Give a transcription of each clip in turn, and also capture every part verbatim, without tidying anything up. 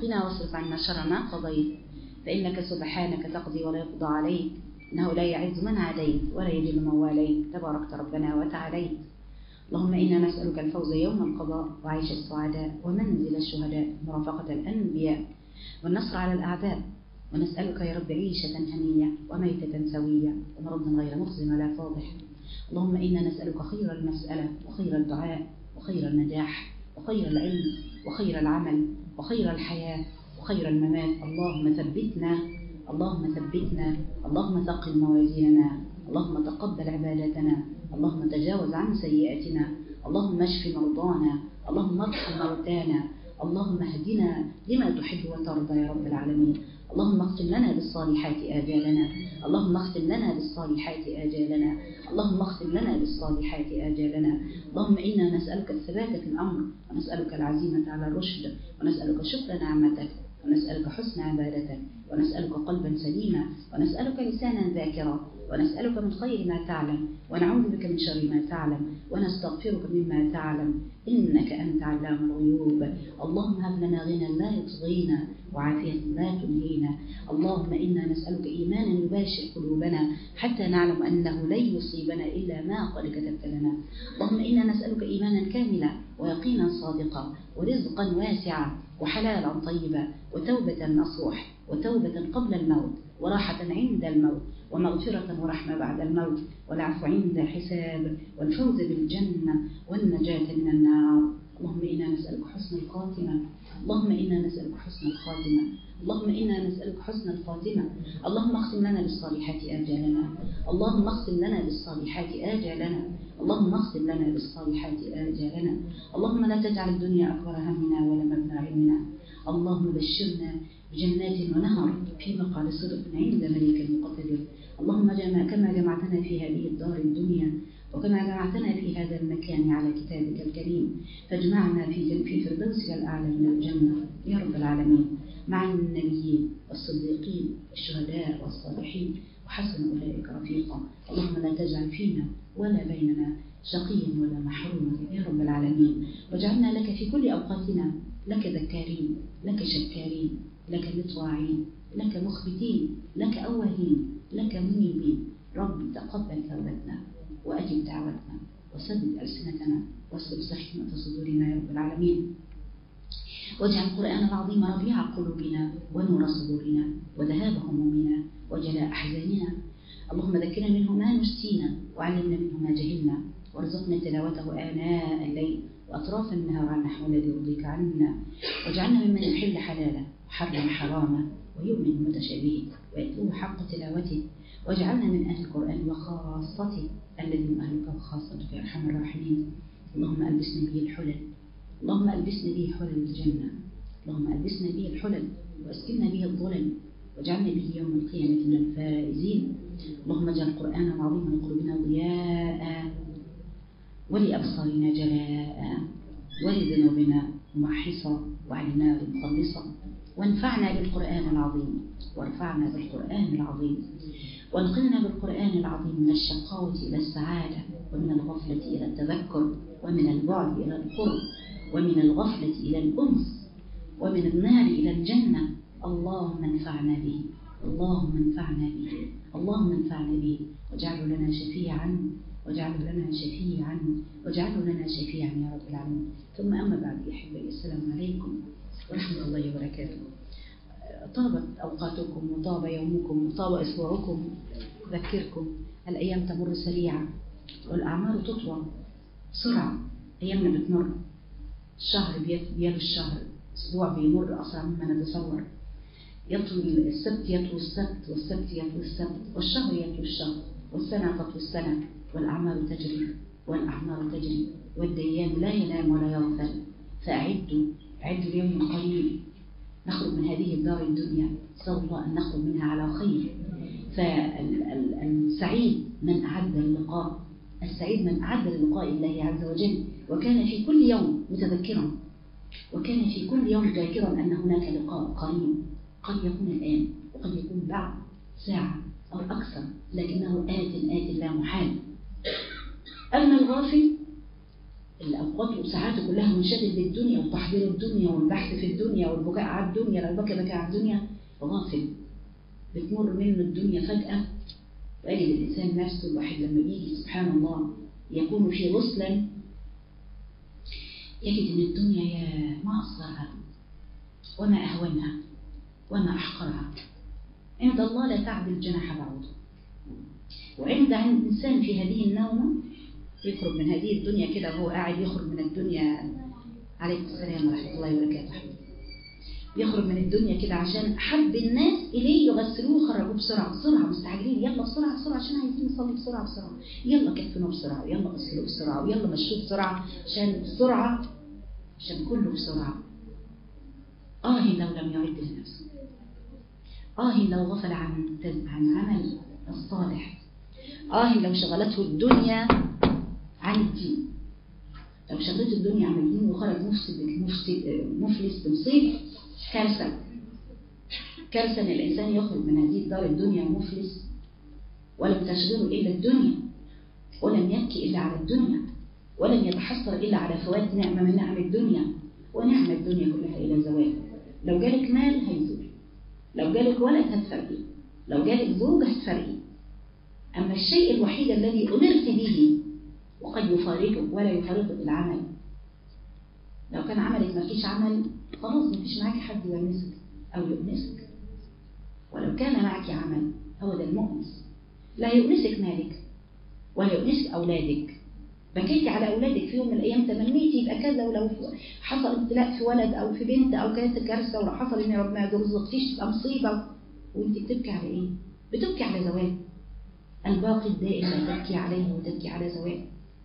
وقنا واصرف عنا شر ما قضيت، فإنك سبحانك تقضي ولا يقضى عليك، إنه لا يعز من عاديت ولا يذل من واليت، تباركت ربنا وتعاليت. اللهم إنا نسألك الفوز يوم القضاء وعيش السعداء ومنزل الشهداء مرافقة الأنبياء والنصر على الأعداء، ونسألك يا رب عيشة هنية وميتة سوية ومرض غير مخزن ولا فاضح. اللهم إنا نسألك خير المسألة وخير الدعاء وخير النجاح وخير العلم وخير العمل وخير الحياة وخير الممات. اللهم ثبتنا اللهم ثبتنا اللهم ثقل موازيننا، اللهم تقبل عبادتنا، اللهم تجاوز عن سيئاتنا، اللهم اشف مرضانا، اللهم ارحم موتانا، اللهم اهدنا لما تحب وترضى يا رب العالمين. اللهم اختم لنا بالصالحات آجالنا، اللهم اختم لنا بالصالحات آجالنا، اللهم اختم لنا بالصالحات آجالنا. اللهم إنا نسألك الثبات في الأمر، ونسألك العزيمة على الرشد، ونسألك شكر نعمتك، ونسألك حسن عبادتك، ونسألك قلبا سليما، ونسألك لسانا ذاكرا، ونسألك من خير ما تعلم، ونعوذ بك من شر ما تعلم، ونستغفرك مما تعلم، إنك أنت علام الغيوب. اللهم هب لنا غنى لا يطغينا وعافية لا تنهينا. اللهم إنا نسألك إيمانا يباشر قلوبنا حتى نعلم أنه لن يصيبنا إلا ما قد كتبت لنا. اللهم إنا نسألك إيمانا كاملا ويقينا صادقا ورزقا واسعا وحلالا طيبا وتوبة نصوح وتوبة قبل الموت وراحة عند الموت ومغفرة ورحمة بعد الموت والعفو عند الحساب والفوز بالجنة والنجاة من النار. اللهم إنا نسألك حسن الخاتمة، اللهم إنا نسألك حسن الخاتمة، اللهم إنا نسألك حسن الخاتمة. اللهم اختم لنا بالصالحات آجالنا، اللهم اختم لنا بالصالحات آجالنا، اللهم اختم لنا بالصالحات آجالنا. اللهم لا تجعل الدنيا أكبر همنا ولا مبلغ علمنا. اللهم بشرنا بجنات ونهر في مقعد صدق عند ملك مقتدر. اللهم جمع كما جمعتنا في هذه الدار الدنيا وكما جمعتنا في هذا المكان على كتابك الكريم، فاجمعنا في في فردوسك الأعلى من الجنة يا رب العالمين، مع النبيين والصديقين والشهداء والصالحين وحسن أولئك رفيقا. اللهم لا تجعل فينا ولا بيننا شقيا ولا محروما يا رب العالمين، واجعلنا لك في كل أوقاتنا لك ذكارين، لك شكارين، لك مطواعين، لك مخبتين، لك أواهين، لك منيبين. رب تقبل توبتنا وأجب دعوتنا وسدد ألسنتنا واسلب سخيمة صدورنا يا رب العالمين. واجعل القرآن العظيم ربيع قلوبنا ونور صدورنا وذهاب همومنا وجلاء أحزاننا. اللهم ذكرنا منه ما نسينا وعلمنا منه ما جهلنا، وارزقنا تلاوته آناء الليل وأطراف النهار على النحو الذي يرضيك عنا. واجعلنا ممن يحل حلاله وحرم حرامه ويؤمن متشابهه ويتلوه حق تلاوته. واجعلنا من أهل القرآن وخاصته الذين أهلك وخاصتك يا أرحم الراحمين. اللهم ألبسنا به الحلل، اللهم ألبسنا به حلل الجنة، اللهم ألبسنا به الحلل وأسكننا به الظلل، واجعلنا به يوم القيامة من الفائزين. اللهم اجعل القرآن العظيم لقلوبنا ضياء ولأبصارنا جلاء ولذنوبنا ممحصا وعن النار مخلصا. وانفعنا بالقرآن العظيم وارفعنا بالقرآن العظيم، وانقلنا بالقرآن العظيم من الشقاوة إلى السعادة، ومن الغفلة إلى التذكر، ومن البعد إلى القرب، ومن الغفلة إلى الأنس، ومن النار إلى الجنة. اللهم انفعنا به، اللهم انفعنا به، اللهم انفعنا به، واجعله لنا شفيعا، واجعله لنا شفيعا، واجعله لنا شفيعا يا رب العالمين. ثم أما بعد يا أحبائي، السلام عليكم ورحمة الله وبركاته. طابت أوقاتكم وطاب يومكم وطاب أسبوعكم. أذكركم الأيام تمر سريعة والأعمار تطوى بسرعة. أيامنا بتمر، الشهر بيلو الشهر، أسبوع بيمر أسرع مما نتصور. يطوي السبت يطوي السبت والسبت يطوي السبت والشهر يطوي الشهر والسنة تطوي السنة والأعمار تجري والأعمار تجري والديان لا ينام ولا يغفل. فأعدوا أعدوا اليوم قريب نخرج من هذه الدار الدنيا، نسأل الله أن نخرج منها على خير. فالسعيد من أعد اللقاء، السعيد من أعد للقاء الله عز وجل وكان في كل يوم متذكرا، وكان في كل يوم ذاكرا أن هناك لقاء قريب، قد يكون الآن وقد يكون بعد ساعة أو أكثر، لكنه آت آت لا محال. أما الغافل الأوقات وساعاته كلها منشغل بالدنيا وتحضير الدنيا والبحث في الدنيا والبكاء على الدنيا، لو بكى بكى على الدنيا، غافل بتمر منه الدنيا فجأة. وقال الإنسان نفسه الواحد لما بيجي سبحان الله يكون في غسلا يجد أن الدنيا يا ما أصغرها وما أهونها وما أحقرها، عند الله لا تعدل جناح بعوض. وعند عند إنسان في هذه النومة يخرج من هذه الدنيا كده وهو قاعد يخرج من الدنيا، عليكم السلام ورحمة الله وبركاته، يخرج من الدنيا كده عشان حب الناس إليه يغسلوه ويخرجوه بسرعة بسرعة، مستعجلين، يلا بسرعة بسرعة عشان عايزين نصلي بسرعة بسرعة، يلا كفنوه بسرعة، يلا غسلوه بسرعة، ويلا مشوه بسرعة عشان بسرعة، عشان كله بسرعة. آه لو لم يعد لنفسه، آه لو غفل عن عن عمل الصالح، آه لو شغلته الدنيا عن الدين، لو شغلته الدنيا عن الدين وخرج مفسد مفسد مفلس بمصيب، كارثة. كارثة ان الانسان يخرج من هذه الدار الدنيا مفلس ولم تشغله الا الدنيا، ولم يبكي الا على الدنيا، ولم يتحسر الا على فوات نعمة من نعم الدنيا، ونعم الدنيا كلها الى زوال. لو جالك مال هيزول، لو جالك ولد هتفرقي، لو جالك زوج هتفرقي. اما الشيء الوحيد الذي امرت به وقد يفارقك ولا يفارقك العمل، لو كان عملك ما فيش عمل خلاص ما فيش معاك حد يونسك أو يؤنسك، ولو كان معك عمل هو ده المؤنس. لا يؤنسك مالك ولا يؤنسك أولادك، بكيتي على أولادك في يوم من الأيام تمنيتي يبقى كذا، ولو حصل ابتلاء في ولد أو في بنت أو كانت كارثة ولو حصل إن ربنا ما يرزقكيش تبقى مصيبة، وأنت بتبكي على إيه؟ بتبكي على زواج. الباقي الدائم لا تبكي عليه وتبكي على زواج.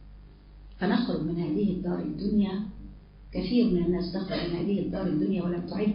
فنخرج من هذه الدار الدنيا، كثير من الناس تخرج من هذه الدار الدنيا ولم تعد.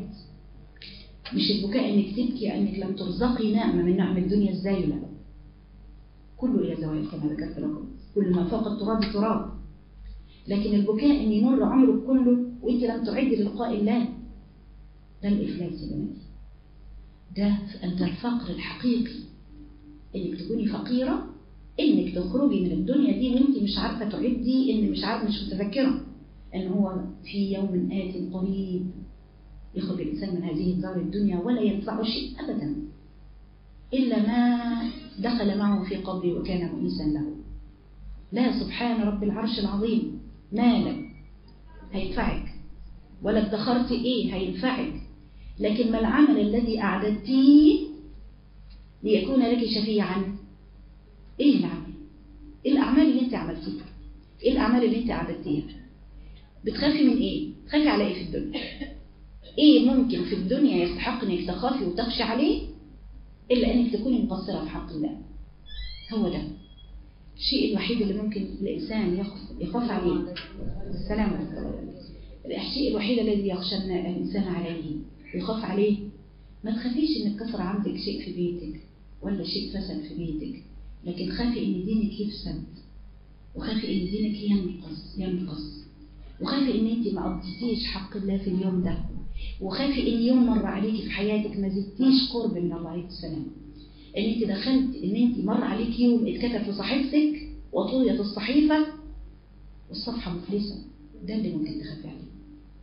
مش البكاء انك تبكي انك لم ترزقي نعمة من نعم الدنيا، ازاي؟ لا، كله الى زوال كما ذكرت لكم، كل ما فوق التراب تراب. لكن البكاء ان يمر عمرك كله وانت لم تعد للقاء الله، ده الافلاس يا بناتي، ده انت الفقر الحقيقي، انك تكوني فقيرة، انك تخرجي من الدنيا دي وانت مش عارفة تعدي، ان مش عارفة مش متذكرة ان هو في يوم آت قريب يخرج الإنسان من هذه الدار الدنيا ولا ينفعه شيء أبدا إلا ما دخل معه في قبره وكان مؤنسا له. لا، سبحان رب العرش العظيم، مالك هينفعك ولا ادخرت ايه هينفعك، لكن ما العمل الذي أعددتيه ليكون لك شفيعا؟ ايه العمل؟ ايه الأعمال اللي انت عملتيها؟ ايه الأعمال اللي انت أعددتيها؟ بتخافي من ايه؟ تخافي على ايه في الدنيا؟ ايه ممكن في الدنيا يستحق انك تخافي وتخشي عليه الا انك تكوني مقصرة في حق الله؟ هو ده الشيء الوحيد اللي ممكن الانسان يخاف عليه. السلام عليكم. الشيء الوحيد الذي يخشى الانسان عليه ويخاف عليه، ما تخافيش انك كسر عندك شيء في بيتك ولا شيء فسد في بيتك، لكن خافي ان دينك يفسد، وخافي ان دينك ينقص ينقص وخافي ان انت ما قضيتيش حق الله في اليوم ده، وخافي ان يوم مر عليكي في حياتك ما زدتيش قرب من الله عليه السلام، ان انت دخلت ان انت مر عليك يوم اتكتب في صحيفتك وطويت الصحيفة والصفحة مفلسة، ده اللي ممكن تخافي عليه.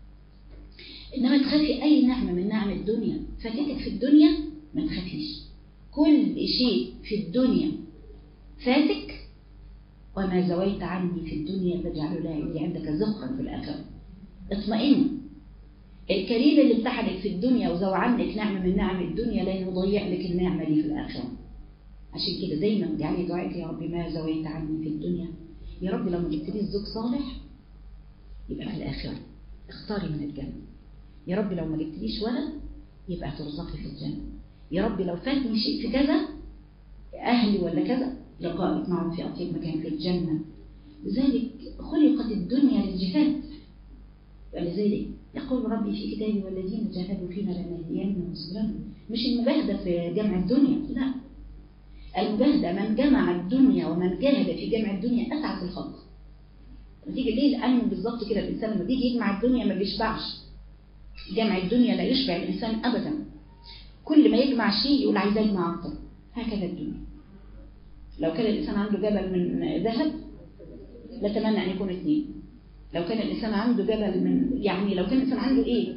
انما تخافي اي نعمة من نعم الدنيا فاتتك في الدنيا ما تخافيش، كل شيء في الدنيا فاتك وما زويت عني في الدنيا فاجعل لي عندك زخرا في الآخرة. اطمئن، الكريم اللي امتحنك في الدنيا وزوى عنك نعمة من نعم الدنيا لن يضيع لك النعمة دي في الآخرة. عشان كده دايما اجعلي دعائك يا رب ما زويت عني في الدنيا، يا رب لو ما جبتليش زوج صالح يبقى في الآخرة اختاري من الجنة، يا رب لو ما جبتليش ولد يبقى ترزقي في الجنة، يا رب لو فاتني شيء في كذا أهلي ولا كذا لقائك معهم في أطيب مكان في الجنة. لذلك خلقت الدنيا للجهاد، ولذلك يقول ربي في كتابه والذين جاهدوا فينا لنهدينهم سبلنا. مش المجاهدة في جمع الدنيا، لا، المجاهدة من جمع الدنيا ومن جاهد في جمع الدنيا أسعد الخلق. نتيجة ليه؟ لأنه بالضبط كده الإنسان لما بيجي يجمع الدنيا ما بيشبعش، جمع الدنيا لا يشبع الإنسان أبدا، كل ما يجمع شيء يقول عايز أجمع أكتر. هكذا الدنيا، لو كان الإنسان عنده جبل من ذهب لتمنى أن يكون اثنين، لو كان الإنسان عنده جبل من يعني لو كان الإنسان عنده إيه.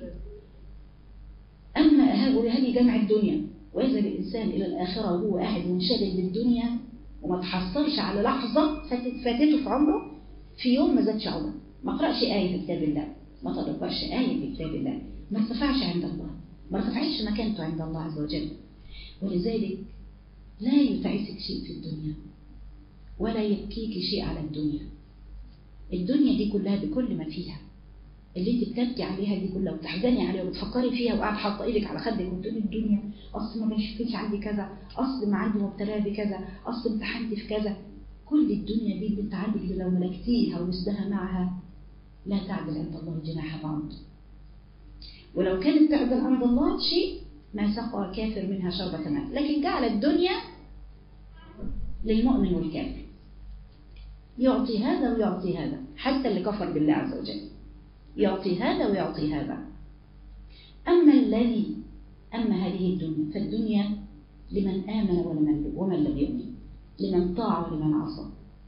أما هذه جمع الدنيا، ويذهب الإنسان إلى الآخرة وهو قاعد منشغل بالدنيا وما تحصلش على لحظة فاتته في عمره، في يوم ما زادش عمره، ما قرأش آية في كتاب الله، ما تدبرش آية في كتاب الله، ما ارتفعش عند الله، ما ارتفعش مكانته عند الله عز وجل. ولذلك لا يتعسك شيء في الدنيا ولا يبكيك شيء على الدنيا. الدنيا دي كلها بكل ما فيها، اللي انت بتبكي عليها دي كلها وبتحزني عليها وبتفكري فيها وقاعد حاطه ايدك على خدك وتقولي الدنيا اصل ما كانش عندي كذا، اصل ما عندي مبتلاه بكذا، اصل امتحنت في كذا. كل الدنيا دي بنت عندك لو ملكتيها ومثلها معها لا تعدل عند الله جناح بعوض. ولو كانت تعدل عند الله شيء ما سقى كافر منها شربة ماء، لكن جعل الدنيا للمؤمن والكافر، يعطي هذا ويعطي هذا، حتى اللي كفر بالله عز وجل يعطي هذا ويعطي هذا. أما الذي أما هذه الدنيا فالدنيا لمن آمن ولمن ومن لم يؤمن، لمن طاع ولمن عصى،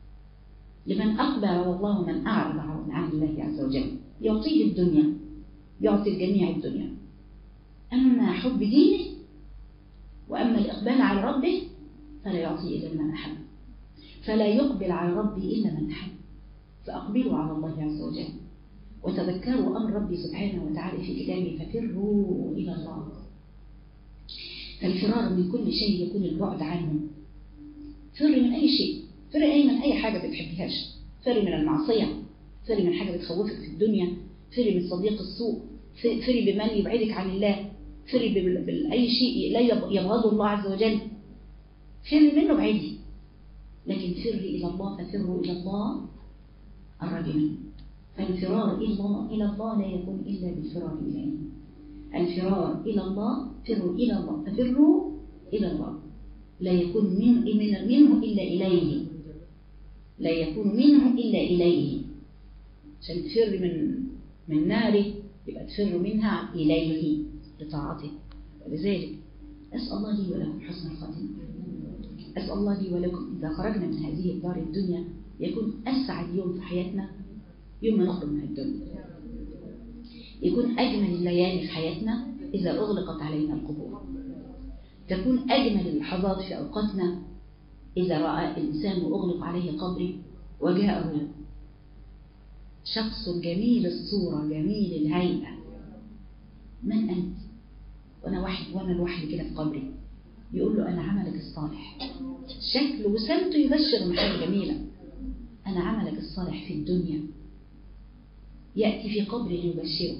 لمن أقبل والله من أعرض عن الله عز وجل. يعطيه الدنيا، يعطي الجميع الدنيا. أما حب دينه وأما الإقبال على ربه فلا يعطي إلا من أحب، فلا يقبل على ربي إلا من أحب. فأقبلوا على الله عز وجل وتذكروا أمر ربي سبحانه وتعالى في كتابه ففروا إلى الله. فالفرار من كل شيء يكون البعد عنه. فر من أي شيء، فر أي من أي حاجة بتحبهاش، فر من المعصية، فر من حاجة بتخوفك في الدنيا، فر من صديق السوء، فر بمن يبعدك عن الله، فر بأي شيء لا يبغضه الله عز وجل، فر منه بعيدي. لكن فر إلى الله، ففروا إلى الله الرجل. فالفرار إلى الله إلى الله لا يكون إلا بالفرار إليه. الفرار إلى الله، فروا إلى الله، ففروا إلى الله، لا يكون من من منه إلا إليه، لا يكون منه إلا إليه. عشان تفر من من ناره يبقى تفر منها إليه لطاعته. ولذلك أسأل الله لي ولكم حسن الخاتمة. أسأل الله لي ولكم إذا خرجنا من هذه الدار الدنيا يكون أسعد يوم في حياتنا يوم ما نخرج من الدنيا، يكون أجمل الليالي في حياتنا إذا أغلقت علينا القبور، تكون أجمل اللحظات في أوقاتنا إذا رأى الإنسان وأغلق عليه قبري وجاءه شخص جميل الصورة جميل الهيئة. من أنت؟ وأنا واحد وأنا الواحد كده في قبري يقول له أنا عملك الصالح، شكله وسمته يبشر بحاجة جميلة. أنا عملك الصالح في الدنيا، يأتي في قبر يبشره.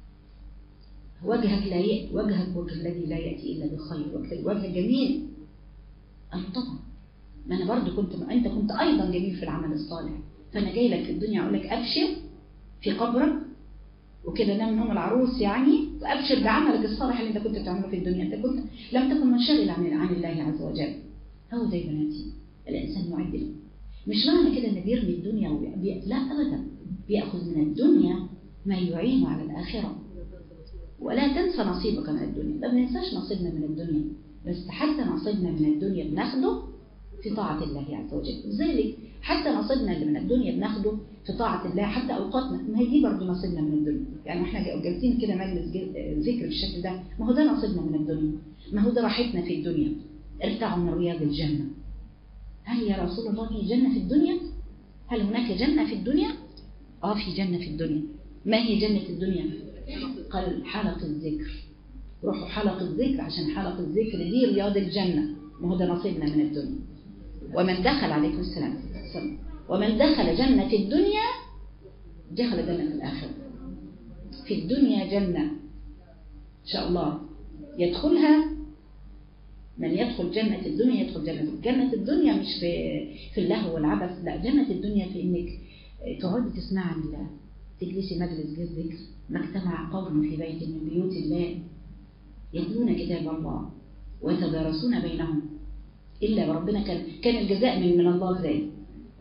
وجهك لا يأتي، وجهك وجه الذي لا يأتي إلا بخير، وجه جميل. أنا طبعا ما أنا برضو كنت أنت كنت أيضا جميل في العمل الصالح، فأنا جاي لك في الدنيا أقول لك أبشر في قبرك وكده نام نوم العروس يعني، وأبشر بعملك الصالح اللي أنت كنت بتعمله في الدنيا. أنت كنت لم تكن منشغل عن عن الله عز وجل. هو ده يا بناتي الإنسان معدل. مش معنى كده إنه بيرمي الدنيا وبي... لا أبدا، بيأخذ من الدنيا ما يعين على الآخرة. ولا تنسى نصيبك من الدنيا، ما بننساش نصيبنا من الدنيا، بس حتى نصيبنا من الدنيا بناخده في طاعة الله عز وجل. لذلك حتى نصيبنا اللي من الدنيا بناخده في طاعة الله، حتى أوقاتنا ما هي دي برضه نصيبنا من الدنيا. يعني احنا جالسين كده مجلس ذكر بالشكل ده، ما هو ده نصيبنا من الدنيا، ما هو ده راحتنا في الدنيا. ارتعوا من رياض الجنة. هل يا رسول الله في جنة في الدنيا؟ هل هناك جنة في الدنيا؟ آه في جنة في الدنيا. ما هي جنة الدنيا؟ قال حلق الذكر. روحوا حلق الذكر، عشان حلق الذكر دي رياض الجنة، ما هو ده نصيبنا من الدنيا. ومن دخل عليكم السلام ومن دخل جنة الدنيا دخل جنة الآخرة. في الدنيا جنة إن شاء الله يدخلها من يدخل جنة الدنيا يدخل جنة جنة الدنيا، مش في في اللهو والعبث، لا، جنة الدنيا في إنك تقعدي تسمعي الله، تجلسي مجلس ذكر، ما اجتمع قوم في بيت من بيوت الله يتلون كتاب الله ويتدارسون بينهم إلا ربنا كان كان الجزاء من من الله ازاي؟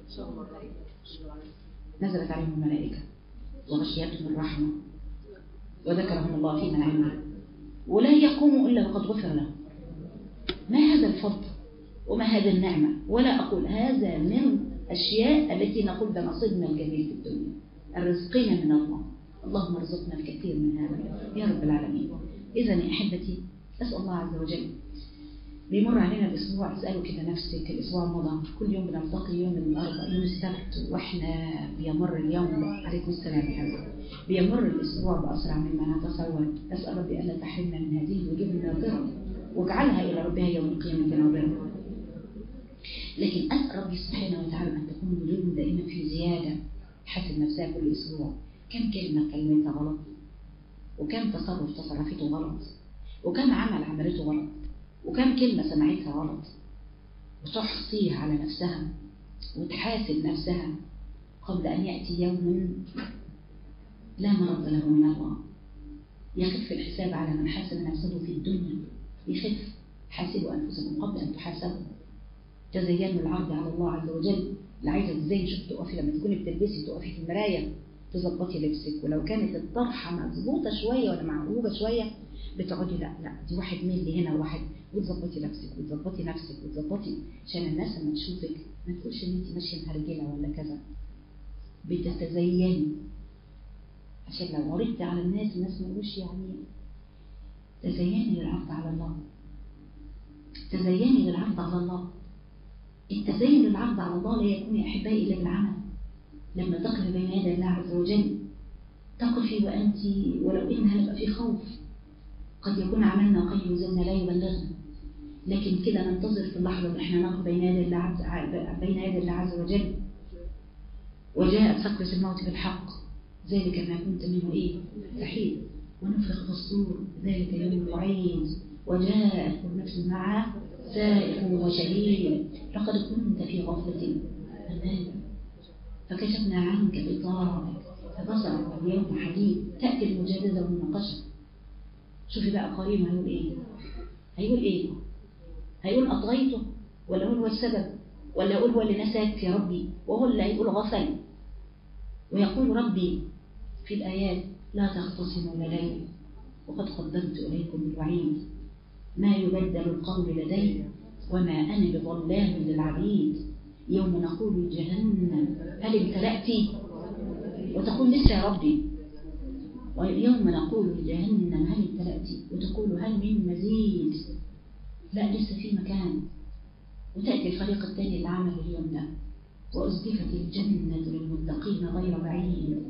نزلت عليهم الملائكة وغشيتهم الرحمة وذكرهم الله في من عنده ولا يقوموا إلا وقد غفر لهم. ما هذا الفضل وما هذا النعمة؟ ولا أقول هذا من أشياء التي نقول ده نصيبنا الجميل في الدنيا. الرزقين من الله. اللهم ارزقنا الكثير من هذا يا رب العالمين. إذا يا أحبتي أسأل الله عز وجل، بيمر علينا الأسبوع، اسألوا كده نفسك الأسبوع مضى، كل يوم بنلتقي يوم الأربعاء يوم السبت وإحنا بيمر اليوم. عليكم السلام يا حبيبي. بيمر الأسبوع بأسرع مما نتصور. أسأل ربي ألا تحرمنا من هذه الوجوه الناظرة واجعلها إلى ربها يوم القيامة ناظرة. لكن أسأل ربي سبحانه وتعالى أن تكون وجودنا دائما في زيادة. حاسب نفسها كل أسبوع كم كلمة كلمتها غلط، وكم تصرف تصرفته غلط، وكم عمل عملته غلط، وكم كلمة سمعتها غلط، وتحصيها على نفسها وتحاسب نفسها قبل أن يأتي يوم لا مرض له من الله. يخف الحساب على من حاسب نفسه في الدنيا، يخف. حاسبوا أنفسكم قبل أن تحاسبوا. تزينوا العرض على الله عز وجل. اللي عايزة تزين، شوف تقفي لما تكوني بتلبسي تقفي في المراية تظبطي لبسك، ولو كانت الطرحة مظبوطة شوية ولا معوجة شوية بتقعدي لا لا دي واحد ميل هنا وواحد، وتظبطي نفسك وتظبطي نفسك وتظبطي عشان الناس لما تشوفك ما تقولش ان انت ماشيه مهرجله ولا كذا. بتتزيني عشان لو عرضتي على الناس الناس ما يقولوش يعني. تزيني للعرض على الله، تزيني للعرض على الله. التزين للعرض على الله لا يكون يا احبائي الا بالعمل. لما تقفي بين يدي الله عز وجل تقفي وانت ولو ان هيبقى في خوف، قد يكون عملنا قد يوزننا لا يبلغنا، لكن كده ننتظر في اللحظة اللي احنا نقف بين يدي الله عز بين يدي الله عز وجل. وجاءت سكرة الموت بالحق، ذلك ما كنت منه ايه تحيد، ونفخ في الصور ذلك يوم الوعيد، وجاءت كل نفس معها سائق وشهيد، لقد كنت في غفلة أمان فكشفنا عنك غطاءك فبصرك اليوم حديد. تأتي المجادلة والمناقشة. شوفي بقى قريب هيقول ايه؟ هيقول ايه؟ هيقول أطغيته، ولا هو السبب، ولا يقول هو اللي نساك يا ربي، وهو اللي هيقول غفل. ويقول ربي في الآيات لا تختصموا لدي وقد قدمت إليكم الوعيد، ما يبدل القول لدي وما أنا بظلام للعبيد. يوم نقول جهنم هل امتلأت، وتقول لسه يا ربي. ويوم نقول لجهنم هل امتلأت، وتقول هل من مزيد، لا لسه في مكان. وتأتي الفريق الثاني اللي عمل اليوم ده، وأزدفت الجنة للمتقين غير بعيد.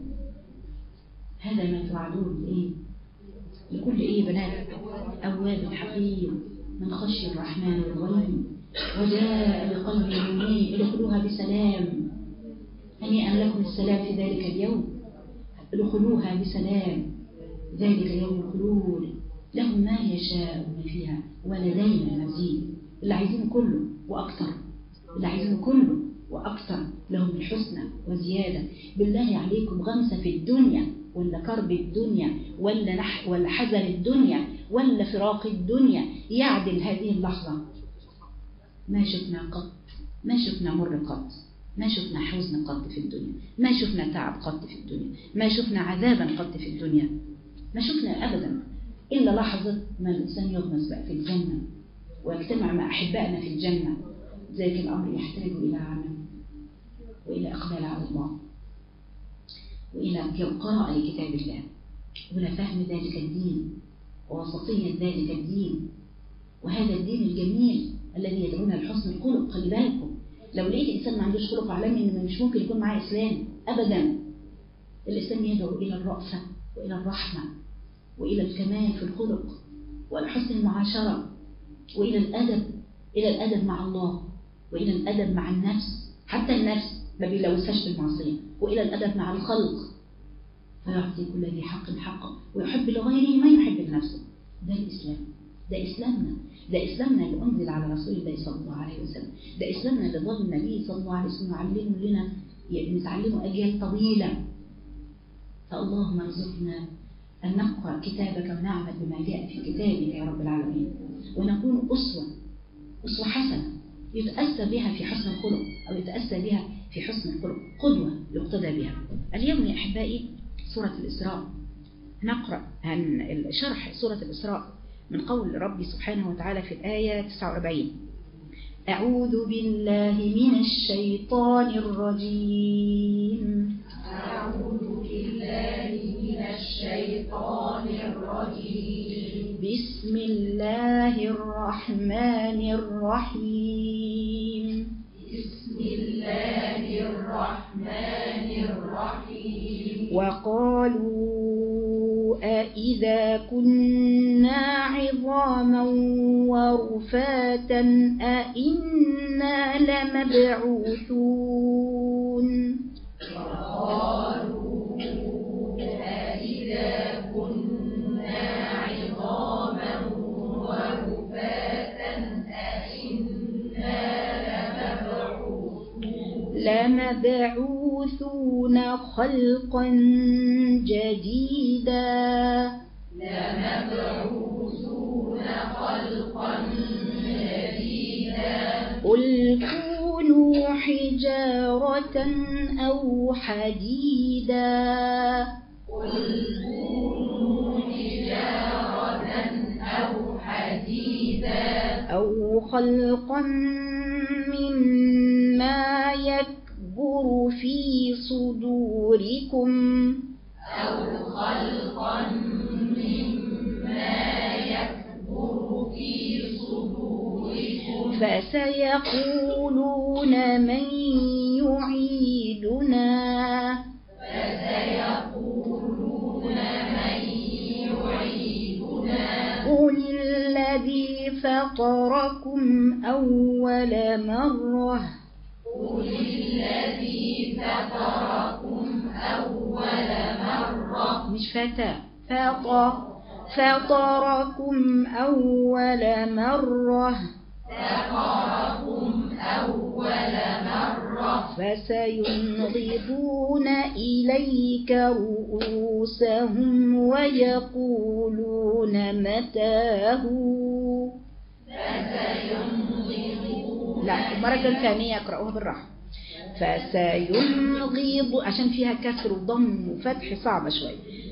هذا ما توعدون لإيه؟ لكل إيه بنات أواب حفيظ من خشي الرحمن الغيب وجاء بقلب منيب ادخلوها بسلام. هنيئا لكم السلام في ذلك اليوم، ادخلوها بسلام، ذلك يوم الخلود، لهم ما يشاءون فيها ولدينا مزيد. اللي عايزين كله وأكثر، اللي عايزين كله وأكثر، لهم الحسنى وزيادة. بالله عليكم غمسة في الدنيا ولا كرب الدنيا ولا نح ولا حزن الدنيا ولا فراق الدنيا يعدل هذه اللحظة؟ ما شفنا قط، ما شفنا مر قط، ما شفنا حزن قط في الدنيا، ما شفنا تعب قط في الدنيا، ما شفنا عذابا قط في الدنيا، ما شفنا أبدا إلا لحظة ما الإنسان يغمس بقى في الجنة ويجتمع مع أحبائنا في الجنة. ذلك الأمر يحتاج إلى عمل وإلى إقبال على الله وإلى قراءة لكتاب الله وإلى فهم ذلك الدين ووسطية ذلك الدين وهذا الدين الجميل الذي يدعونا لحسن الخلق. خلي بالكم، لو لقيت إنسان ما عندوش خلق عالمي إنه مش ممكن يكون معاه إسلام أبدا. الإسلام يدعو إلى الرأفة وإلى الرحمة وإلى الكمال في الخلق وإلى حسن المعاشرة وإلى الأدب، إلى الأدب مع الله وإلى الأدب مع النفس، حتى النفس ما بيلوثهاش بالمعصية، وإلى الأدب مع الخلق فيعطي كل ذي حق حقه ويحب لغيره ما يحب لنفسه. ده الإسلام، ده إسلامنا، ده إسلامنا اللي أنزل على رسول الله صلى الله عليه وسلم، ده إسلامنا اللي ظل النبي صلى الله عليه وسلم يعلمه لنا، نتعلمه أجيال طويلة. فاللهم ارزقنا أن نقرأ كتابك ونعمل بما جاء في كتابك يا رب العالمين، ونكون أسوة أسوة حسنة يتأسى بها في حسن الخلق أو يتأسى بها في حسن الخلق، قدوة يقتدى بها. اليوم يا أحبائي سورة الإسراء، نقرأ عن شرح سورة الإسراء من قول ربي سبحانه وتعالى في الآية تسعة وأربعين: أعوذ بالله من الشيطان الرجيم. أعوذ الشيطان الرجيم. بسم الله الرحمن الرحيم. بسم الله الرحمن الرحيم. وقالوا أإذا كنا عظاما ورفاتا أإنا لمبعوثون. وقالوا أإذا كنا عظاما ورفاتا أإنا لمبعوثون خلقا جديدا. لمبعوثون خلقا جديدا. قل كونوا حجارة أو حديدا. قل كونوا حجارة أو حديدا. أو خلقا مما يكبر في صدوركم. أو خلقا مما يكبر في صدوركم. فسيقولون من يعيدنا. فسيقولون من يعيدنا. قل الذي فطركم أول مرة. قل الذي فطركم أول مرة. مش فتى، فطر فطركم أول مرة. فطركم أول مرة. فسينغضون إليك رؤوسهم ويقولون متاه. فسينغضون. لا، المرة الثانية اقرأوها بالراحة. فسينغض عشان فيها كسر وضم وفتح صعبة شوي.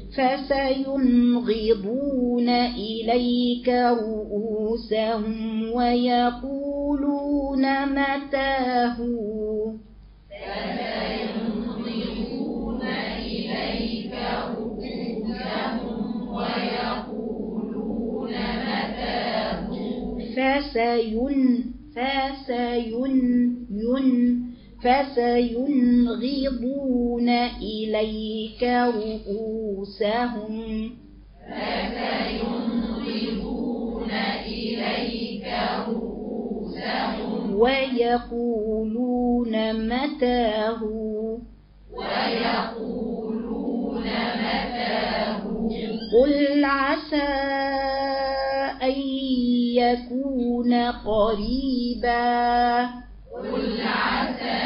فسينغضون إليك رؤوسهم ويقولون متاه. فسينغضون إليك رؤوسهم ويقولون متاه. فسين فسين ين فسينغضون إليك رؤوسهم. فسينغضون إليك رؤوسهم. ويقولون متاه. ويقولون متاه. قل عسى أن يكون قريبا. قل عسى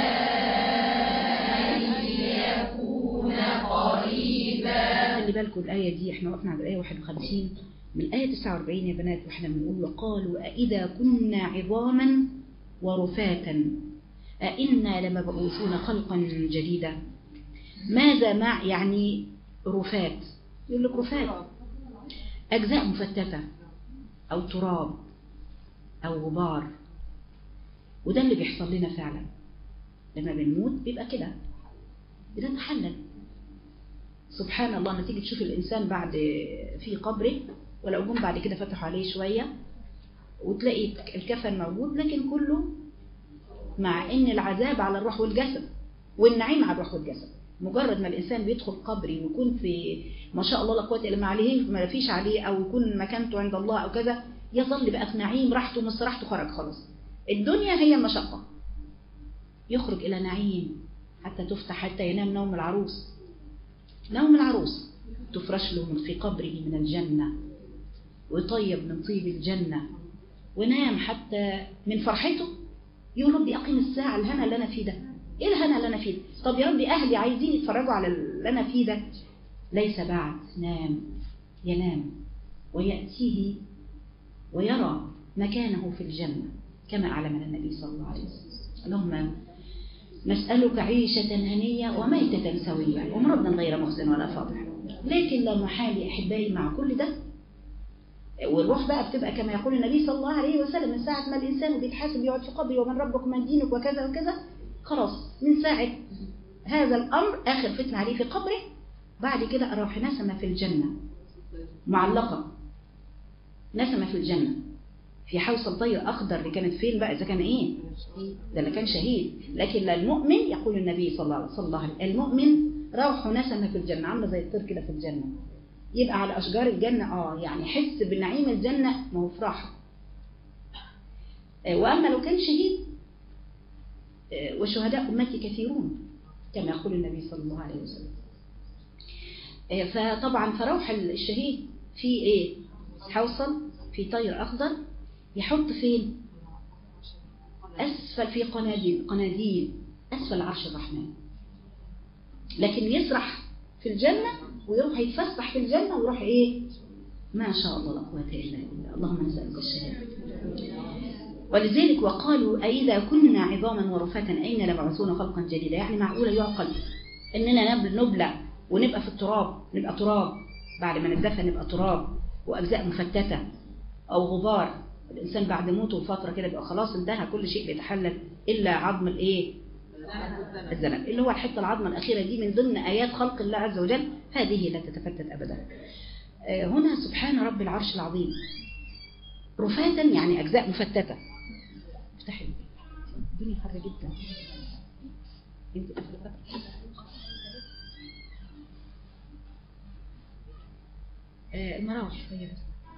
أن يكون قريبا. خلي بالكم الآية دي احنا وقفنا على الآية واحد وخمسين من الآية تسعة وأربعين يا بنات، واحنا بنقول وقالوا أإذا كنا عظاما ورفاتا أإنا لمبعوثون خلقا جديدا. ماذا مع يعني رفات؟ يقول لك رفات أجزاء مفتتة أو تراب أو غبار، وده اللي بيحصل لنا فعلا لما بنموت، بيبقى كده بنتحلل. سبحان الله، لما تيجي تشوف الإنسان بعد في قبره، ولو جم بعد كده فتحوا عليه شوية وتلاقي الكفن موجود، لكن كله مع إن العذاب على الروح والجسد والنعيم على الروح والجسد. مجرد ما الإنسان بيدخل قبري ويكون في ما شاء الله لا قوة إلا ما عليه ما فيش عليه، أو يكون مكانته عند الله أو كذا، يظل بقى في نعيم، راحته مستراحته خرج خلاص. الدنيا هي المشقة، يخرج إلى نعيم حتى تفتح، حتى ينام نوم العروس. نوم العروس تفرش له في قبره من الجنة ويطيب من طيب الجنة، ونام حتى من فرحته يقول ربي أقيم الساعة، الهنا اللي أنا فيه ده، إيه الهنا اللي أنا فيه ده؟ طب يا ربي أهلي عايزين يتفرجوا على اللي أنا فيه ده. ليس بعد، نام، ينام ويأتيه ويرى مكانه في الجنة كما أعلمنا النبي صلى الله عليه وسلم. اللهم نسألك عيشة هنية وميتة سوية ومرضا غير محزن ولا فاضح. لكن لا محال أحبائي مع كل ده، والروح بقى بتبقى كما يقول النبي صلى الله عليه وسلم، من ساعة ما الإنسان بيتحاسب يقعد في قبره ومن ربك ومن دينك وكذا وكذا، خلاص من ساعة هذا الأمر آخر فتنة عليه في قبره، بعد كده أروح نسمة في الجنة معلقة نسمة في الجنة في حوصل طير أخضر. اللي كانت فين بقى؟ إذا كان إيه ده اللي كان شهيد. لكن المؤمن يقول النبي صلى الله عليه وسلم المؤمن روح نسمة في الجنة، عاملة زي الطير كده في الجنة، يبقى على أشجار الجنة آه يعني حس بنعيم الجنة، ما هو في راحة. وأما لو كان شهيد وشهداء أمتي كثيرون كما يقول النبي صلى الله عليه وسلم. فطبعا فروح الشهيد في إيه؟ حوصل في طير أخضر، يحط فين؟ أسفل في قناديل قناديل أسفل عرش الرحمن. لكن يسرح في الجنة ويروح يتفسح في الجنة ويروح إيه؟ ما شاء الله لا قوة إلا بالله. اللهم نسألك الشهادة. ولذلك وقالوا أئذا كنا عظاما ورفاتا أين لبعثون خلقا جديدا. يعني معقولة يعقل إننا نبلع ونبقى في التراب، نبقى تراب بعد ما ندفن، نبقى تراب وأجزاء مفتتة أو غبار. الإنسان بعد موته فترة كده بيبقى خلاص انتهى، كل شيء بيتحلل إلا عظم الإيه؟ الذنب، اللي هو الحتة العظمة الأخيرة دي من ضمن آيات خلق الله عز وجل، هذه لا تتفتت أبدا. هنا سبحان رب العرش العظيم رفاتا يعني أجزاء مفتتة. افتحي الدنيا حر جدا. المراوح طيب.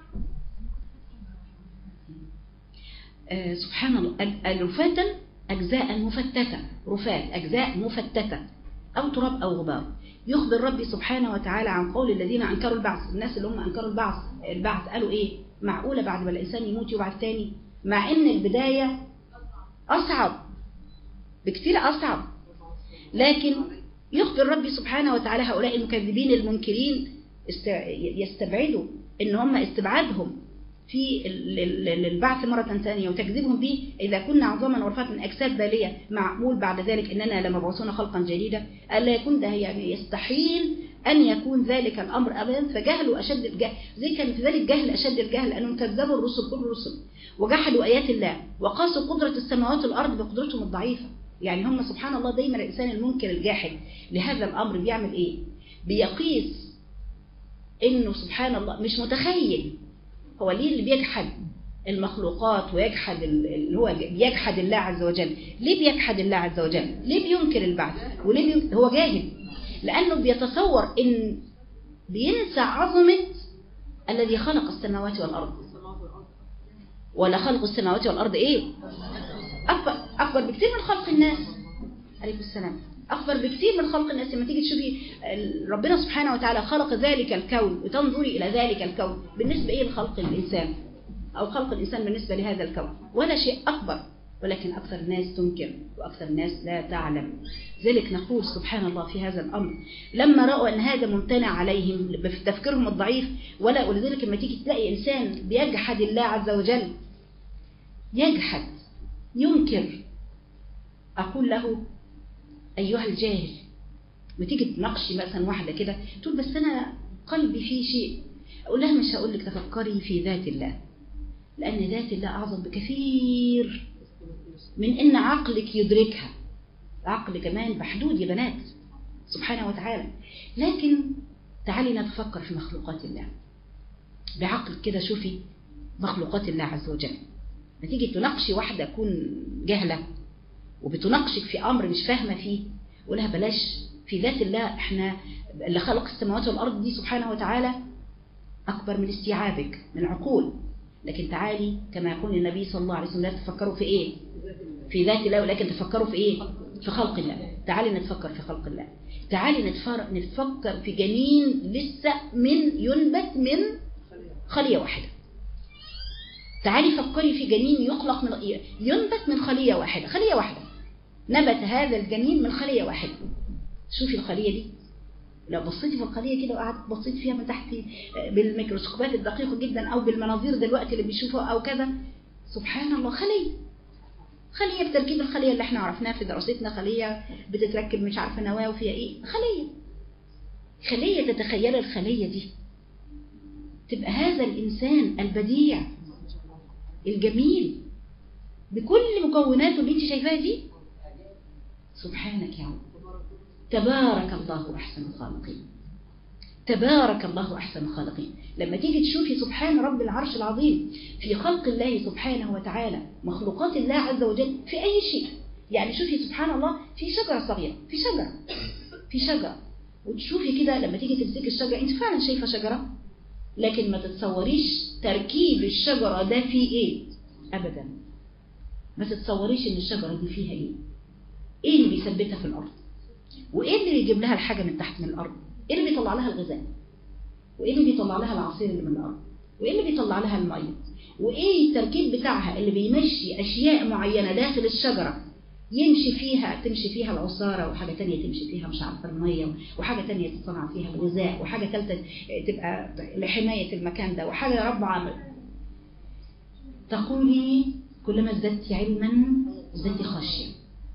سبحان الله رفاتا أجزاء مفتتة، رفات أجزاء مفتتة أو تراب أو غبار. يخبر ربي سبحانه وتعالى عن قول الذين أنكروا البعث. الناس اللي هم أنكروا البعث البعث قالوا إيه؟ معقولة بعد ما الإنسان يموت يبعث تاني؟ مع إن البداية أصعب بكثير أصعب. لكن يخبر ربي سبحانه وتعالى هؤلاء المكذبين المنكرين يستبعدوا إن هم استبعادهم في البعث مرة ثانية وتكذيبهم به إذا كنا عظاما ورفاتا أجساد بالية، معقول بعد ذلك إننا لمبعوثون خلقا جديدا؟ ألا يكون ده يعني يستحيل أن يكون ذلك الأمر أبدا. فجهلوا أشد الجهل، زي كان في ذلك جهل أشد الجهل لأنهم كذبوا الرسل كل الرسل وجحدوا آيات الله وقاسوا قدرة السماوات والأرض بقدرتهم الضعيفة. يعني هم سبحان الله دايما الإنسان المنكر الجاحد لهذا الأمر بيعمل إيه؟ بيقيس إنه سبحان الله مش متخيل هو ليه اللي بيجحد المخلوقات ويجحد اللي هو بيجحد الله عز وجل. ليه بيجحد الله عز وجل؟ ليه بينكر البعث؟ وليه بي... هو جاهل لأنه بيتصور إن بينسى عظمة الذي خلق السماوات والأرض. ولا خلق السماوات والأرض إيه؟ أكبر أكبر بكثير من خلق الناس. عليكم السلام. أكبر بكثير من خلق الناس. لما تيجي تشوفي ربنا سبحانه وتعالى خلق ذلك الكون وتنظري إلى ذلك الكون بالنسبة إيه لخلق الإنسان أو خلق الإنسان بالنسبة لهذا الكون ولا شيء أكبر. ولكن أكثر الناس تنكر وأكثر الناس لا تعلم. ذلك نقول سبحان الله في هذا الأمر لما رأوا أن هذا ممتنع عليهم بتفكيرهم الضعيف. ولا ولذلك لما تيجي تلاقي إنسان بيجحد الله عز وجل، يجحد ينكر، أقول له أيها الجاهل. وتيجي تناقشي مثلا واحدة كده تقول بس أنا قلبي فيه شيء، أقول لها مش هقول لك تفكري في ذات الله، لأن ذات الله أعظم بكثير من إن عقلك يدركها. عقل كمان محدود يا بنات سبحانه وتعالى. لكن تعالي نتفكر في مخلوقات الله بعقل كده. شوفي مخلوقات الله عز وجل. نتيجي تناقشي واحدة تكون جهلة وبتناقشك في أمر مش فاهمة فيه، ولها بلاش في ذات الله. احنا اللي خلق السماوات والأرض دي سبحانه وتعالى أكبر من استيعابك من العقول. لكن تعالي كما يقول النبي صلى الله عليه وسلم لا تفكروا في إيه؟ في ذات الله، ولكن تفكروا في إيه؟ في خلق الله. تعالي نتفكر في خلق الله. تعالي نتفكر في جنين لسه من ينبت من خلية واحدة. تعالي فكري في جنين يخلق من ينبت من خلية واحدة. خلية واحدة نبت هذا الجنين من خلية واحدة. شوفي الخلية دي لو بصيتي في الخلية كده وقعدت بصيت فيها من تحت بالميكروسكوبات الدقيقة جدا أو بالمناظير دلوقتي اللي بيشوفوها أو كذا، سبحان الله خلية خلية بتركيب الخلية اللي احنا عرفناها في دراستنا. خلية بتتركب مش عارفة نواة وفيها ايه. خلية خلية تتخيل الخلية دي تبقى هذا الإنسان البديع الجميل بكل مكوناته اللي انت شايفاها دي. سبحانك يا رب تبارك الله أحسن الخالقين. تبارك الله أحسن الخالقين. لما تيجي تشوفي سبحان رب العرش العظيم في خلق الله سبحانه وتعالى، مخلوقات الله عز وجل في أي شيء. يعني شوفي سبحان الله في شجرة صغيرة، في شجرة في شجرة وتشوفي كده لما تيجي تمسكي الشجرة أنت فعلا شايفة شجرة، لكن ما تتصوريش تركيب الشجرة ده فيه إيه أبدا. ما تتصوريش إن الشجرة دي فيها إيه، إيه اللي بيثبتها في الأرض، وإيه اللي بيجيب لها الحاجة من تحت من الأرض، إيه اللي بيطلع لها الغذاء، وإيه اللي بيطلع لها العصير اللي من الأرض، وإيه اللي بيطلع لها المية، وإيه التركيب بتاعها اللي بيمشي أشياء معينة داخل الشجرة يمشي فيها، تمشي فيها العصارة، وحاجة تانية تمشي فيها مش عارفة المية، وحاجة تانية تصنع فيها الغذاء، وحاجة ثالثة تبقى لحماية المكان ده، وحاجة رابعة. تقولي كلما ازددت علما ازددت خشية.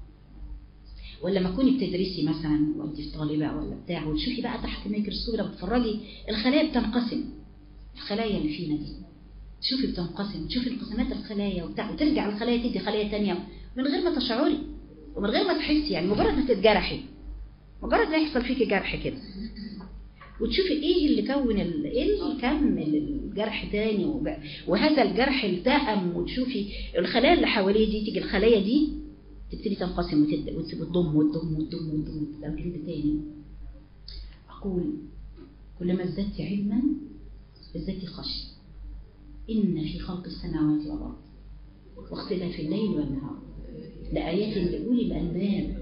ولا ما تكوني بتدرسي مثلا وانت في طالبة ولا بتاع وتشوفي بقى تحت الميكروسكوب لما بتتفرجي الخلايا بتنقسم، الخلايا اللي فينا دي تشوفي بتنقسم، تشوفي انقسامات الخلايا وبتاع، وترجع الخلايا تدي خلايا تانية من غير ما تشعري ومن غير ما تحسي. يعني مجرد ما تتجرحي، مجرد ما يحصل فيكي جرح كده وتشوفي ايه اللي كون ال... ايه اللي كمل الجرح تاني، وهذا الجرح التأم، وتشوفي الخلايا اللي حواليه دي تيجي الخلايا دي تبتدي تنقسم وتضم وتضم وتضم وتضم وتضم تاني. أقول كلما ازددت علما ازددت خشية. إن في خلق السماوات والأرض واختلاف الليل والنهار لآيات لأولي الألباب.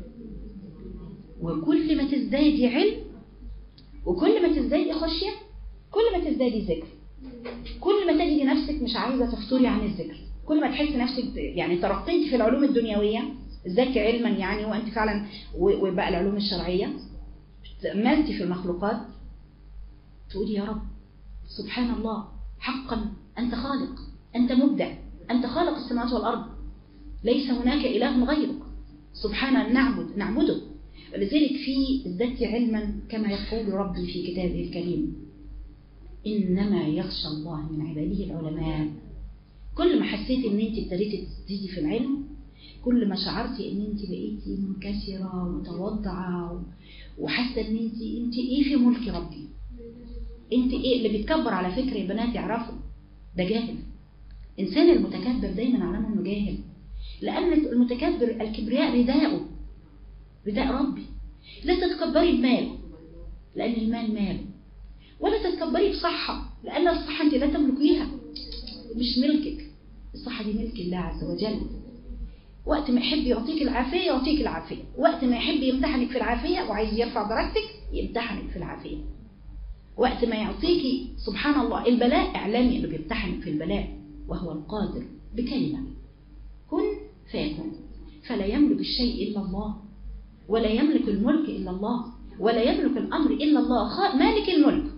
وكل ما تزدادي علم وكل ما تزدادي خشية كل ما تزدادي ذكر، كل ما تجدي نفسك مش عايزة تفتري عن الذكر، كل ما تحسي نفسك يعني ترقيتي في العلوم الدنيوية ازدادتي علما يعني، وانت فعلا وبقى العلوم الشرعية تأملتي في المخلوقات تقولي يا رب سبحان الله حقا أنت خالق، أنت مبدع، أنت خالق السماوات والأرض، ليس هناك إله غيرك، سبحانه نعبد نعبده. ولذلك في ازددتي علما كما يقول ربي في كتابه الكريم إنما يخشى الله من عباده العلماء. كل ما حسيتي ان انت ابتديتي تزيدي في العلم، كل ما شعرتي ان انت بقيتي منكسرة ومتواضعة وحاسه ان انت انت ايه في ملك ربي، انت ايه. اللي بيتكبر على فكرة يا بنات يعرفوا ده جاهل. انسان المتكبر دايما علامه انه جاهل، لان المتكبر الكبرياء رداءه رداء ربي. لا تتكبري بمال لان المال مال، ولا تتكبري بصحة لان الصحة انت لا تملكيها، مش ملكك، الصحة دي ملك الله عز وجل. وقت ما يحب يعطيك العافية يعطيك العافية، وقت ما يحب يمتحنك في العافية وعايز يرفع درجتك يمتحنك في العافية. وقت ما يعطيكي سبحان الله البلاء اعلامي انه بيمتحنك في البلاء، وهو القادر بكلمة كن فيكون. فلا يملك الشيء إلا الله، ولا يملك الملك إلا الله، ولا يملك الأمر إلا الله، مالك الملك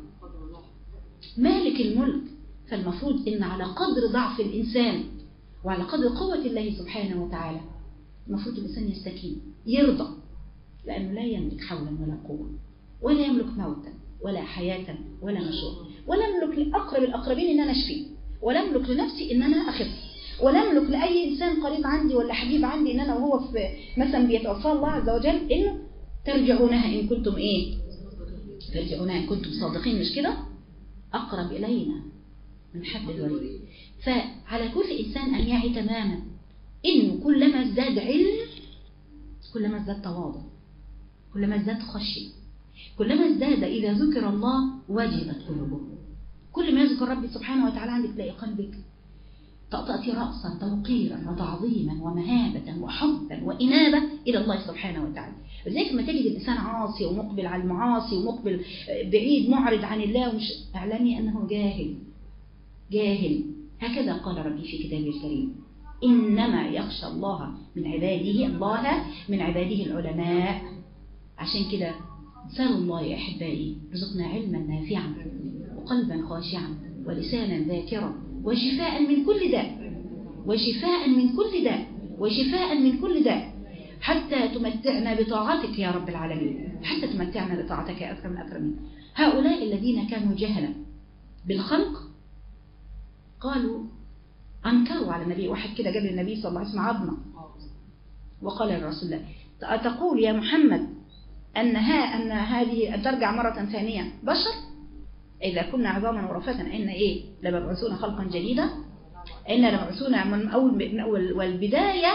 مالك الملك. فالمفروض إن على قدر ضعف الإنسان وعلى قدر قوة الله سبحانه وتعالى المفروض الإنسان يستكين يرضى، لأنه لا يملك حولا ولا قوة، ولا يملك موتا ولا حياة ولا نشور، ولا يملك لأقرب الأقربين إن أنا أشفي، ولا أملك لنفسي إن أنا أخف، ولا أملك لأي إنسان قريب عندي ولا حبيب عندي إن أنا وهو في مثلا بيتوفى الله عز وجل إنه ترجعونها إن كنتم إيه ترجعونها إن كنتم صادقين. مش كده؟ أقرب إلينا من حبل الوريد. فعلى كل إنسان أن يعي تماما إنه كلما ازداد علم كلما ازداد تواضع، كلما ازداد خشية، كلما ازداد إذا ذكر الله وجبت قلوبهم. كل ما يذكر ربي سبحانه وتعالى عندك تلاقي قلبك تأتي رأسا توقيرا وتعظيما ومهابة وحبا وإنابة إلى الله سبحانه وتعالى. لذلك لما تجد الإنسان عاصي ومقبل على المعاصي ومقبل بعيد معرض عن الله ومش اعلمي أنه جاهل جاهل. هكذا قال ربي في كتابه الكريم إنما يخشى الله من عباده الله من عباده العلماء. عشان كده سألوا الله يا أحبائي رزقنا علما نافعا وقلبا خاشعا ولسانا ذاكرا وشفاء من كل داء وشفاء من كل داء وشفاء من كل داء، حتى تمتعنا بطاعتك يا رب العالمين، حتى تمتعنا بطاعتك يا أكرم الأكرمين. هؤلاء الذين كانوا جهلا بالخلق قالوا أنكروا على النبي. واحد كده جاب للنبي صلى الله عليه وسلم عظمة وقال للرسول الله أتقول يا محمد أن ها أن هذه ترجع مرة ثانية بشر؟ إذا كنا عظاما ورفاتا إن إيه لمبعوثون خلقا جديدا، إن لمبعوثون من أول من أول والبداية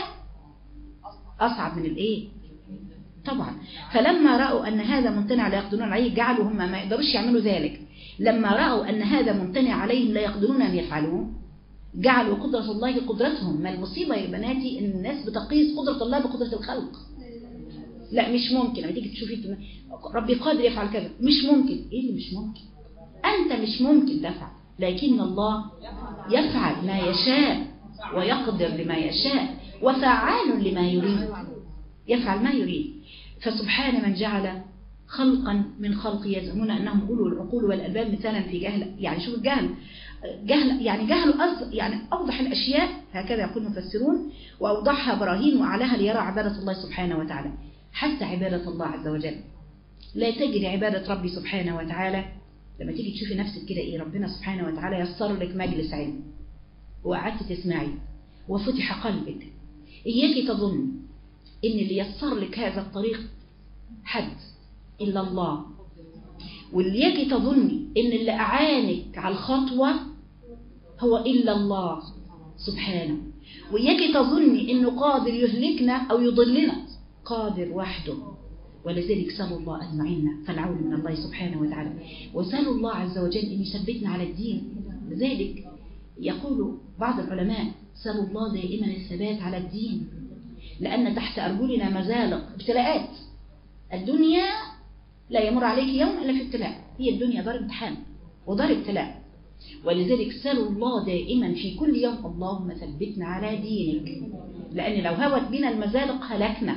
أصعب من الإيه طبعا. فلما رأوا أن هذا ممتنع لا يقدرون عليه جعلوا هم ما يقدروش يعملوا ذلك. لما رأوا أن هذا ممتنع عليهم لا يقدرون أن يفعلوه جعلوا قدرة الله قدرتهم. ما المصيبة يا بناتي إن الناس بتقيس قدرة الله بقدرة الخلق. لا مش ممكن. لما تيجي تشوفي ربي قادر يفعل كذا مش ممكن. إيه اللي مش ممكن؟ أنت مش ممكن تفعل، لكن الله يفعل ما يشاء ويقدر لما يشاء وفعال لما يريد، يفعل ما يريد. فسبحان من جعل خلقا من خلق يزعمون أنهم أولو العقول والألباب مثالا في جهل. يعني شوف الجهل جهل يعني جهل يعني أوضح الأشياء هكذا يقول المفسرون، وأوضحها براهين وأعلاها ليرى عبادة الله سبحانه وتعالى. حتى عبادة الله عز وجل لا تجري عبادة ربي سبحانه وتعالى. لما تيجي تشوفي نفسك كده إيه ربنا سبحانه وتعالى يسر لك مجلس علم وقعدت تسمعي وفتح قلبك، إياك تظن إن اللي يسر لك هذا الطريق حد إلا الله، واللي تظني إن اللي أعانك على الخطوة هو إلا الله سبحانه، وإياك تظني إنه قادر يهلكنا أو يضلنا، قادر وحده. ولذلك سألوا الله أن يعيننا فالعون من الله سبحانه وتعالى، وسألوا الله عز وجل أن يثبتنا على الدين. لذلك يقول بعض العلماء سألوا الله دائما الثبات على الدين، لأن تحت أرجلنا مزالق ابتلاءات. الدنيا لا يمر عليك يوم إلا في ابتلاء، هي الدنيا دار امتحان ودار ابتلاء. ولذلك سألوا الله دائما في كل يوم اللهم ثبتنا على دينك، لأن لو هوت بنا المزالق هلكنا،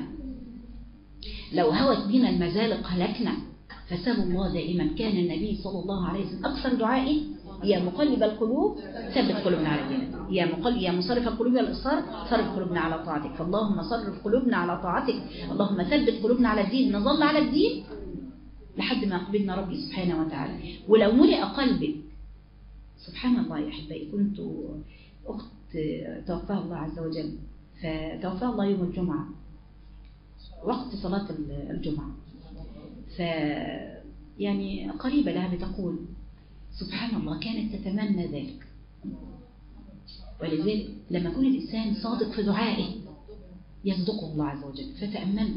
لو هوت بنا المزالق هلكنا. فسألوا الله دائما. كان النبي صلى الله عليه وسلم أكثر دعائه يا مقلب القلوب ثبت قلوبنا على دينك، يا مقلب يا مصرف القلوب والأبصار صرف قلوبنا على طاعتك. فاللهم صرف قلوبنا على طاعتك، اللهم ثبت قلوبنا على الدين. نظل على الدين لحد ما قبلنا ربي سبحانه وتعالى. ولو ملئ قلبك سبحان الله يا أحبائي. كنت أخت توفاها الله عز وجل، فتوفاها الله يوم الجمعة وقت صلاة الجمعة، ف يعني قريبة لها بتقول سبحان الله كانت تتمنى ذلك. ولذلك لما يكون الإنسان صادق في دعائه يصدقه الله عز وجل. فتأملت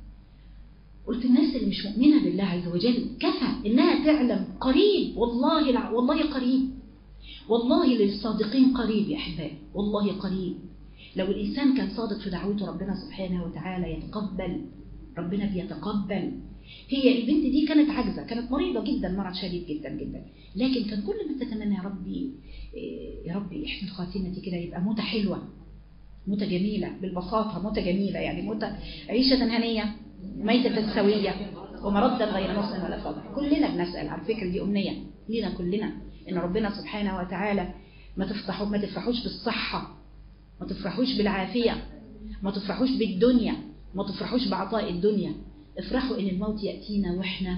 قلت الناس اللي مش مؤمنة بالله عز وجل كفى إنها تعلم قريب، والله والله قريب، والله للصادقين قريب يا أحبائي، والله قريب. لو الإنسان كان صادق في دعوته ربنا سبحانه وتعالى يتقبل، ربنا بيتقبل. هي البنت دي كانت عاجزة، كانت مريضة جدا، مرض شديد جدا جدا، لكن كان كل ما تتمنى يا ربي يا ربي احسن خاتمتي كده، يبقى موتة حلوة، موتة جميلة، بالبساطة موتة جميلة، يعني موتة عيشة هنية ميتة سوية ومردا غير نص ولا فضل. كلنا بنسأل على فكرة دي أمنية لينا كلنا، إن ربنا سبحانه وتعالى ما تفتحوا ما تفرحوش بالصحة، ما تفرحوش بالعافية، ما تفرحوش بالدنيا، ما تفرحوش بعطاء الدنيا. افرحوا إن الموت يأتينا وإحنا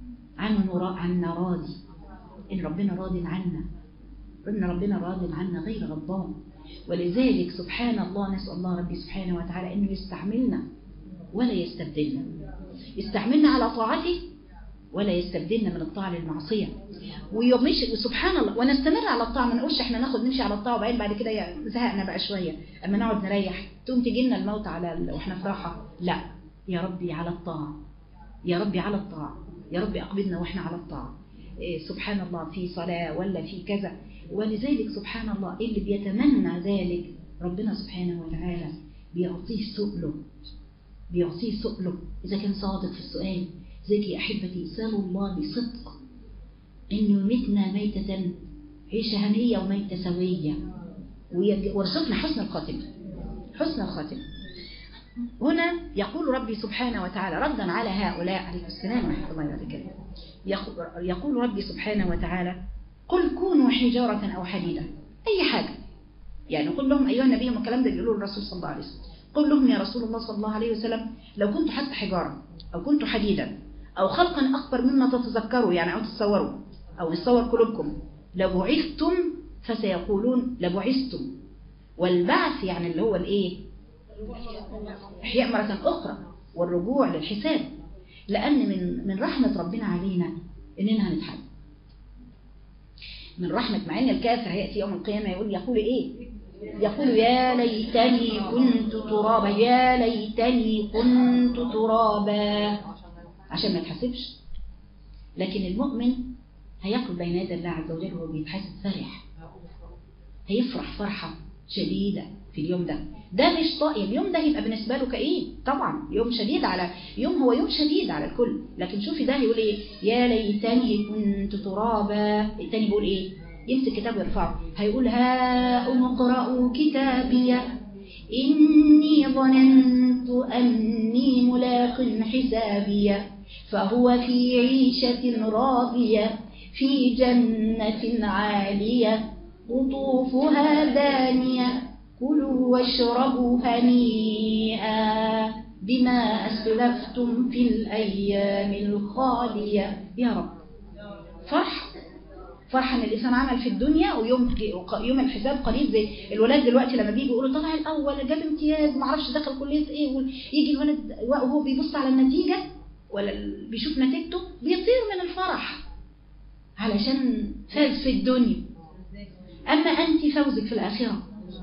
عنه عنا راضي، إن ربنا راض عنا، إن ربنا راض عنا غير غضبان. ولذلك سبحان الله نسأل الله ربي سبحانه وتعالى إنه يستعملنا ولا يستبدلنا، يستعملنا على طاعته ولا يستبدلنا من الطاعة للمعصية. ويمشي سبحان الله ونستمر على الطاعة، ما نقولش احنا ناخد نمشي على الطاعة وبعدين بعد كده زهقنا بقى شوية اما نقعد نريح تقوم تجي لنا الموت على ال... واحنا في راحة. لا يا ربي على الطاعة، يا ربي على الطاعة، يا ربي أقبضنا واحنا على الطاعة. إيه سبحان الله في صلاة ولا في كذا. ولذلك سبحان الله اللي بيتمنى ذلك ربنا سبحانه وتعالى بيعطيه سؤله، بيعطيه سؤله إذا كان صادق في السؤال. ذلك يا أحبتي سألوا الله بصدق إنه يمتنا ميتة عيشة هنية وميتة سوية، ورزقنا حسن الخاتمة، حسن الخاتمة. هنا يقول ربي سبحانه وتعالى ردا على هؤلاء عليه السلام ورحمة الله وبركاته، يقول ربي سبحانه وتعالى قل كونوا حجارة أو حديدا، أي حاجة. يعني قل لهم أيها النبي، ما الكلام ده بيقولوا الرسول صلى الله عليه وسلم، قل لهم يا رسول الله صلى الله عليه وسلم لو كنت حتى حجارة أو كنت حديدا أو خلقا أكبر مما تتذكروا، يعني أو تتصوروا أو يتصور قلوبكم، لبعثتم فسيقولون لبعثتم. والبعث يعني اللي هو الإيه؟ إحياء مرة أخرى والرجوع للحساب. لأن من من رحمة ربنا علينا إننا هنتحاسب، من رحمة، مع ان الكافر هيأتي يوم القيامة يقول يقول ايه؟ يقول يا ليتني كنت ترابا، يا ليتني كنت ترابا، عشان ما يتحسبش. لكن المؤمن هيقف بين يدي الله عز وجل وهو بيتحاسب فرح، هيفرح فرحة شديدة في اليوم ده. ده مش طائم، اليوم ده هيبقى بالنسبة له كئيب طبعا، يوم شديد على يوم، هو يوم شديد على الكل. لكن شوفي ده هيقول ايه؟ يا ليتني كنت ترابا. التاني بيقول ايه؟ يمسك كتاب ويرفعه، هيقول هاؤم اقرءوا كتابي إني ظننت أني ملاق حسابي فهو في عيشة راضية في جنة عالية قطوفها دانية كلوا واشربوا هنيئا بما أسلفتم في الأيام الخالية. يا رب فرح فرحة ان الانسان عمل في الدنيا ويوم يوم الحساب قريب. زي الولاد دلوقتي لما بيجوا يقولوا طلع الاول جاب امتياز ما اعرفش دخل كليه ايه، ويجي الولد وهو بيبص على النتيجه ولا بيشوف نتيجته بيطير من الفرح علشان فاز في الدنيا. اما انت فوزك في الاخره،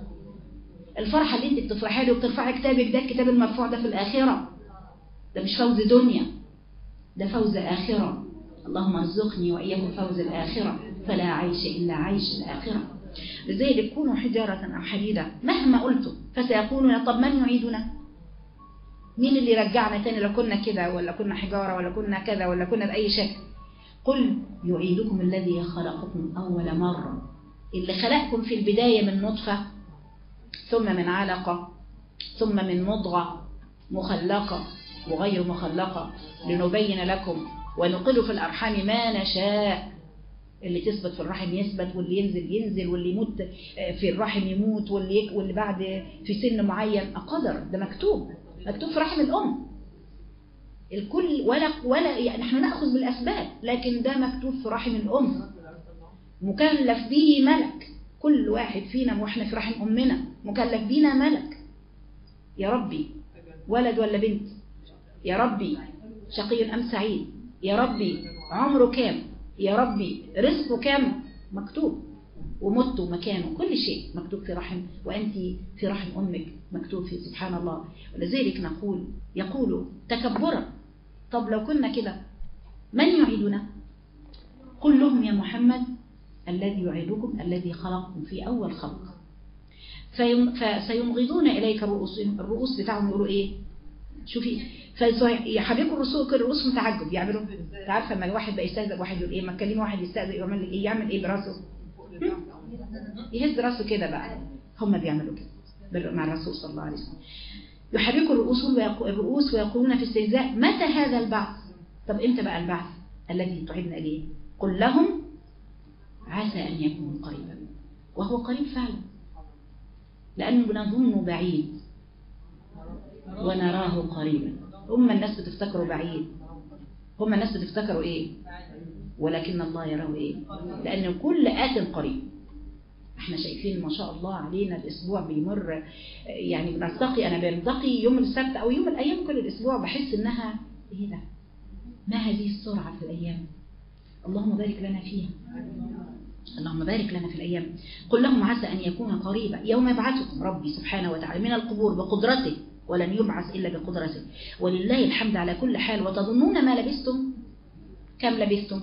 الفرحه اللي انت بتفرحي له وبترفعي كتابك ده، الكتاب المرفوع ده في الاخره، ده مش فوز دنيا، ده فوز اخره. اللهم ارزقني واياكم فوز الاخره، فلا عيش إلا عيش الآخرة. لذلك كونوا حجارة أو حديدة مهما قلتم فسيقولون طب من يعيدنا؟ مين اللي رجعنا تاني لو كنا كده ولا كنا حجارة ولا كنا كذا ولا كنا بأي شكل؟ قل يعيدكم الذي خلقكم أول مرة، اللي خلقكم في البداية من نطفة ثم من علقة ثم من مضغة مخلقة وغير مخلقة لنبين لكم ونقل في الأرحام ما نشاء. اللي تثبت في الرحم يثبت، واللي ينزل ينزل، واللي يموت في الرحم يموت، واللي واللي بعد في سن معين قدر، ده مكتوب مكتوب في رحم الأم الكل. ولا ولا يعني نحن نأخذ بالأسباب، لكن ده مكتوب في رحم الأم مكلف به ملك. كل واحد فينا واحنا في رحم أمنا مكلف بينا ملك. يا ربي ولد ولا بنت، يا ربي شقي أم سعيد، يا ربي عمره كام، يا ربي رزقه كم، مكتوب. ومته مكانه، كل شيء مكتوب في رحم، وأنت في رحم أمك مكتوب في. سبحان الله. ولذلك نقول يقول تكبرا طب لو كنا كده من يعيدنا؟ قل لهم يا محمد الذي يعيدكم الذي خلقكم في أول خلق. فسينغضون إليك الرؤوس، الرؤوس بتاعهم يقولوا إيه؟ شوفي فيحركوا الرؤوس الرؤوس متعجب يعملوا. عارفه لما الواحد بقى يستهزئ واحد يقول ايه، ما تكلمي واحد يستهزئ يعمل ايه؟ يعمل ايه براسه؟ يهز راسه كده بقى. هم بيعملوا كده مع الرسول صلى الله عليه وسلم. يحركوا الرؤوس الرؤوس ويقولون في استهزاء متى هذا البعث؟ طب امتى بقى البعث الذي تعدنا اليه؟ قل لهم عسى ان يكون قريبا، وهو قريب فعلا، لانه بنظنه بعيد ونراه قريبا. هم الناس بتفتكروا بعيد، هم الناس بتفتكروا ايه؟ ولكن الله يراه ايه؟ لأن كل آت قريب. احنا شايفين ما شاء الله علينا الاسبوع بيمر، يعني بنلتقي، انا بلتقي يوم السبت او يوم الايام كل الاسبوع بحس انها ايه ده؟ ما هذه السرعة في الايام؟ اللهم بارك لنا فيها، اللهم بارك لنا في الأيام. قل لهم عسى أن يكون قريبا يوم يبعثكم ربي سبحانه وتعالى من القبور بقدرته، ولن يبعث إلا بقدرته، ولله الحمد على كل حال. وتظنون ما لبثتم؟ كم لبثتم؟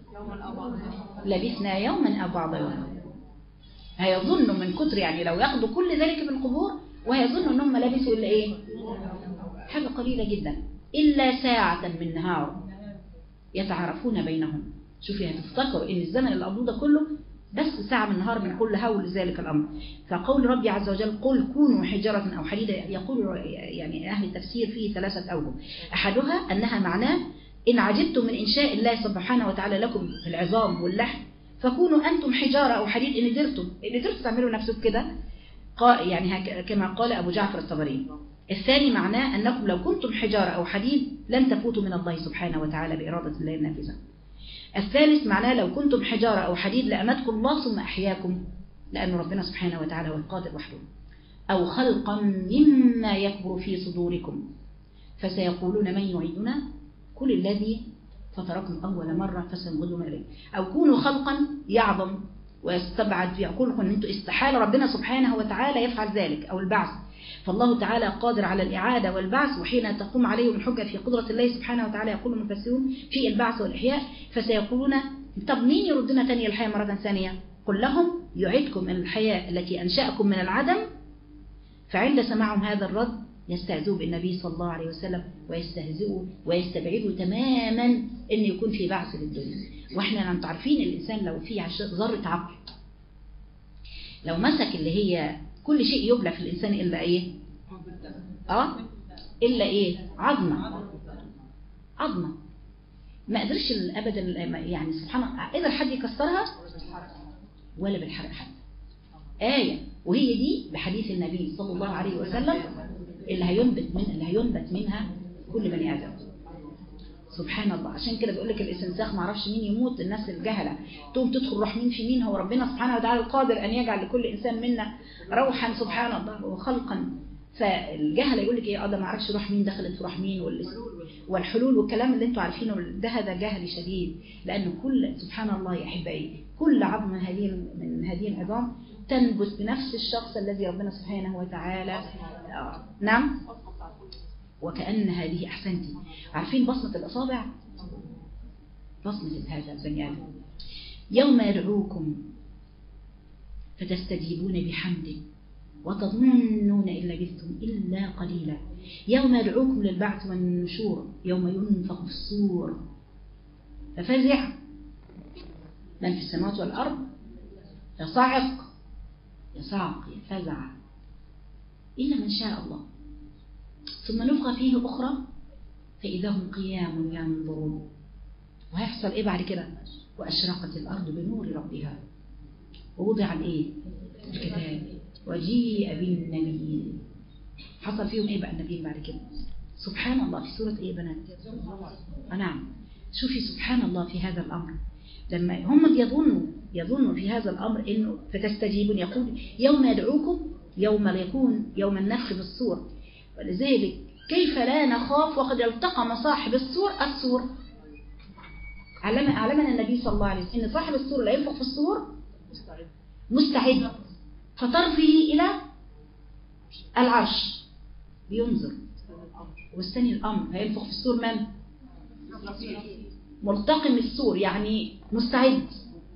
لبثنا يوما أو بعض يوم. هيظنوا من كتر يعني لو ياخدوا كل ذلك في القبور وهيظنوا أنهم لبثوا إلا إيه؟ حاجة قليلة جدا، إلا ساعة من نهار يتعارفون بينهم. شوفي هتفتكروا ان الزمن اللي قضوه ده كله بس ساعة من النهار من كل هول ذلك الأمر. فقول ربي عز وجل قل كونوا حجارة أو حديدة، يقول يعني أهل التفسير فيه ثلاثة أوجه. أحدها أنها معناه إن عجبتم من إنشاء الله سبحانه وتعالى لكم العظام واللحم فكونوا أنتم حجارة أو حديد إن قدرتم إن قدرتم تعملوا نفسكم كده، يعني كما قال أبو جعفر الطبري. الثاني معناه أنكم لو كنتم حجارة أو حديد لن تفوتوا من الله سبحانه وتعالى بإرادة الله النافذة. الثالث معناه لو كنتم حجارة أو حديد لأماتكم الله ثم أحياكم، لأن ربنا سبحانه وتعالى هو القادر وحده. أو خلقا مما يكبر في صدوركم فسيقولون من يعيدنا كل الذي فطركم أول مرة فسينغضون إليه. أو كونوا خلقا يعظم ويستبعد في عقولكم أن أنتم استحالة ربنا سبحانه وتعالى يفعل ذلك أو البعث. فالله تعالى قادر على الإعادة والبعث، وحين تقوم عليهم الحجة في قدرة الله سبحانه وتعالى يقول المفسرون في البعث والإحياء فسيقولون طب مين يردنا تاني الحياة مرة ثانية؟ قل لهم يعيدكم من الحياة التي أنشأكم من العدم. فعند سماعهم هذا الرد يستهزئوا بالنبي صلى الله عليه وسلم ويستهزئوا ويستبعدوا تماما أن يكون في بعث للدنيا. وإحنا أنتم عارفين الإنسان لو فيه ذرة عقل، لو مسك اللي هي كل شيء يبلى في الإنسان إلا إيه؟ آه؟ إلا إيه؟ عظمة عظمة ما قدرش أبدا يعني سبحان الله قدر حد يكسرها ولا بالحرق حد. آية وهي دي بحديث النبي صلى الله عليه وسلم اللي هينبت من اللي هينبت منها كل بني آدم. سبحان الله. عشان كده بيقول لك الاستنساخ ما اعرفش مين يموت، الناس الجهله تقوم تدخل روح مين في مين. هو ربنا سبحانه وتعالى القادر ان يجعل لكل انسان منا روحا سبحان الله وخلقا. فالجهله يقول لك ايه، اه ده ما اعرفش روح مين دخلت في روح مين والحلول والكلام اللي انتم عارفينه ده هذا جهل شديد. لانه كل سبحان الله يا احبائي كل عظم من هذه من هذه العظام تنبت بنفس الشخص الذي ربنا سبحانه وتعالى آه. نعم. وكأن هذه أحسنتي. عارفين بصمة الأصابع؟ بصمة هذا البني آدم. يوم يدعوكم فتستجيبون بحمده وتظنون إن لبثتم إلا قليلا. يوم يدعوكم للبعث والنشور يوم ينفخ في الصور ففزع من في السماوات والأرض يصعق يصعق يفزع إلا من شاء الله. ثم نفخ فيه أخرى فإذا هم قيام ينظرون. وهيحصل إيه بعد كده؟ وأشرقت الأرض بنور ربها ووضع الإيه؟ الكتاب وجيء بالنبيين. حصل فيهم إيه بقى النبيين بعد كده؟ سبحان الله في سورة إيه بنات؟ نعم. شوفي سبحان الله في هذا الأمر لما هم يظنوا يظنوا في هذا الأمر إنه فتستجيبون يقول يوم يدعوكم يوم يكون يوم النفخ في الصور. ولذلك كيف لا نخاف وقد التقم صاحب الصور الصور. علم علمنا النبي صلى الله عليه وسلم ان صاحب الصور لا ينفخ في الصور مستعد فطرفه الى العرش بينظر واستني الامر. هينفخ في الصور من؟ ملتقم الصور يعني مستعد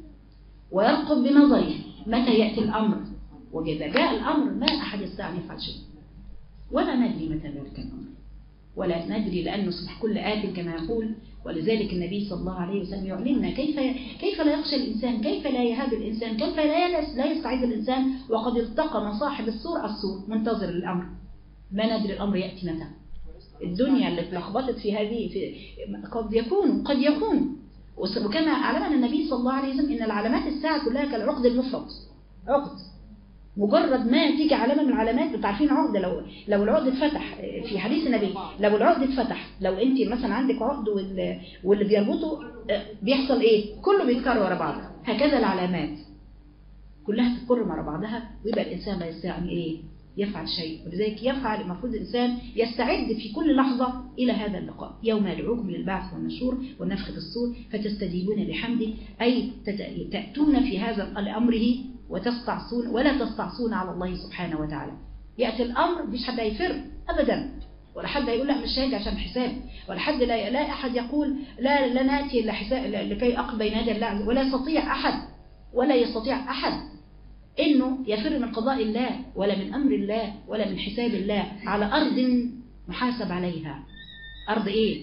ويرقب بنظره متى ياتي الامر. واذا جاء الامر ما احد يستطيع ان يفعل شيء ولا ندري متى ذلك الأمر ولا ندري لأنه صبح كل آت كما يقول. ولذلك النبي صلى الله عليه وسلم يعلمنا كيف كيف لا يخشى الإنسان، كيف لا يهاب الإنسان، كيف لا لا يستعيد الإنسان وقد التقم صاحب الصور الصور منتظر الأمر. ما ندري الأمر يأتي متى. الدنيا اللي اتلخبطت في هذه في قد يكون قد يكون. وكما علمنا النبي صلى الله عليه وسلم إن العلامات الساعة كلها كالعقد المفرط. عقد مجرد ما تيجي علامة من العلامات بتعرفين عقد. لو لو العقد اتفتح في حديث النبي لو العقد اتفتح لو انت مثلا عندك عقد واللي بيربطه بيحصل ايه كله بيتكرر ورا بعض. هكذا العلامات كلها تتكرر ورا بعضها ويبقى الانسان لا يستطيع ايه يفعل شيء. ولذلك يفعل المفروض الانسان يستعد في كل لحظة الى هذا اللقاء. يوم يدعوكم للبعث والنشور والنفخ في الصور فتستجيبون بحمده اي تأتون في هذا الامره وتستعصون ولا تستعصون على الله سبحانه وتعالى. يأتي الأمر مفيش حد هيفر أبدا ولا حد هيقول لا مش هاجي عشان حساب ولا حد لا, لا أحد يقول لا لا نأتي لكي أقف بين يدي الله. ولا يستطيع أحد ولا يستطيع أحد إنه يفر من قضاء الله ولا من أمر الله ولا من حساب الله على أرض محاسب عليها. أرض إيه؟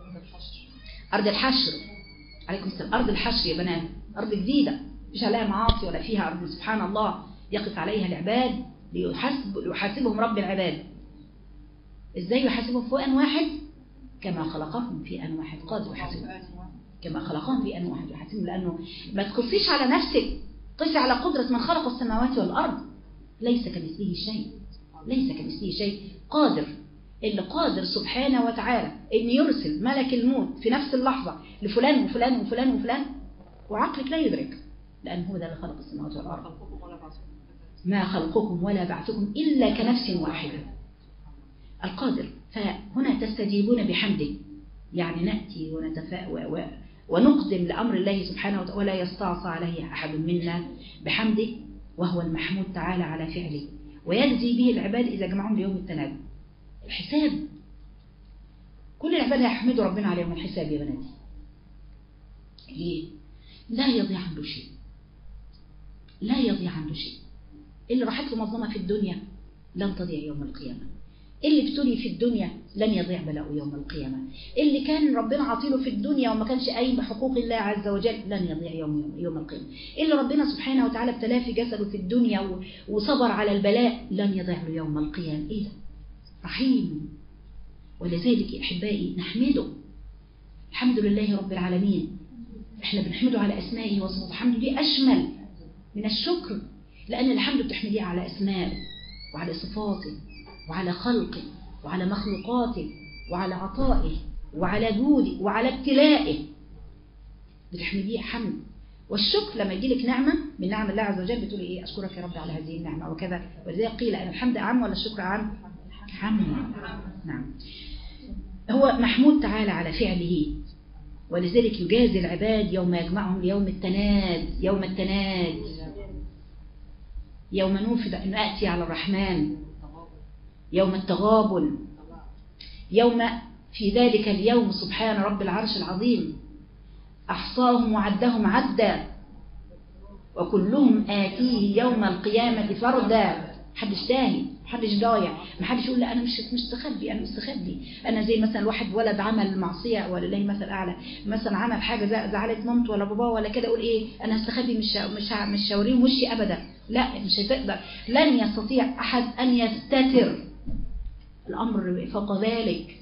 أرض الحشر. عليكم السلام. أرض الحشر يا بنات أرض جديدة مش عليها معاصي ولا فيها أرض سبحان الله يقف عليها العباد ليحاسب يحاسبهم رب العباد. إزاي يحاسبهم في آن واحد؟ كما خلقهم في آن واحد قادر يحاسبهم كما خلقهم في آن واحد يحاسبهم. لأنه ما تقصيش على نفسك قصي على قدرة من خلق السماوات والأرض. ليس كمثله شيء ليس كمثله شيء. قادر اللي قادر سبحانه وتعالى إن يرسل ملك الموت في نفس اللحظة لفلان وفلان وفلان وفلان وعقلك لا يدرك لأن هو ده اللي خلق السماوات والأرض. ما خلقكم ولا بعثكم إلا كنفس واحدة. القادر. فهنا تستجيبون بحمده يعني نأتي ونتفاء ونقدم لأمر الله سبحانه وتعالى ولا يستعصى عليه أحد منا بحمده، وهو المحمود تعالى على فعله، ويجزي به العباد إذا جمعهم ليوم التناد. الحساب كل العباد يحمدوا ربنا على يوم الحساب يا بناتي. ليه؟ لا يضيع عنده شيء، لا يضيع عنده شيء. اللي راحت له مظلمة في الدنيا لن تضيع يوم القيامة، اللي ابتلي في الدنيا لن يضيع بلاءه يوم القيامة، اللي كان ربنا عاطيله في الدنيا وما كانش قايم بحقوق الله عز وجل لن يضيع يوم يوم القيامة، اللي ربنا سبحانه وتعالى ابتلاه في جسده في الدنيا وصبر على البلاء لن يضيع له يوم القيامة. ايه ده؟ رحيم. ولذلك يا احبائي نحمده، الحمد لله رب العالمين. احنا بنحمده على اسمائه وصفاته، الحمد لله اشمل من الشكر، لان الحمد بتحمديه على اسمائه وعلى صفاته وعلى خلقه وعلى مخلوقاته وعلى عطائه وعلى جوده وعلى ابتلائه، بتحمديه حمد. والشكر لما يجيلك نعمة من نعم الله عز وجل بتقولي ايه؟ اشكرك يا رب على هذه النعمة وكذا. ولذلك قيل ان الحمد عام ولا الشكر عام؟ حمد. نعم. هو محمود تعالى على فعله، ولذلك يجازي العباد يوم يجمعهم ليوم التناد. يوم التناد يوم نوفد أن أتي على الرحمن، يوم التغابن، يوم في ذلك اليوم سبحان رب العرش العظيم أحصاهم وعدهم عدا وكلهم آتيه يوم القيامة فردا. محدش تاهي، محدش ضايع، محدش يقول لا أنا مش مستخبي، أنا مستخبي. أنا زي مثلا واحد ولد عمل معصية ولا لله مثل أعلى، مثلا عمل حاجة زعلت مامته ولا باباه ولا كده، يقول إيه؟ أنا هستخبي، مش مش مش شاورين وشي أبدا. لا، مش هتقدر، لن يستطيع أحد أن يستتر. الأمر فوق ذلك.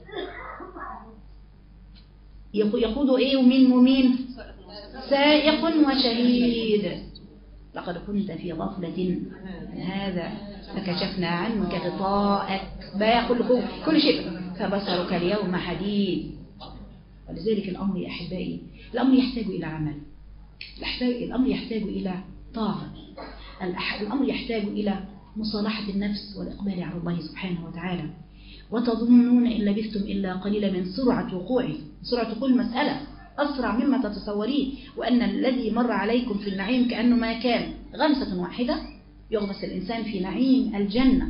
يقود إيه ومين ومين؟ سائق وشهيد. لقد كنت في غفلة هذا فكشفنا عنك غطاءك، كل كل شيء فبصرك اليوم حديد. ولذلك الأمر يا أحبائي، الأمر يحتاج إلى عمل، الأمر يحتاج إلى طاعة، الأمر يحتاج إلى مصالحة النفس والإقبال على الله سبحانه وتعالى. وتظنون إن لبثتم إلا قليلا من سرعة وقوعه، سرعة وقوع المسألة أسرع مما تتصورين، وأن الذي مر عليكم في النعيم كأنه ما كان غمسة واحدة يغمس الإنسان في نعيم الجنة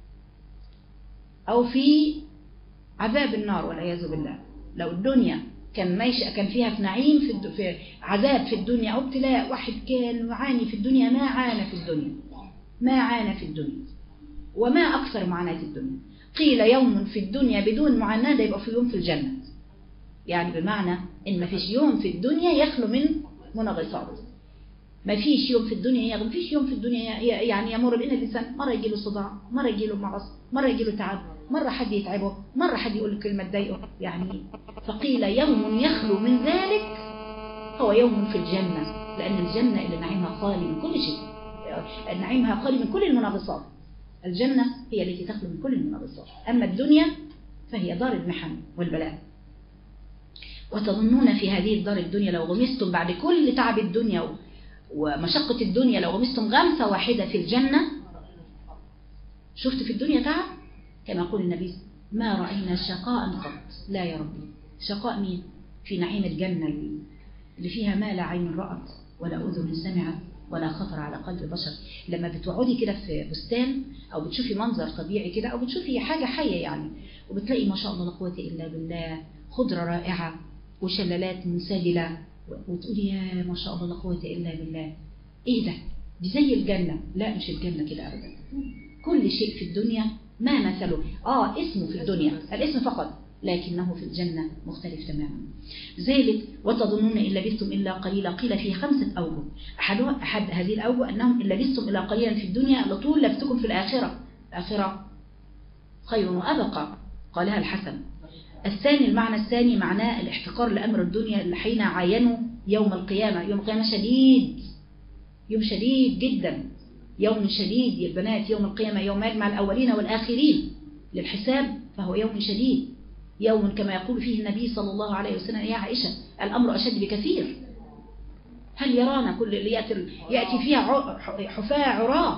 أو في عذاب النار والعياذ بالله. لو الدنيا كان ماشي كان فيها في نعيم في, في عذاب في الدنيا أو ابتلاء، واحد كان يعاني في الدنيا ما عانى في الدنيا، ما عانى في الدنيا، وما أكثر معاناة الدنيا. قيل يوم في الدنيا بدون معاناة يبقى في يوم في الجنة، يعني بمعنى إن ما فيش يوم في الدنيا يخلو من منغصات، ما فيش يوم في الدنيا ما فيش يوم في الدنيا يعني يمر بين الإنسان مرة يجي له صداع، مرة يجي له مغص، مرة يجي له تعب، مرة حد يتعبه، مرة حد يقول له كلمة تضايقه يعني. فقيل يوم يخلو من ذلك هو يوم في الجنة، لأن الجنة اللي نعيمها خالي من كل شيء، نعيمها خالي من كل المنغصات. الجنة هي التي تخلو من كل المنغصات، أما الدنيا فهي دار المحن والبلاء. وتظنون في هذه الدار الدنيا لو غمستم بعد كل تعب الدنيا ومشقة الدنيا، لو غمستم غمسة واحدة في الجنة. شفت في الدنيا تعب؟ كما يقول النبي ما رأينا شقاء قط. لا يا ربي، شقاء مين؟ في نعيم الجنة اللي فيها ما لا عين رأت ولا أذن سمعت ولا خطر على قلب بشر. لما بتقعدي كده في بستان أو بتشوفي منظر طبيعي كده أو بتشوفي حاجة حية يعني، وبتلاقي ما شاء الله لا قوة إلا بالله خضرة رائعة وشلالات منسدلة، وتقولي يا ما شاء الله لا قوة إلا بالله، إيه ده؟ دي زي الجنة. لا، مش الجنة كده أبدا. كل شيء في الدنيا ما مثله، آه اسمه في الدنيا الاسم فقط، لكنه في الجنة مختلف تماما. ذلك وتظنون إن لبثتم إلا قليلا. قيل فيه خمسة أوجه، أحدها أحد هذه الأوجه أنهم إن لبثتم إلا قليلا في الدنيا لطول لبثتكم في الآخرة، الآخرة خير وأبقى، قالها الحسن. الثاني المعنى الثاني معناه الاحتقار لأمر الدنيا اللي حين عاينوا يوم القيامة. يوم القيامة شديد، يوم شديد جدا، يوم شديد يا البنات. يوم القيامة يوم يجمع الأولين والآخرين للحساب، فهو يوم شديد، يوم كما يقول فيه النبي صلى الله عليه وسلم يا عائشة الأمر أشد بكثير. هل يرانا كل اللي يأتي, يأتي فيها حفاة عراة؟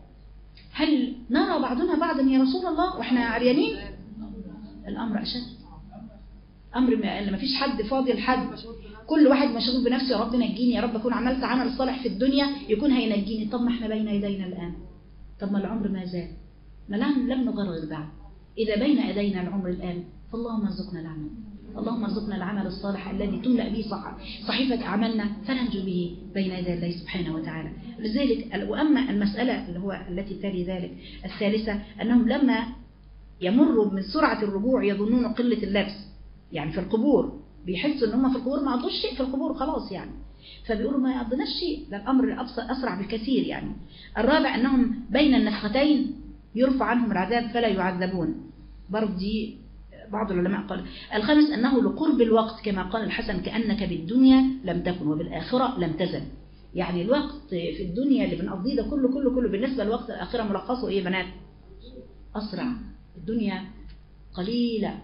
هل نرى بعضنا بعضا يا رسول الله وإحنا عريانين؟ الأمر أشد، أمر ما فيش حد فاضي لحد. كل واحد مشغول بنفسه، يا رب نجيني، يا رب أكون عملت عمل صالح في الدنيا يكون هينجيني. طب ما احنا بين يدينا الآن، طب ما العمر ما زال، ما لم, لم نغرغر بعد. إذا بين يدينا العمر الآن فاللهم ارزقنا العمل، اللهم ارزقنا العمل الصالح الذي تملأ به صحيفة أعمالنا فننجو به بين يدي الله سبحانه وتعالى. لذلك وأما المسألة اللي هو التي تلي ذلك الثالثة، أنهم لما يمروا من سرعة الرجوع يظنون قلة اللبس، يعني في القبور بيحسوا ان هم في القبور ما عندوش شيء في القبور خلاص يعني، فبيقولوا ما عندناش شيء، ده الأمر أسرع بكثير يعني. الرابع أنهم بين النفختين يرفع عنهم العذاب فلا يعذبون، برضه دي بعض العلماء قال. الخامس أنه لقرب الوقت كما قال الحسن كأنك بالدنيا لم تكن وبالآخرة لم تزل، يعني الوقت في الدنيا اللي بنقضيه ده كله كله كله بالنسبة للوقت الآخرة ملخصه إيه بنات؟ أسرع. الدنيا قليلة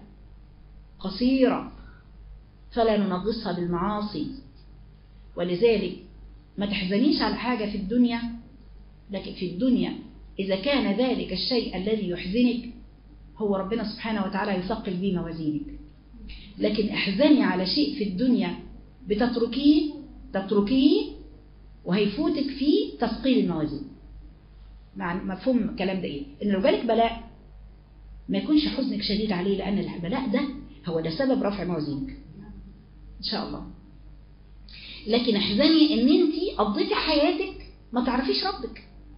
قصيرة فلا ننغصها بالمعاصي، ولذلك ما تحزنيش على حاجة في الدنيا، لكن في الدنيا إذا كان ذلك الشيء الذي يحزنك هو ربنا سبحانه وتعالى يثقل به موازينك، لكن احزني على شيء في الدنيا بتتركيه تتركيه وهيفوتك فيه تثقيل الموازين. مع مفهوم الكلام ده ايه؟ ان لو جالك بلاء ما يكونش حزنك شديد عليه، لان البلاء ده هو ده سبب رفع موازينك ان شاء الله. لكن احزني ان انت قضيتي حياتك ما تعرفيش ربك،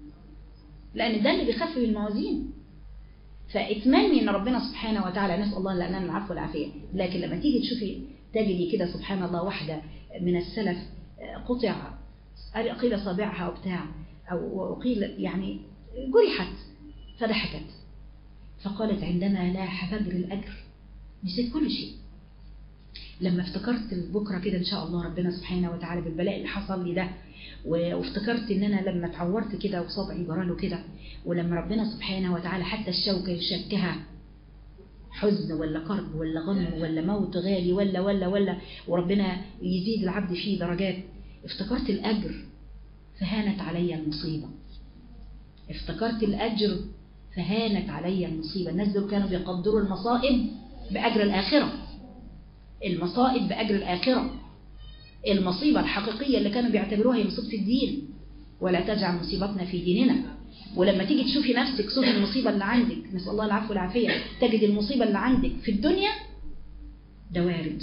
لان ده اللي بيخفف الموازين. فاتمني ان ربنا سبحانه وتعالى، نسال الله لنا العفو والعافيه، لكن لما تيجي تشوفي تجدي كده سبحان الله واحده من السلف قطع قيل صابعها او بتاع او قيل يعني جرحت فضحكت فقالت عندما لاح فجر الاجر نسيت كل شيء. لما افتكرت بكره كده ان شاء الله ربنا سبحانه وتعالى بالبلاء اللي حصل لي ده، وافتكرت ان انا لما اتعورت كده وصبعي جراله كده، ولما ربنا سبحانه وتعالى حتى الشوكه يشكها حزن ولا كرب ولا غم ولا موت غالي ولا ولا ولا وربنا يزيد العبد فيه درجات، افتكرت الاجر فهانت علي المصيبه. افتكرت الاجر فهانت علي المصيبه. الناس دول كانوا بيقدروا المصائب باجر الاخره، المصائب باجر الاخره، المصيبة الحقيقية اللي كانوا بيعتبروها هي مصيبة الدين، ولا تجعل مصيبتنا في ديننا. ولما تيجي تشوفي نفسك صوت المصيبة اللي عندك، نسأل الله العفو والعافية، تجد المصيبة اللي عندك في الدنيا ده وارد،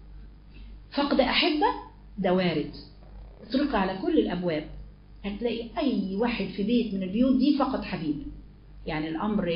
فقد أحبة ده وارد، اطرق على كل الأبواب هتلاقي أي واحد في بيت من البيوت دي فقد حبيب. يعني الأمر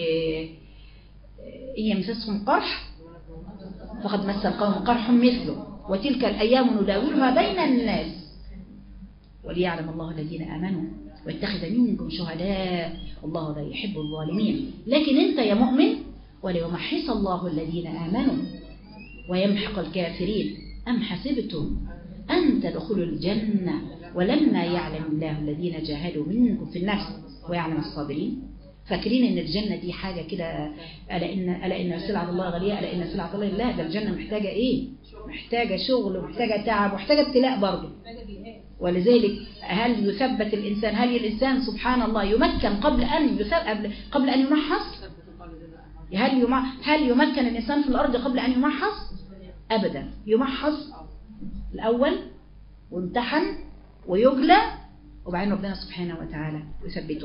إن يمسسهم قرح فقد مس القوم قرح مثله وتلك الأيام نداولها بين الناس وليعلم الله الذين آمنوا واتخذ منكم شهداء والله لا يحب الظالمين. لكن أنت يا مؤمن وليمحص الله الذين آمنوا ويمحق الكافرين أم حسبتم أن تدخلوا الجنة ولما يعلم الله الذين جاهدوا منكم في النفس ويعلم الصابرين. فاكرين ان الجنة دي حاجة كده، ألا إن, ألا إن سلعة الله غالية، ألا إن سلعة الله لا، ده الجنة محتاجة إيه؟ محتاجة شغل ومحتاجة تعب ومحتاجة ابتلاء برضه. ولذلك هل يثبت الإنسان، هل الإنسان سبحان الله يمكن قبل أن يثبت قبل أن يمحص؟ هل هل يمكن الإنسان في الأرض قبل أن يمحص؟ أبدا. يمحص الأول وامتحن ويجلى وبعدين ربنا سبحانه وتعالى يثبته.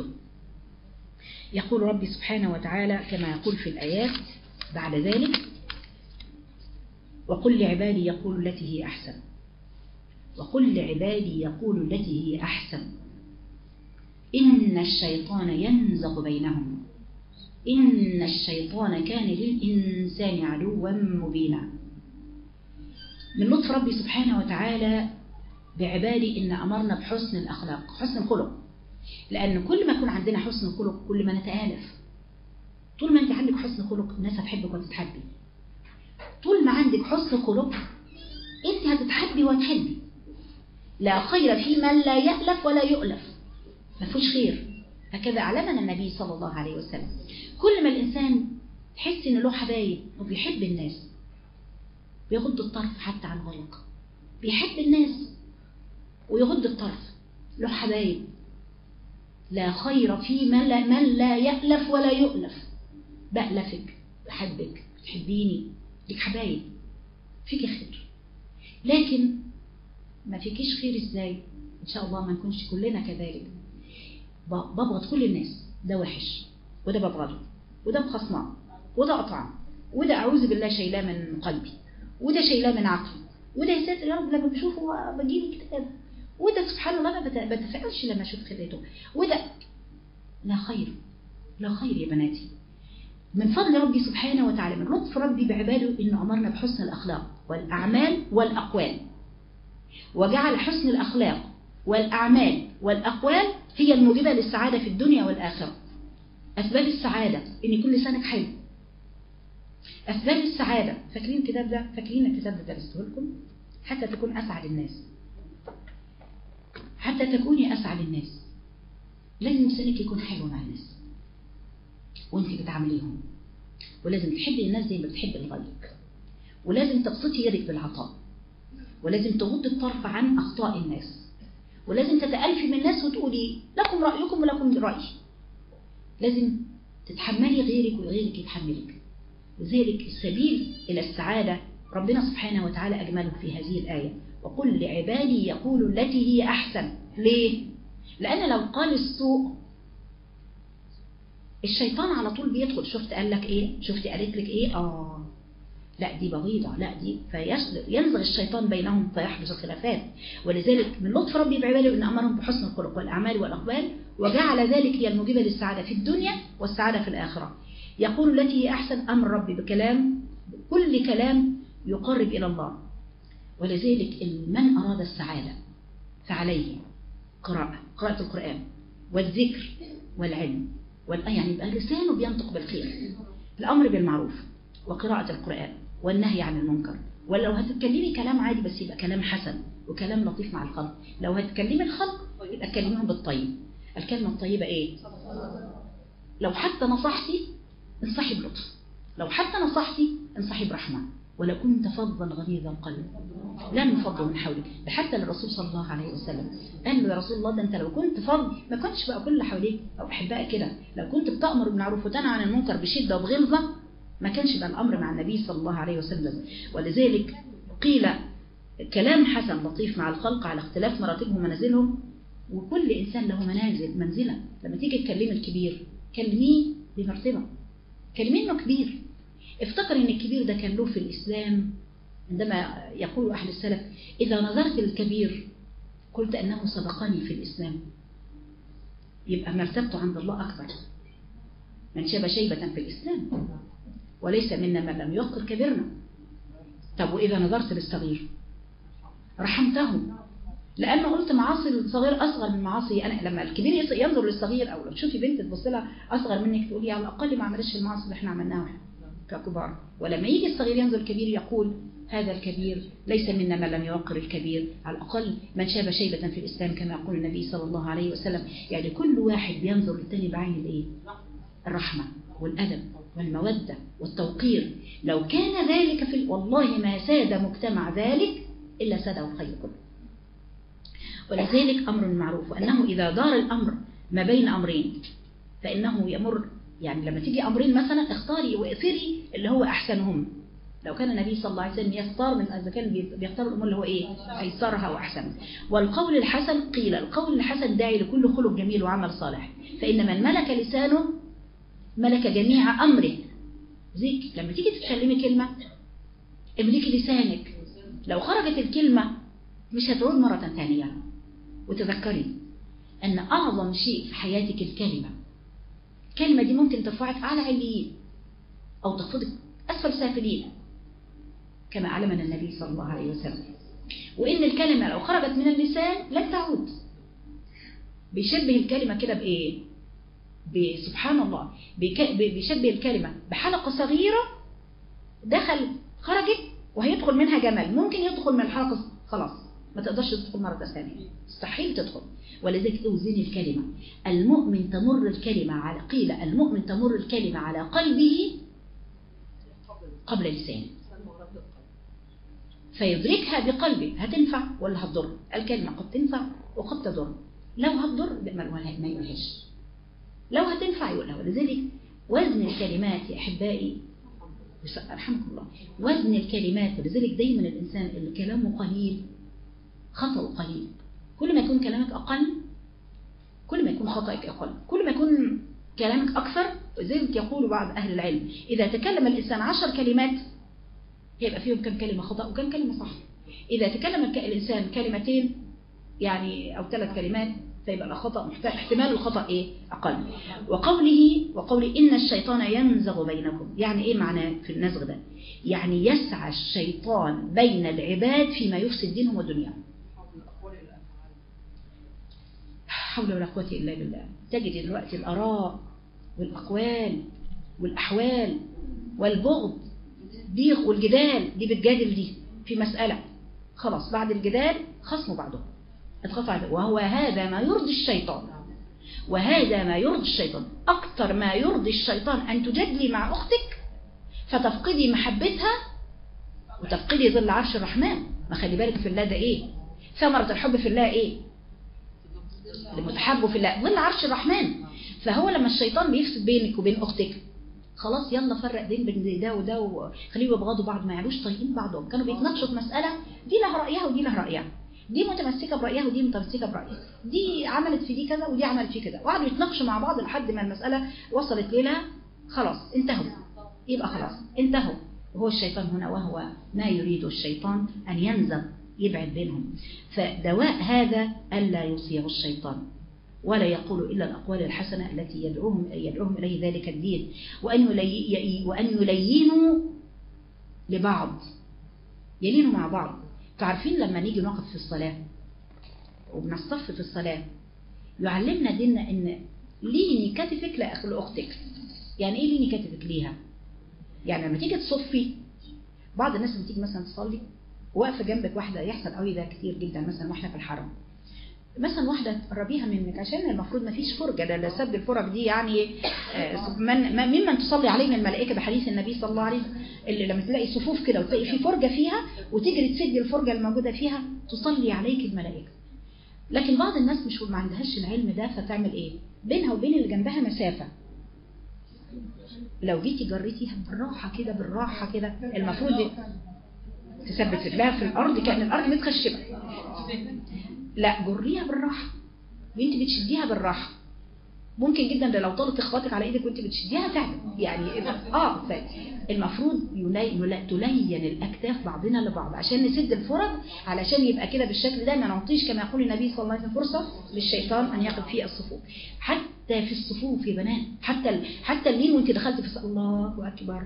يقول ربي سبحانه وتعالى كما يقول في الآيات بعد ذلك: وقل لعبادي يقول التي هي أحسن، وقل لعبادي يقول التي هي أحسن إن الشيطان ينزغ بينهم إن الشيطان كان للإنسان عدوا مبينا. من لطف ربي سبحانه وتعالى بعبادي إن أمرنا بحسن الأخلاق، حسن الخلق، لأن كل ما يكون عندنا حسن خلق كل ما نتآلف. طول ما أنت عندك حسن خلق الناس هتحبك وتتحبي، طول ما عندك حسن خلق أنت هتتحبي وتحبي. لا خير في من لا يألف ولا يؤلف، ما فيهوش خير. هكذا علمنا النبي صلى الله عليه وسلم. كل ما الإنسان تحس إن له حبايب وبيحب الناس بيغض الطرف حتى عن غلق، بيحب الناس ويغض الطرف، له حبايب. لا خير في من لا, من لا يألف ولا يؤلف. بألفك، بحبك، تحبيني، لك حبايب، فيك خير. لكن ما فيكيش خير ازاي؟ ان شاء الله ما نكونش كلنا كذلك. ببغض كل الناس، ده وحش وده ببغضه وده مخصمه وده قطعه وده اعوذ بالله شايلاه من قلبي وده شايلاه من عقلي وده يا ساتر يا رب لما بشوفه بجيلي اكتئاب وده سبحان الله ما بتفائلش لما اشوف خليته وده. لا خير، لا خير يا بناتي. من فضل ربي سبحانه وتعالى، من لطف ربي بعباده انه امرنا بحسن الاخلاق والاعمال والاقوال، وجعل حسن الاخلاق والاعمال والاقوال هي الموجبه للسعاده في الدنيا والاخره. اسباب السعاده ان يكون لسانك حلو. اسباب السعاده، فاكرين الكتاب ده؟ فاكرين الكتاب ده درسته لكم؟ حتى تكون اسعد الناس، حتى تكوني اسعد الناس لازم لسانك يكون حلو مع الناس وانت بتعامليهم، ولازم تحبي الناس زي ما بتحبي لغيرك، ولازم تبسطي يدك بالعطاء، ولازم تغضي الطرف عن اخطاء الناس، ولازم تتألفي من الناس وتقولي لكم رأيكم ولكم رأيي. لازم تتحملي غيرك وغيرك يتحملك. لذلك السبيل إلى السعادة ربنا سبحانه وتعالى أجمله في هذه الآية، وقل لعبادي يقولوا التي هي أحسن. ليه؟ لأن لو قال السوء الشيطان على طول بيدخل. شفت قال لك إيه؟ شفت قالت لك إيه؟ آه لا دي بغيضة، لا دي، فينزغ الشيطان بينهم فيحدث الخلافات. ولذلك من لطف ربي بعباده أن أمرهم بحسن الخلق والأعمال والأقوال، وجعل ذلك هي الموجبة للسعادة في الدنيا والسعادة في الآخرة. يقول التي هي أحسن، أمر ربي بكلام، كل كلام يقرب إلى الله. ولذلك من أراد السعادة فعليه قراءة قراءة القرآن والذكر والعلم والآية، يعني يبقى لسانه بينطق بالخير، الأمر بالمعروف وقراءة القرآن والنهي عن المنكر. ولو هتتكلمي كلام عادي بس يبقى كلام حسن وكلام لطيف مع الخلق. لو هتكلمي الخلق يبقى تكلميهم بالطيب. الكلمة الطيبة إيه؟ لو حتى نصحتي انصحي بلطف، لو حتى نصحتي انصحي برحمة. ولو كنت فظا غليظ القلب لم يفضوا من حولك. ده حتى للرسول صلى الله عليه وسلم قال له يا رسول الله ده انت لو كنت فظ ما كنتش بقى كل اللي حواليك او احبائك كده. لو كنت بتأمر بالمعروف وتنهى عن المنكر بشدة وبغلظة ما كانش بقى الامر مع النبي صلى الله عليه وسلم. ولذلك قيل كلام حسن لطيف مع الخلق على اختلاف مراتبهم ومنازلهم، وكل انسان له منازل منزله. لما تيجي تكلمي الكبير كلميه بمرتبه، كلميه انه كبير. افتكر ان الكبير ده كان له في الاسلام، عندما يقول احد السلف اذا نظرت للكبير قلت انه سبقني في الاسلام، يبقى مرتبته عند الله اكبر. من شاب شيبه في الاسلام وليس منا من لم يوقر كبيرنا. طب واذا نظرت للصغير رحمته، لانه قلت معاصي الصغير اصغر من معاصي انا. لما الكبير ينظر للصغير، او لو تشوفي بنت تبص لها اصغر منك تقولي على الاقل ما عملش المعاصي اللي احنا عملناها ككبار. ولما يجي الصغير ينظر الكبير يقول هذا الكبير ليس منا من لم يوقر الكبير، على الاقل من شاب شيبه في الاسلام كما يقول النبي صلى الله عليه وسلم. يعني كل واحد بينظر للتاني بعين الايه؟ الرحمه والادب والموده والتوقير. لو كان ذلك في والله ما ساد مجتمع ذلك الا ساده الخير كله. ولذلك أمر المعروف، وأنه إذا دار الأمر ما بين أمرين فإنه يمر. يعني لما تيجي أمرين مثلا اختاري واثري اللي هو أحسنهم. لو كان النبي صلى الله عليه وسلم يختار من إذا كان بيختار الأمور اللي هو إيه؟ أيسرها وأحسن. والقول الحسن قيل القول الحسن داعي لكل خلق جميل وعمل صالح، فإن من ملك لسانه ملك جميع أمره. زيك لما تيجي تتكلمي كلمة املكي لسانك، لو خرجت الكلمة مش هتعود مرة ثانية. وتذكري أن أعظم شيء في حياتك الكلمة. الكلمة دي ممكن ترفعك أعلى عليين أو تخفضك أسفل سافلين كما علمنا النبي صلى الله عليه وسلم. وإن الكلمة لو خرجت من اللسان لن تعود. بيشبه الكلمة كده بإيه؟ بسبحان الله بيشبه الكلمة بحلقة صغيرة دخل خرجت وهيدخل منها جمل، ممكن يدخل من الحلقة خلاص ما تقدرش تدخل مرة ثانية، مستحيل تدخل. ولذلك اوزني الكلمة. المؤمن تمر الكلمة على قيل المؤمن تمر الكلمة على قلبه قبل لسانه فيدركها بقلبه. هتنفع ولا هتضر؟ الكلمة قد تنفع وقد تضر. لو هتضر ما يقولهاش، لو هتنفع يقولها. ولذلك وزن الكلمات يا أحبائي رحمكم الله، وزن الكلمات. ولذلك دايما الإنسان اللي كلامه قليل خطأ قليل. كل ما يكون كلامك أقل كل ما يكون خطأك أقل، كل ما يكون كلامك أكثر. زي ما يقول بعض أهل العلم إذا تكلم الإنسان عشر كلمات يبقى فيهم كم كلمة خطأ وكم كلمة صح. إذا تكلم الإنسان كلمتين يعني أو ثلاث كلمات فيبقى الخطأ احتمال الخطأ إيه؟ أقل. وقوله وقوله إن الشيطان ينزغ بينكم، يعني إيه معناه في النزغ ده؟ يعني يسعى الشيطان بين العباد فيما يفسد دينهم ودنياهم. حول ولا قوة إلا بالله. تجد دلوقتي الآراء والأقوال والأحوال والبغض دي والجدال دي بتجادل دي في مسألة، خلاص بعد الجدال خصموا بعضهم اتقطع، وهو هذا ما يرضي الشيطان، وهذا ما يرضي الشيطان. أكثر ما يرضي الشيطان أن تجادلي مع أختك فتفقدي محبتها وتفقدي ظل عرش الرحمن. ما خلي بالك في الله ده إيه؟ ثمرة الحب في الله إيه؟ المتحب في الله ظل عرش الرحمن. فهو لما الشيطان بيفسد بينك وبين أختك خلاص يلا فرق بين بين ده وده وخليهم يبغضوا بعض، ما يعلوش طايقين بعضهم. كانوا بيتناقشوا في مسألة دي لها رأيها ودي لها رأيها، دي متمسكة برأيها ودي متمسكة برأيها، دي عملت في دي كذا ودي عملت في كذا، وقعدوا يتناقشوا مع بعض لحد ما المسألة وصلت لنا خلاص انتهوا. يبقى خلاص انتهوا. وهو الشيطان هنا وهو ما يريد الشيطان أن ينزغ يبعد بينهم. فدواء هذا ألا يصيغ الشيطان ولا يقول إلا الأقوال الحسنة التي يدعوهم يدعوهم إليه ذلك الدين، وأن يلي وأن يلينوا لبعض، يلينوا مع بعض. تعرفين لما نيجي نقف في الصلاة وبنصف في الصلاة يعلمنا ديننا إن ليني كتفك لأخ لأختك. يعني إيه ليني كتفك ليها؟ يعني لما تيجي تصفي، بعض الناس لما تيجي مثلا تصلي واقفة جنبك واحدة، يحصل قوي ده كتير جدا مثلا واحنا في الحرم، مثلا واحدة تقربيها منك عشان المفروض ما فيش فرجة، ده سد الفرج دي يعني من ممن تصلي عليه من الملائكة بحديث النبي صلى الله عليه وسلم، اللي لما تلاقي صفوف كده وتلاقي في فرجة فيها وتجري تسد الفرجة الموجودة فيها تصلي عليك الملائكة. لكن بعض الناس مش ما عندهاش العلم ده، فتعمل ايه؟ بينها وبين اللي جنبها مسافة، لو جيتي جريتيها بالراحة كده بالراحة كده المفروض تثبت رجلها في الأرض كأن الأرض متخشبة، لا جريها بالراحة وانت بتشديها بالراحة. ممكن جدا ده لو طالت اخواتك على ايدك وانت بتشديها تعمل يعني اه المفروض تلين الاكتاف بعضنا لبعض عشان نسد الفرج، علشان يبقى كده بالشكل ده ما نعطيش كما يقول النبي صلى الله عليه وسلم فرصة للشيطان ان يقف في الصفوف. حتى في الصفوف يا بنات، حتى ال... حتى اللين وانت دخلت في الله اكبر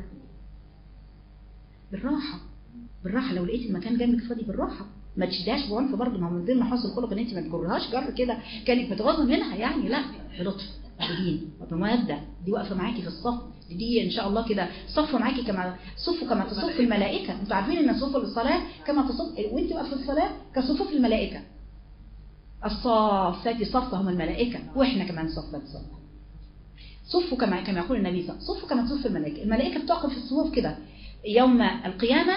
بالراحة بالراحة. لو لقيت المكان جنبك فاضي بالراحة، ما تشدهاش بعنف برضه، ما هو من ضمن حسن الخلق ان انت ما تجرهاش جر كده كانك بتغاظي منها يعني، لا بلطف بدين وبمودة. دي واقفه معاكي في الصف، دي ان شاء الله كده صفوا معاكي كما صفوا كما تصف الملائكه. انتوا عارفين ان صفوا للصلاه كما تصف وانت واقفه في الصلاه كصفوف الملائكه. الصافات صفهم الملائكه واحنا كمان صفات صف. صفوا كما كما يقول النبي صلى الله عليه وسلم، صفوا كما تصف الملائكه. الملائكه بتقف في الصفوف كده يوم القيامه،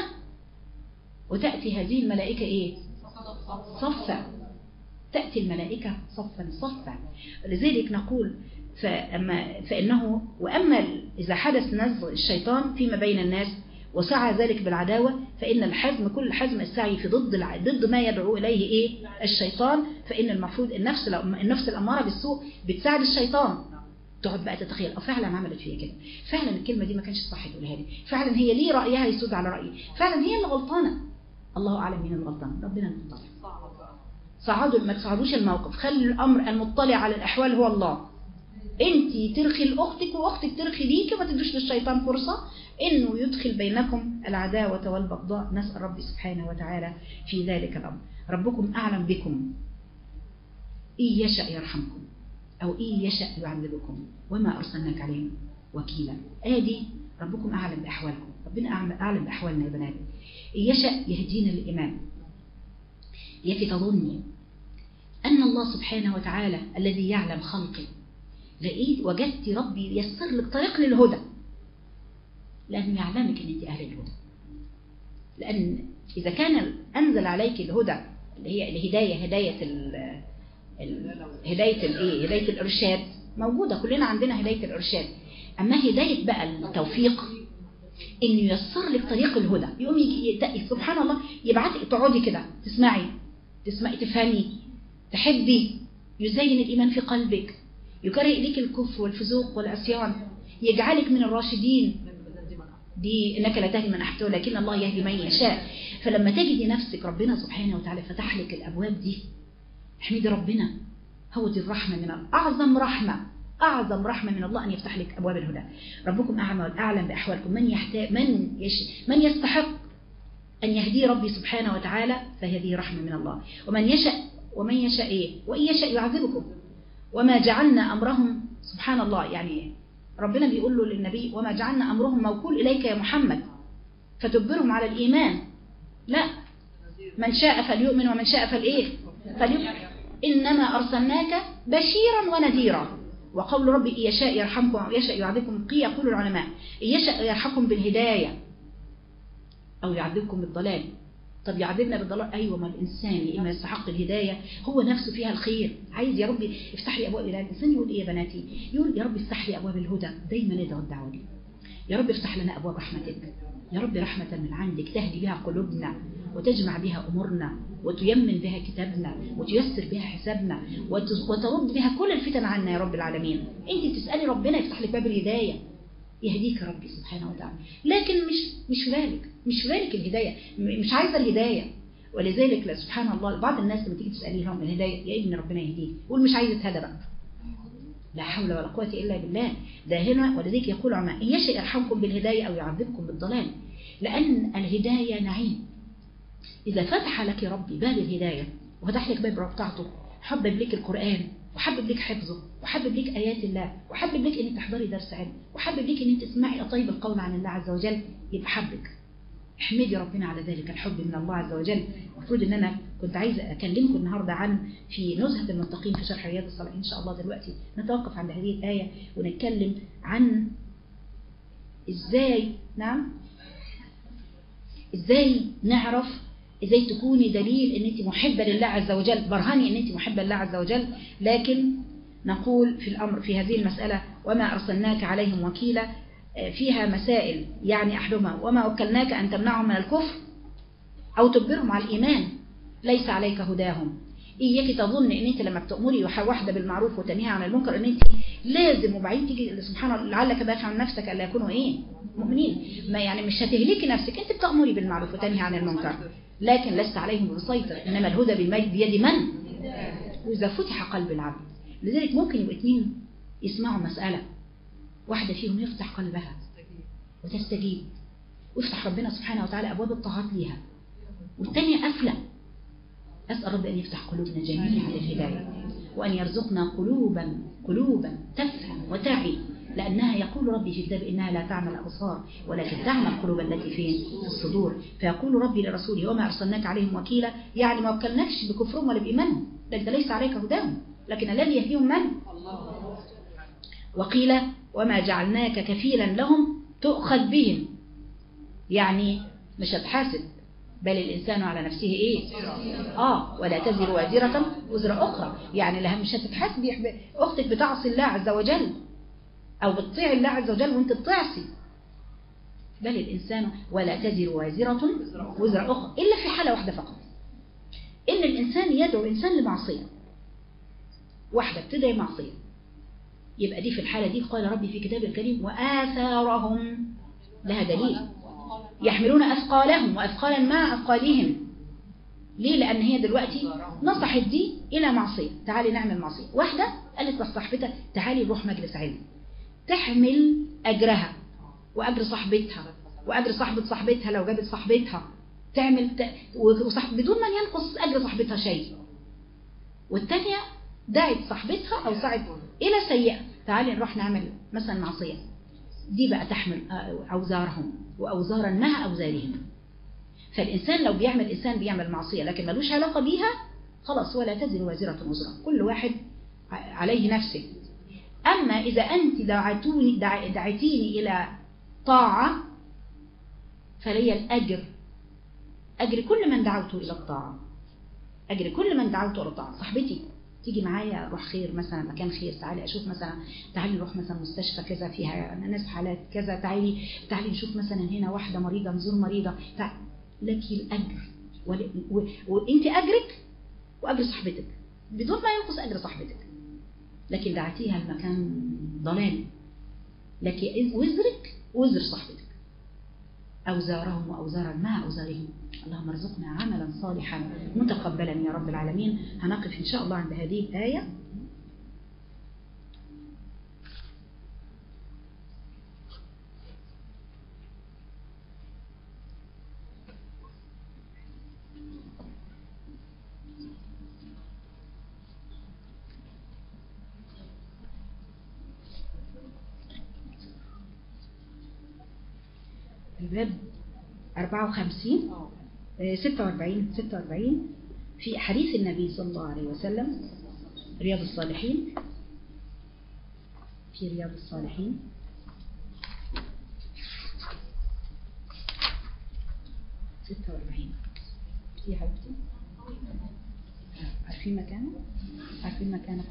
وتأتي هذه الملائكة إيه؟ صفا. تأتي الملائكة صفا صفا. لذلك نقول فأما فإنه وأما إذا حدث نزغ الشيطان فيما بين الناس وسعى ذلك بالعداوة، فإن الحزم كل حزم السعي في ضد ضد ما يدعو إليه إيه؟ الشيطان. فإن المفروض النفس النفس الأمارة بالسوء بتساعد الشيطان. تقعد بقى تتخيل اه فعلا عملت فيها كده، فعلا الكلمة دي ما كانش صح تقولها لي، فعلا هي ليه رأيها يسود على رأيي، فعلا هي اللي غلطانة. الله أعلم مين الغلطان، ربنا المطلع. صعدوا ما تصعدوش الموقف، خلي الأمر المطلع على الأحوال هو الله. انت ترخي لأختك وأختك ترخي ليك، ما تدوش للشيطان فرصة إنه يدخل بينكم العداوة والبغضاء. نسأل ربي سبحانه وتعالى في ذلك الأمر. ربكم أعلم بكم، إن يشأ يرحمكم أو إن يشأ يعذبكم وما أرسلناك عليهم وكيلا. آدي ربكم أعلم بأحوالكم، ربنا أعلم بأحوالنا يا بنات. إن يشأ يهدينا للإيمان. يكي تظني أن الله سبحانه وتعالى الذي يعلم خلقه، لقيت وجدت ربي يسر لك طريق للهدى، لأنه يعلمك أن أنت أهل الهدى. لأن إذا كان أنزل عليك الهدى اللي هي الهداية، هداية ال هداية الايه هداية الإرشاد موجودة، كلنا عندنا هداية الإرشاد. أما هداية بقى التوفيق إنه ييسر لك طريق الهدى، يقوم يجي سبحان الله يبعتك تقعدي كده تسمعي تسمعي تفهمي تحبي، يزين الإيمان في قلبك، يكره إليك الكفر والفسوق والعصيان، يجعلك من الراشدين. دي إنك لا تهدي من أحببت ولكن الله يهدي من يشاء. فلما تجدي نفسك ربنا سبحانه وتعالى فتح لك الأبواب دي، احمدي ربنا. هو دي الرحمة من الله، أعظم رحمة أعظم رحمة من الله أن يفتح لك أبواب الهدى. ربكم أعلم والأعلم بأحوالكم، من يحتاج من يش من يستحق أن يهدي ربي سبحانه وتعالى فهذه رحمة من الله. ومن يشاء ومن يشاء إيه وإن يشاء يعذبكم وما جعلنا أمرهم. سبحان الله، يعني ربنا بيقول له للنبي وما جعلنا أمرهم موكول إليك يا محمد فتجبرهم على الإيمان. لا، من شاء فليؤمن ومن شاء فالإيه فليؤمن. إنما أرسلناك بشيرا ونذيرا. وقول ربي إن يشاء يرحمكم أو يشاء يعذبكم قي يقول العلماء إن يشاء يرحمكم بالهداية أو يعذبكم بالضلال. طب يعذبنا بالضلال؟ أيوة، ما الإنسان إما يستحق الهداية هو نفسه فيها الخير، عايز يا ربي افتح لي أبواب الهداية. الإنسان يقول إيه يا بناتي؟ يقول يا ربي افتح لي أبواب الهدى، دايما ندعو الدعوة دي. يا رب افتح لنا أبواب رحمتك، يا رب رحمة من عندك تهدي بها قلوبنا وتجمع بها أمورنا وتيمن بها كتابنا وتيسر بها حسابنا وترد بها كل الفتن عنا يا رب العالمين. انت تسألي ربنا يفتح لك باب الهداية، يهديك ربي سبحانه وتعالى، لكن مش مش في بالك مش في بالك الهداية، مش عايزة الهداية. ولذلك سبحان الله بعض الناس لما تيجي تسأليهم الهداية يا ابني ربنا يهديك، يقول مش عايز يتهدى بقى. لا حول ولا قوة إلا بالله. ده هنا ولذلك يقول عما إن يشاء يرحمكم بالهداية أو يعذبكم بالضلال، لأن الهداية نعيم. إذا فتح لك ربي باب الهداية وفتح لك باب ربطعته، حبب لك القرآن وحبب لك حفظه وحبب لك آيات الله وحبب لك أن تحضري درس علم وحبب لك أن تسمعي طيب القول عن الله عز وجل، يبقى حبك. احمدي ربنا على ذلك الحب من الله عز وجل. المفروض ان انا كنت عايزه اكلمكم النهارده عن في نزهه المتقين في شرح رياض الصالحين. ان شاء الله دلوقتي نتوقف عند هذه الايه ونتكلم عن ازاي نعم ازاي نعرف ازاي تكوني دليل ان انت محبه لله عز وجل، برهاني ان انت محبه لله عز وجل. لكن نقول في الامر في هذه المساله وما ارسلناك عليهم وكيلا، فيها مسائل، يعني أحدهما وما وكلناك أن تمنعهم من الكفر أو تجبرهم على الإيمان، ليس عليك هداهم. إياك تظن أن أنت لما بتأمري واحدة بالمعروف وتنهي عن المنكر أن أنت لازم وبعدين تيجي سبحان الله لعلك باخع عن نفسك ألا يكونوا إيه مؤمنين. ما يعني مش هتهلكي نفسك، أنت بتأمري بالمعروف وتنهي عن المنكر لكن لست عليهم بمسيطر، إنما الهدى بيد من؟ وإذا فتح قلب العبد. لذلك ممكن يبقى اثنين يسمعوا مسألة، واحدة فيهم يفتح قلبها وتستجيب ويفتح ربنا سبحانه وتعالى أبواب الطاعات ليها، والثانية قافلة. أسأل رب أن يفتح قلوبنا جميعا للهداية وأن يرزقنا قلوبا قلوبا تفهم وتعي، لأنها يقول ربي في كتاب إنها لا تعمل الأبصار ولكن تعمل القلوب التي فين في الصدور. فيقول ربي لرسوله وما أرسلناك عليهم وكيلا، يعني ما وكلناكش بكفرهم ولا بإيمانهم، لأنت ليس عليك هداهم لكن الذي يهديهم من؟ وقيل وما جعلناك كفيلا لهم تؤخذ بهم، يعني مش هتحاسب بل الإنسان على نفسه إيه آه ولا تزر وازرة وزر أخرى، يعني لها مش هتتحاسب أختك بتعصي الله عز وجل أو بتطيع الله عز وجل وانت بتعصي، بل الإنسان ولا تزر وازرة وزر أخرى، إلا في حالة واحدة فقط، إن الإنسان يدعو الإنسان لمعصية واحدة ابتدى معصية، يبقى دي في الحالة دي قال ربي في كتاب الكريم وآثارهم، لها دليل يحملون أثقالهم وأثقالا مع أثقالهم. ليه؟ لأن هي دلوقتي نصحت دي إلى معصية، تعالي نعمل معصية. واحدة قالت لصاحبتها تعالي نروح مجلس علم، تحمل أجرها وأجر صاحبتها وأجر صاحبة صاحبتها لو جابت صاحبتها تعمل ت... وصاحب بدون ما ينقص أجر صاحبتها شيء. والتانية دعت صاحبتها أو ساعد إلى سيئة، تعالي نروح نعمل مثلا معصية، دي بقى تحمل أوزارهم وأوزارا مع أوزارهم. فالإنسان لو بيعمل إنسان بيعمل معصية لكن ملوش علاقة بيها خلاص ولا تزر وازرة وزرا، كل واحد عليه نفسه. أما إذا أنت دعتوني دعتيني إلى طاعة فلي الأجر، أجر كل من دعوته إلى الطاعة، أجر كل من دعوته إلى الطاعة. صاحبتي تيجي معايا روح خير مثلا مكان خير، تعالي اشوف مثلا تعالي نروح مثلا مستشفى كذا فيها ناس حالات كذا، تعالي تعالي نشوف مثلا هنا واحده مريضه نزور مريضه، لك الاجر ول... و... وانت اجرك وأجر صاحبتك بدون ما ينقص أجر صاحبتك، لكن دعتيها المكان ضلال، لكن وزرك وزر صاحبتك، أوزارهم وأوزارا مع أوزارهم. اللهم ارزقنا عملا صالحا متقبلا يا رب العالمين. هنقف إن شاء الله عند هذه الآية. الباب أربعة وخمسين ستة وأربعين ستة وأربعين في حديث النبي صلى الله عليه وسلم، رياض الصالحين، في رياض الصالحين ستة وأربعين. في حبيبتي عارفين مكانه؟ عارفين مكانه؟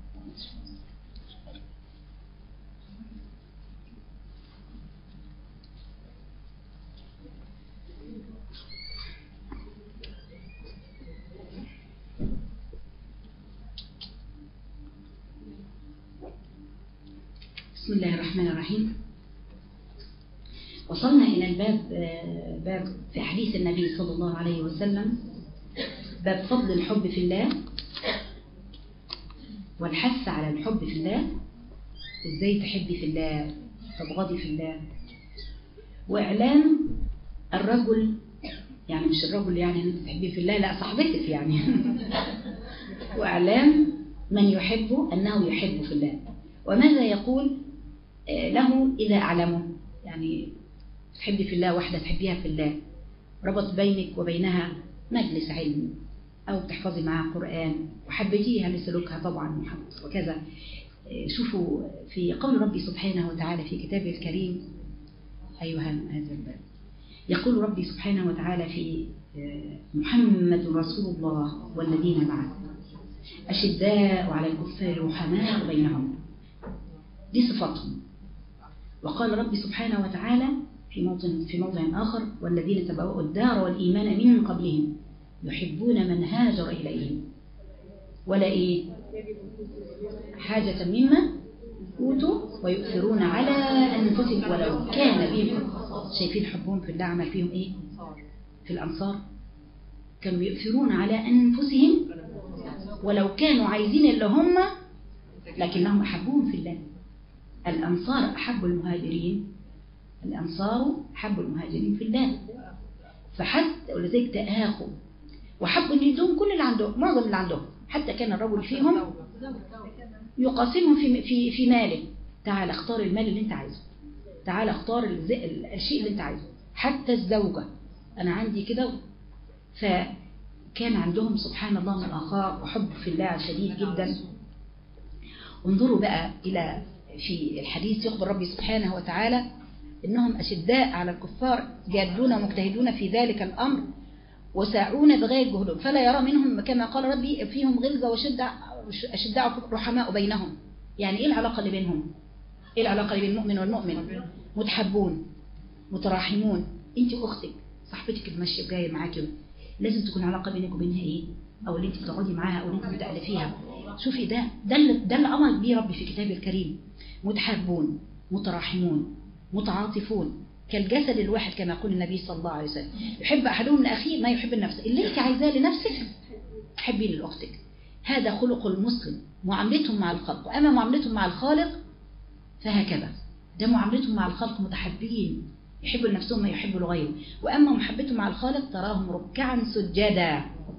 بسم الله الرحمن الرحيم. وصلنا إلى الباب، باب في حديث النبي صلى الله عليه وسلم، باب فضل الحب في الله والحث على الحب في الله، ازاي تحبي في الله، تبغضي في الله، وإعلام الرجل، يعني مش الرجل يعني انت تحبيه في الله، لا صاحبتك يعني وإعلام من يحب أنه يحب في الله، وماذا يقول له إذا أعلمه، يعني تحبي في الله واحدة تحبيها في الله، ربط بينك وبينها مجلس علم أو تحفظي معها قرآن وحبيتيها لسلوكها طبعا وكذا. شوفوا في قول ربي سبحانه وتعالى في كتابه الكريم، أيها هذا الباب، يقول ربي سبحانه وتعالى في محمد رسول الله والذين معه أشداء على الكفار رحماء بينهم، دي صفاتهم. وقال ربي سبحانه وتعالى في موضع في موضع آخر، والذين تبوأوا الدار والإيمان من قبلهم يحبون من هاجر إليهم ولا إيه حاجة مما أوتوا ويؤثرون على أنفسهم ولو كان بهم. شايفين حبهم في الله عمل فيهم إيه؟ في الأنصار كانوا يؤثرون على أنفسهم ولو كانوا عايزين اللي هم، لكنهم أحبوهم في الله. الأنصار أحب المهاجرين، الأنصار أحب المهاجرين في الله، فحتى ولذلك تآخوا وحبوا أن يدوم كل اللي عندهم، معظم اللي عندهم، حتى كان الرجل فيهم يقاسمهم في في في ماله، تعال اختار المال اللي انت عايزه، تعال اختار الشيء اللي انت عايزه، حتى الزوجة أنا عندي كده. فكان عندهم سبحان الله من الأخاء وحب في الله شديد جدا. انظروا بقى إلى في الحديث يخبر ربي سبحانه وتعالى إنهم أشداء على الكفار جادون مجتهدون في ذلك الأمر وساعون بغاية جهدهم، فلا يرى منهم كما قال ربي فيهم غلظة وشدة أشداء رحماء بينهم. يعني إيه العلاقة اللي بينهم؟ إيه العلاقة اللي بين المؤمن والمؤمن؟ متحبون متراحمون. أنت وأختك صاحبتك الماشية جاية معاكي لازم تكون علاقة بينك وبينها إيه؟ أو اللي أنت بتقعدي معاها أو اللي أنت بتألفيها. شوفي ده ده اللي, ده اللي أمر به ربي في كتابه الكريم، متحبون متراحمون متعاطفون كالجسد الواحد كما يقول النبي صلى الله عليه وسلم، يحب أحدهم لأخيه ما يحب النفس. اللي أنت عايزاه لنفسك حبي لأختك. هذا خلق المسلم، معاملتهم مع الخلق. وأما معاملتهم مع الخالق فهكذا، ده معاملتهم مع الخلق متحبين يحبوا لنفسهم ما يحبوا لغيره. وأما محبتهم مع الخالق تراهم ركعا سجدا،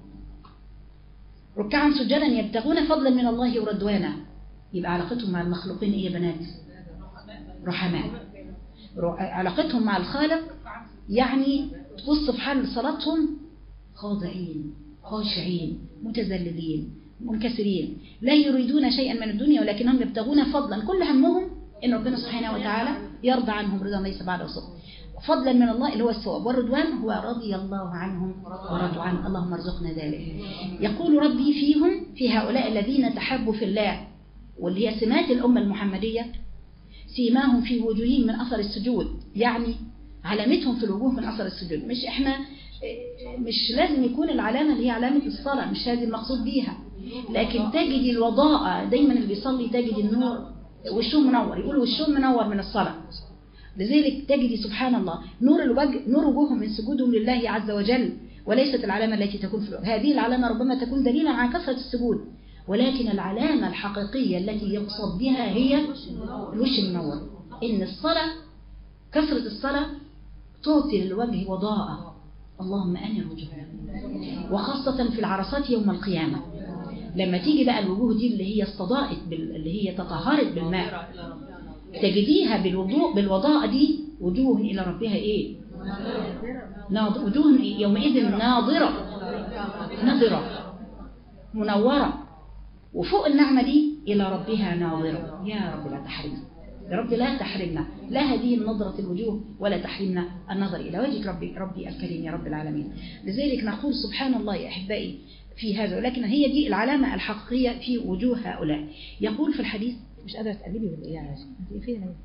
ركعا سجدا يبتغون فضلا من الله ورضوانا. يبقى علاقتهم مع المخلوقين ايه يا بنات؟ رحماء. علاقتهم مع الخالق يعني تبص في حال صلاتهم خاضعين خاشعين متذللين منكسرين، لا يريدون شيئا من الدنيا ولكنهم يبتغون فضلا، كل همهم ان ربنا سبحانه وتعالى يرضى عنهم رضا ليس بعد وصف، فضلا من الله اللي هو الثواب، والرضوان هو رضي الله عنهم ورضوا عنه، اللهم ارزقنا ذلك. يقول ربي فيهم في هؤلاء الذين تحبوا في الله، واللي هي سمات الأمة المحمدية، سيماهم في وجوههم من أثر السجود، يعني علامتهم في الوجوه من أثر السجود. مش إحنا مش لازم يكون العلامة اللي هي علامة الصلاة، مش هذه المقصود بيها، لكن تجد الوضاءة دايما اللي بيصلي تجد النور وشه منور، يقول وشه منور من الصلاة. لذلك تجد سبحان الله نور الوجه، نور وجوههم من سجودهم لله عز وجل، وليست العلامة التي تكون في الوجه. هذه العلامة ربما تكون دليلا على كثرة السجود، ولكن العلامة الحقيقية التي يقصد بها هي الوش المنور. إن الصلاة كثرة الصلاة تعطي للوجه وضاءة. اللهم أنر وجوهنا، وخاصة في العرصات يوم القيامة لما تيجي بقى الوجوه دي اللي هي استضاءت بال... اللي هي تطهرت بالماء، تجديها بالوضوء بالوضاء دي وجوه إلى ربها إيه؟ ناض... وجوه يومئذ ناظرة ناظرة منورة، وفوق النعمة دي إلى ربها ناظرة. يا رب لا تحرمنا، يا رب لا تحرمنا لا هذه النظرة الوجوه ولا تحرمنا النظر إلى وجهك ربي ربي الكريم يا رب العالمين. لذلك نقول سبحان الله يا أحبائي في هذا، ولكن هي دي العلامة الحقيقية في وجوه هؤلاء. يقول في الحديث مش قادرة تقلبي ولا إيه يا أنت فين هنا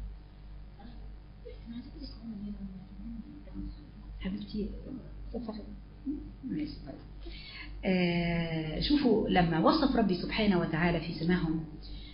حبيبتي؟ آه شوفوا لما وصف ربي سبحانه وتعالى في سماهم،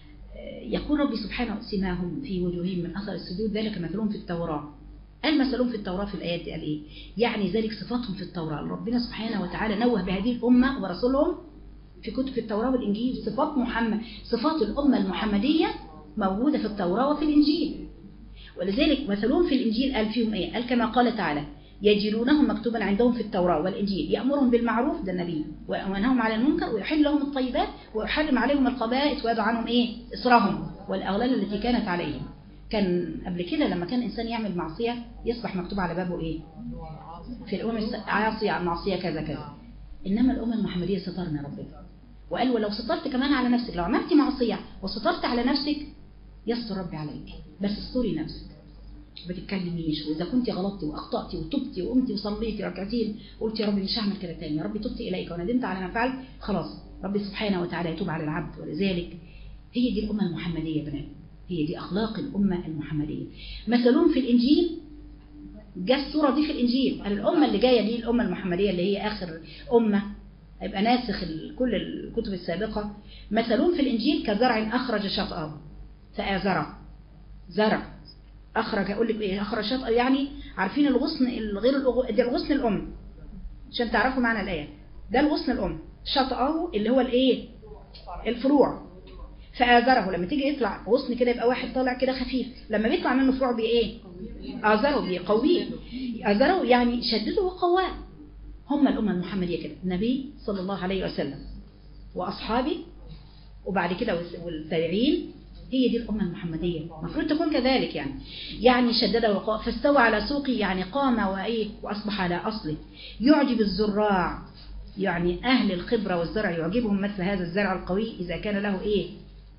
يقول ربي سبحانه سماهم في وجوههم من أثر السجود ذلك مثلهم في التوراة. قال مثلهم في التوراة في الآيات دي قال إيه؟ يعني ذلك صفاتهم في التوراة. ربنا سبحانه وتعالى نوه بهذه الأمة ورسولهم في كتب التوراة والإنجيل. صفات محمد، صفات الأمة المحمدية موجودة في التوراة وفي الإنجيل. ولذلك مثلهم في الإنجيل قال فيهم إيه؟ قال كما قال تعالى يجدونهم مكتوبا عندهم في التوراة والإنجيل يأمرهم بالمعروف، ده النبي، وينهاهم عن المنكر ويحل لهم الطيبات ويحرم عليهم الخبائث ويضع عنهم إيه؟ إصرهم والأغلال التي كانت عليهم. كان قبل كده لما كان إنسان يعمل معصية يصبح مكتوب على بابه إيه؟ في الأمم عاصية عن معصية كذا كذا. إنما الأمة المحمدية سترنا ربنا، وقال ولو سترت كمان على نفسك، لو عملت معصية وسترت على نفسك يستر ربي عليك، بس استري نفسك ما تتكلميش. واذا كنت غلطتي واخطاتي وتبتي وقمتي وصليتي ركعتين قلت يا ربي مش هعمل كده تاني، يا ربي تبت اليك وندمت على ما فعلت، خلاص ربي سبحانه وتعالى يتوب على العبد. ولذلك هي دي الامه المحمديه بنات، هي دي اخلاق الامه المحمديه. مثلهم في الانجيل، جاء الصوره دي في الانجيل، قال الامه اللي جايه دي الامه المحمديه اللي هي اخر امه هيبقى ناسخ كل الكتب السابقه. مثلهم في الانجيل كزرع اخرج شطأه فآزره. زرع أخرج، أقول لك إيه أخرج شطأ؟ يعني عارفين الغصن الغير الأغ... ده الغصن الأم عشان تعرفوا معنى الآية، ده الغصن الأم، شطأه اللي هو الإيه؟ الفروع. فآزره لما تيجي يطلع غصن كده يبقى واحد طالع كده خفيف، لما بيطلع منه فروع بإيه؟ آزره بيقويه. آزره يعني شدده وقواه. هم الأمة المحمدية كده، النبي صلى الله عليه وسلم وأصحابه وبعد كده والتابعين، هي دي الأمة المحمدية المفروض تكون كذلك. يعني يعني شدد وقام فاستوى على سوقه، يعني قام وإيه وأصبح على أصله. يعجب الزراع، يعني أهل الخبرة والزرع يعجبهم مثل هذا الزرع القوي إذا كان له إيه؟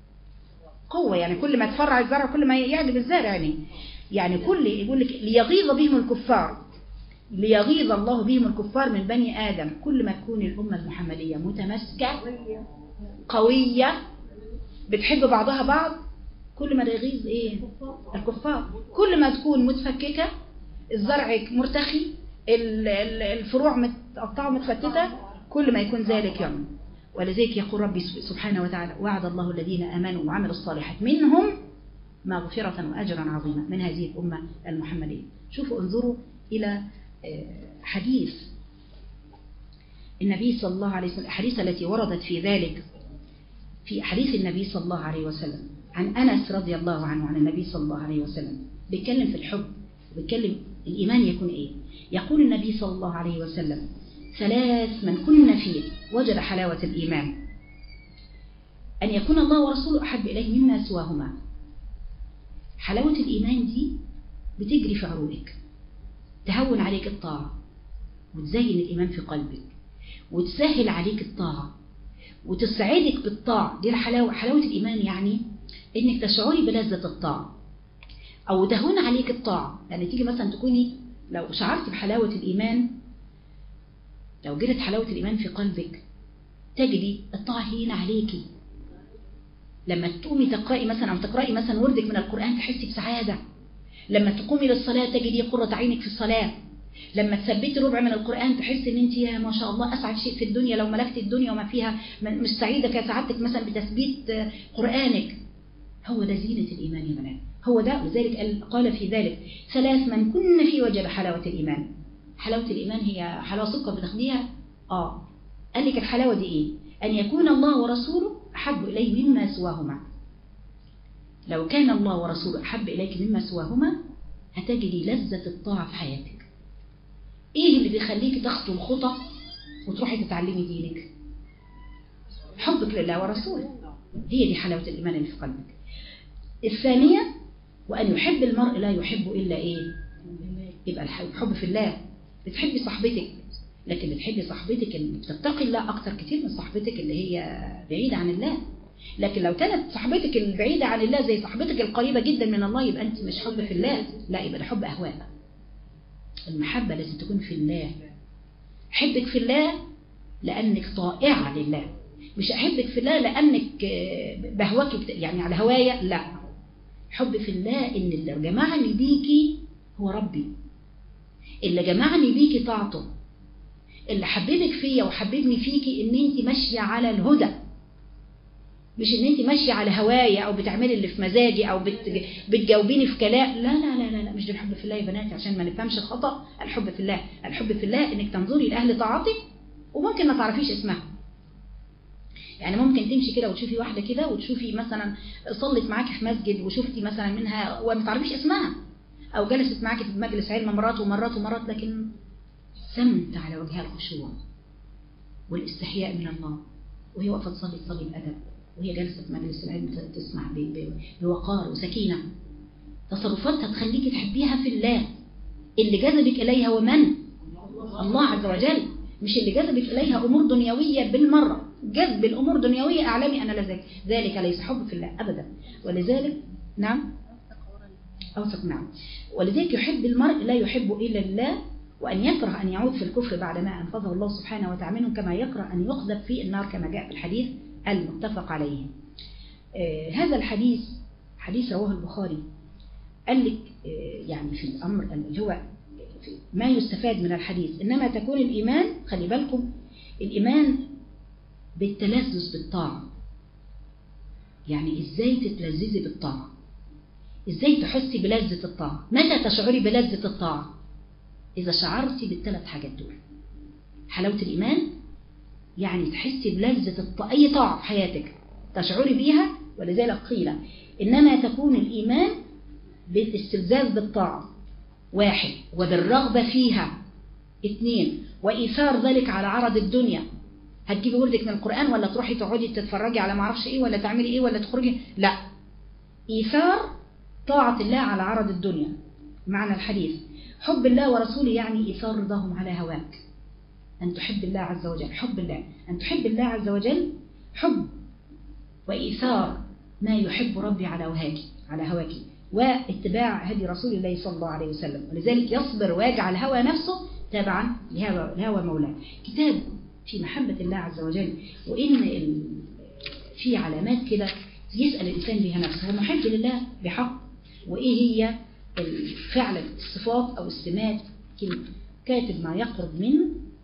قوة. يعني كل ما تفرع الزرع كل ما يعجب الزرع. يعني يعني كل يقول لك ليغيظ بهم الكفار، ليغيظ الله بهم الكفار من بني آدم. كل ما تكون الأمة المحمدية متمسكة قوية بتحب بعضها بعض، كل ما يغيظ ايه؟ الكفار. كل ما تكون متفككة، الزرع مرتخي، الفروع متقطعة متفتتة، كل ما يكون ذلك يوم. ولذلك يقول ربي سبحانه وتعالى وعد الله الذين آمنوا وعملوا الصالحات منهم مغفرة وأجرا عظيما من هذه الأمة المحمدية. شوفوا انظروا إلى حديث النبي صلى الله عليه وسلم، الحديث التي وردت في ذلك في حديث النبي صلى الله عليه وسلم عن أنس رضي الله عنه عن النبي صلى الله عليه وسلم، بيتكلم في الحب وبيتكلم الإيمان يكون إيه. يقول النبي صلى الله عليه وسلم ثلاث من كن فيه وجد حلاوة الإيمان: أن يكون الله ورسوله أحب إليه مما سواهما. حلاوة الإيمان دي بتجري في عروقك، تهون عليك الطاعة وتزين الإيمان في قلبك وتسهل عليك الطاعة وتسعدك بالطاعة. دي الحلاوة، حلاوة الإيمان يعني إنك تشعري بلذة الطاعة أو تهون عليك الطاعة. يعني تيجي مثلا تكوني لو شعرت بحلاوة الإيمان، لو جرت حلاوة الإيمان في قلبك تجدي الطاعة هين عليكي. لما تقومي تقرأي مثلا أو تقرأي مثلا وردك من القرآن تحسي بسعادة. لما تقومي للصلاة تجدي قرة عينك في الصلاة. لما تثبتي ربع من القرآن تحس ان انت يا ما شاء الله اسعد شيء في الدنيا، لو ملكت الدنيا وما فيها مش سعيدة كسعادتك مثلا بتثبيت قرآنك. هو ده زينة الإيمان يا بنات، هو ده. لذلك قال في ذلك ثلاث من كن في وجب حلاوة الإيمان. حلاوة الإيمان هي حلاوة سكر بتاخديها؟ اه. قال لك الحلاوة دي ايه؟ أن يكون الله ورسوله أحب إليه مما سواهما. لو كان الله ورسوله أحب إليك مما سواهما هتجدي لذة الطاعة في حياتك. ايه اللي بيخليك تخطو الخطى وتروحي تتعلمي دينك؟ حبك لله ورسوله. هي دي حلاوة الإيمان اللي في قلبك. الثانية وأن يحب المرء لا يحب إلا إيه؟ يبقى الحب في الله. بتحبي صاحبتك، لكن بتحبي صاحبتك اللي بتتقي الله أكتر كتير من صاحبتك اللي هي بعيدة عن الله. لكن لو كانت صاحبتك البعيدة عن الله زي صاحبتك القريبة جدا من الله يبقى أنت مش حب في الله، لا يبقى الحب أهواء. المحبة لازم تكون في الله. أحبك في الله لأنك طائعة لله، مش أحبك في الله لأنك بهواك يعني على هوايا، لا. حب في الله إن اللي جمعني بيكي هو ربي، اللي جمعني بيكي طاعته، اللي حببك فيا وحببني فيكي إن أنت ماشية على الهدى، مش إن أنت ماشية على هوايا أو بتعملي اللي في مزاجي أو بت... بتجاوبيني في كلام. لا لا لا لا لا، مش ده الحب في الله يا بناتي، عشان ما نفهمش الخطأ. الحب في الله، الحب في الله إنك تنظري لأهل طاعتك وممكن ما تعرفيش اسمها. يعني ممكن تمشي كده وتشوفي واحدة كده وتشوفي مثلا صلت معاكي في مسجد وشفتي مثلا منها وما تعرفيش اسمها، أو جلست معاكي في مجلس علم مرات ومرات ومرات، لكن سمت على وجهها الخشوع والاستحياء من الله، وهي واقفة تصلي تصلي بأدب، وهي جالسة في مجلس العلم تسمع بوقار وسكينة. تصرفاتها تخليكي تحبيها في الله. اللي جذبك إليها ومن؟ الله عز وجل، مش اللي جذبك إليها أمور دنيوية بالمرة. جذب الأمور دنيوية أعلمي أنا لذلك ذلك ليس حب في الله أبدا. ولذلك نعم أوثق نعم ولذلك يحب المرء لا يحب إلا الله، وأن يكره أن يعود في الكفر بعدما أنقذه الله سبحانه وتعالى منه، كما يكره أن يقذف في النار كما جاء في الحديث المتفق عليه. آه هذا الحديث حديث رواه البخاري. قال لك آه يعني في الأمر اللي هو ما يستفاد من الحديث إنما تكون الإيمان، خلي بالكم الإيمان بالتلذذ بالطاعة. يعني إزاي تتلذذي بالطاعة، إزاي تحسي بلذة الطاعة. متى تشعري بلذة الطاعة؟ إذا شعرتي بالثلاث حاجات دول. حلاوة الإيمان يعني تحسي بلذة الطاعة، أي طاعة في حياتك تشعري بيها. ولذلك قيل إنما تكون الإيمان بالاستلذاذ بالطاعة، واحد، وبالرغبة فيها، اثنين، وإيثار ذلك على عرض الدنيا. هتجيبي وردك من القرآن ولا تروحي تقعدي تتفرجي على معرفش إيه ولا تعملي إيه ولا تخرجي، لا. إيثار طاعة الله على عرض الدنيا. معنى الحديث حب الله ورسوله يعني إيثار رضاهم على هواك. أن تحب الله عز وجل، حب الله، أن تحب الله عز وجل حب وإيثار ما يحب ربي على هواك على هواك واتباع هدي رسول الله صلى الله عليه وسلم. ولذلك يصبر ويجعل هوى نفسه تبعا لهوى, لهوى مولاه. كتاب في محبة الله عز وجل، وإن في علامات كده يسأل الإنسان بها نفسه، هو محب لله بحق، وإيه هي فعلا الصفات أو السمات. كاتب ما يقرب من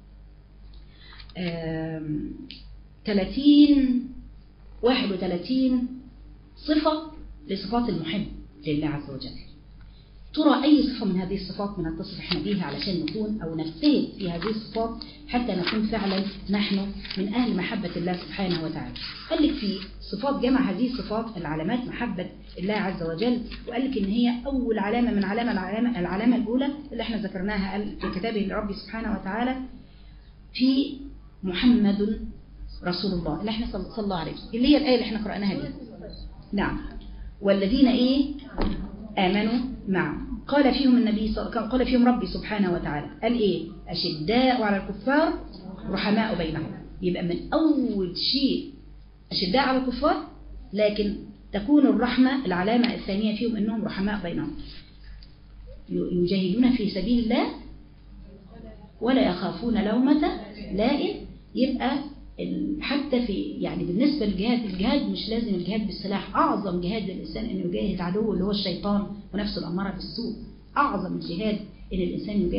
ثلاثين واحد وثلاثين صفة لصفات المحب لله عز وجل. ترى أي صفة من هذه الصفات من التصف احنا بيها علشان نكون أو نجتهد في هذه الصفات حتى نكون فعلا نحن من أهل محبة الله سبحانه وتعالى. قال لك في صفات جمع هذه الصفات العلامات محبة الله عز وجل، وقال لك إن هي أول علامة من علامة العلامة, العلامة الأولى اللي احنا ذكرناها في كتابه لربي سبحانه وتعالى في محمد رسول الله اللي احنا صلى الله عليه وسلم، اللي هي الآية اللي احنا قرأناها دي. نعم. والذين ايه آمنوا معه قال فيهم النبي قال فيهم ربي سبحانه وتعالى قال ايه أشداء على الكفار رحماء بينهم. يبقى من أول شيء أشداء على الكفار، لكن تكون الرحمة العلامة الثانية فيهم أنهم رحماء بينهم، يجاهدون في سبيل الله ولا يخافون لومة لائم. يبقى حتى في يعني بالنسبة للجهاد، الجهاد مش لازم الجهاد بالسلاح. أعظم جهاد للإنسان أن يجاهد عدوه اللي هو الشيطان ونفسه الأمارة بالسوء. أعظم الجهاد أن الإنسان يجاهد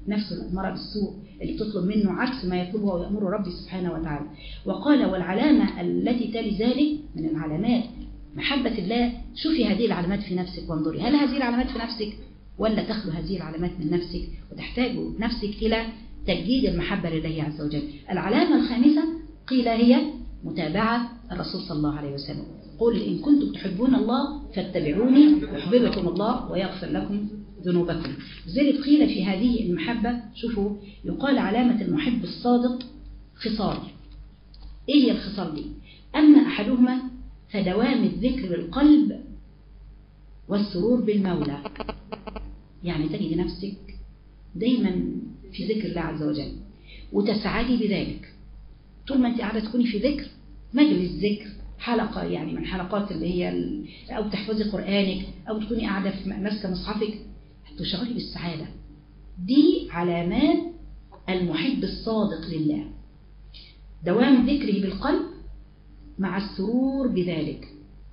نفسه الأمارة بالسوء اللي بتطلب منه عكس ما يطلبه ويأمره ربي سبحانه وتعالى. وقال والعلامة التي تلي ذلك من العلامات محبة الله. شوفي هذه العلامات في نفسك وانظري هل هذه العلامات في نفسك ولا تخلو هذه العلامات من نفسك وتحتاج نفسك إلى تجديد المحبة لله عز وجل. العلامة الخامسة قيل هي متابعة الرسول صلى الله عليه وسلم. قل إن كنتم تحبون الله فاتبعوني يحببكم الله ويغفر لكم ذنوبكم. لذلك قيل في هذه المحبة شوفوا يقال علامة المحب الصادق خصال. إيه هي الخصال دي؟ أما أحدهما فدوام الذكر بالقلب والسرور بالمولى. يعني تجد نفسك دايما في ذكر الله عز وجل وتسعدي بذلك طول ما أنت قاعدة تكوني في ذكر مجلس ذكر حلقة يعني من حلقات اللي هي أو تحفظي قرآنك أو تكوني قاعدة ماسكة مصحفك تشعري بالسعادة. دي علامات المحب الصادق لله. دوام ذكره بالقلب مع السرور بذلك.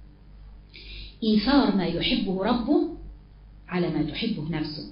إيثار ما يحبه ربه على ما تحبه نفسه.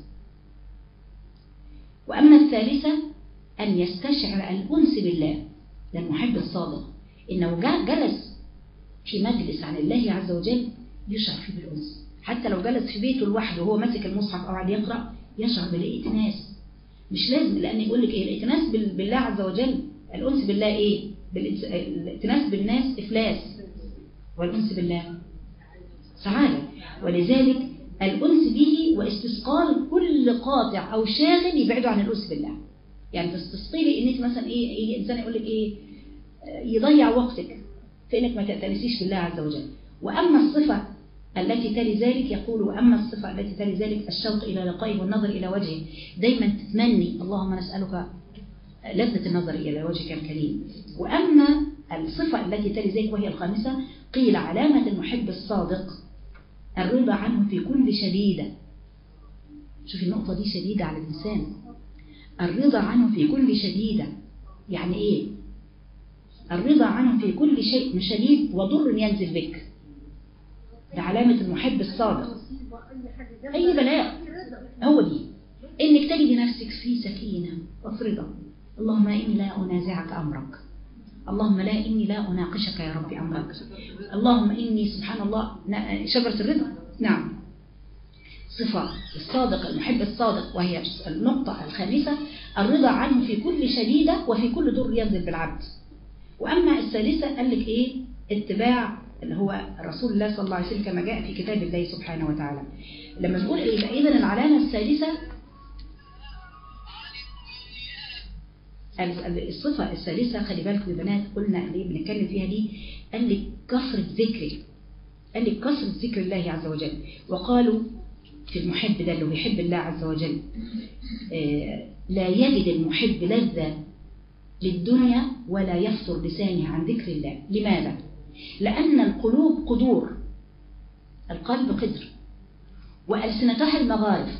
وأما الثالثة أن يستشعر الأنس بالله. ده المحب الصادق إنه جلس في مجلس عن الله عز وجل يشعر فيه بالأنس. حتى لو جلس في بيته لوحده وهو ماسك المصحف أو قاعد يقرأ يشعر بالائتناس. مش لازم لأن يقول لك إيه الائتناس بالله عز وجل. الأنس بالله إيه؟ الائتناس بالناس إفلاس والأنس بالله سعادة. ولذلك الأنس به واستثقال كل قاطع أو شاغل يبعده عن الأنس بالله. يعني تستثقلي إنك مثلا إيه, إيه إنسان يقول لك إيه يضيع وقتك فإنك ما تأتنسيش بالله عز وجل. وأما الصفة التي تلي ذلك يقول وأما الصفة التي تلي ذلك الشوق إلى لقائه والنظر إلى وجهه. دايما تتمني اللهم نسألك لذة النظر إلى وجهك الكريم. وأما الصفة التي تلي ذلك وهي الخامسة قيل علامة المحب الصادق الرضا عنه في كل شديدة. شوف النقطة دي شديدة على الإنسان. الرضا عنه في كل شديدة يعني إيه؟ الرضا عنه في كل شيء شديد وضر ينزل بك. ده علامة المحب الصادق. أي بلاء هو دي إنك تجد نفسك في سكينة وفي رضا. اللهم إني لا أنازعك أمرك. اللهم لا إني لا أناقشك يا ربي أمرك. اللهم إني سبحان الله شجرة الرضا. نعم صفة الصادق المحب الصادق وهي النقطة الخامسة الرضا عنه في كل شديدة وفي كل ضر ينزل بالعبد. وأما الثالثة قال لك إيه اتباع اللي هو رسول الله صلى الله عليه وسلم كما جاء في كتاب الله سبحانه وتعالى. لما نقول إيه إذن العلامة الثالثة الصفة الثالثة خلي بالكم يا بنات قلنا اللي بنتكلم فيها دي قال لك كثرة ذكر قال لك كثرة ذكر الله عز وجل. وقالوا في المحب ده اللي بيحب الله عز وجل لا يجد المحب لذة للدنيا ولا يفطر لسانه عن ذكر الله. لماذا؟ لأن القلوب قدور. القلب قدر وألسنتها المغارف.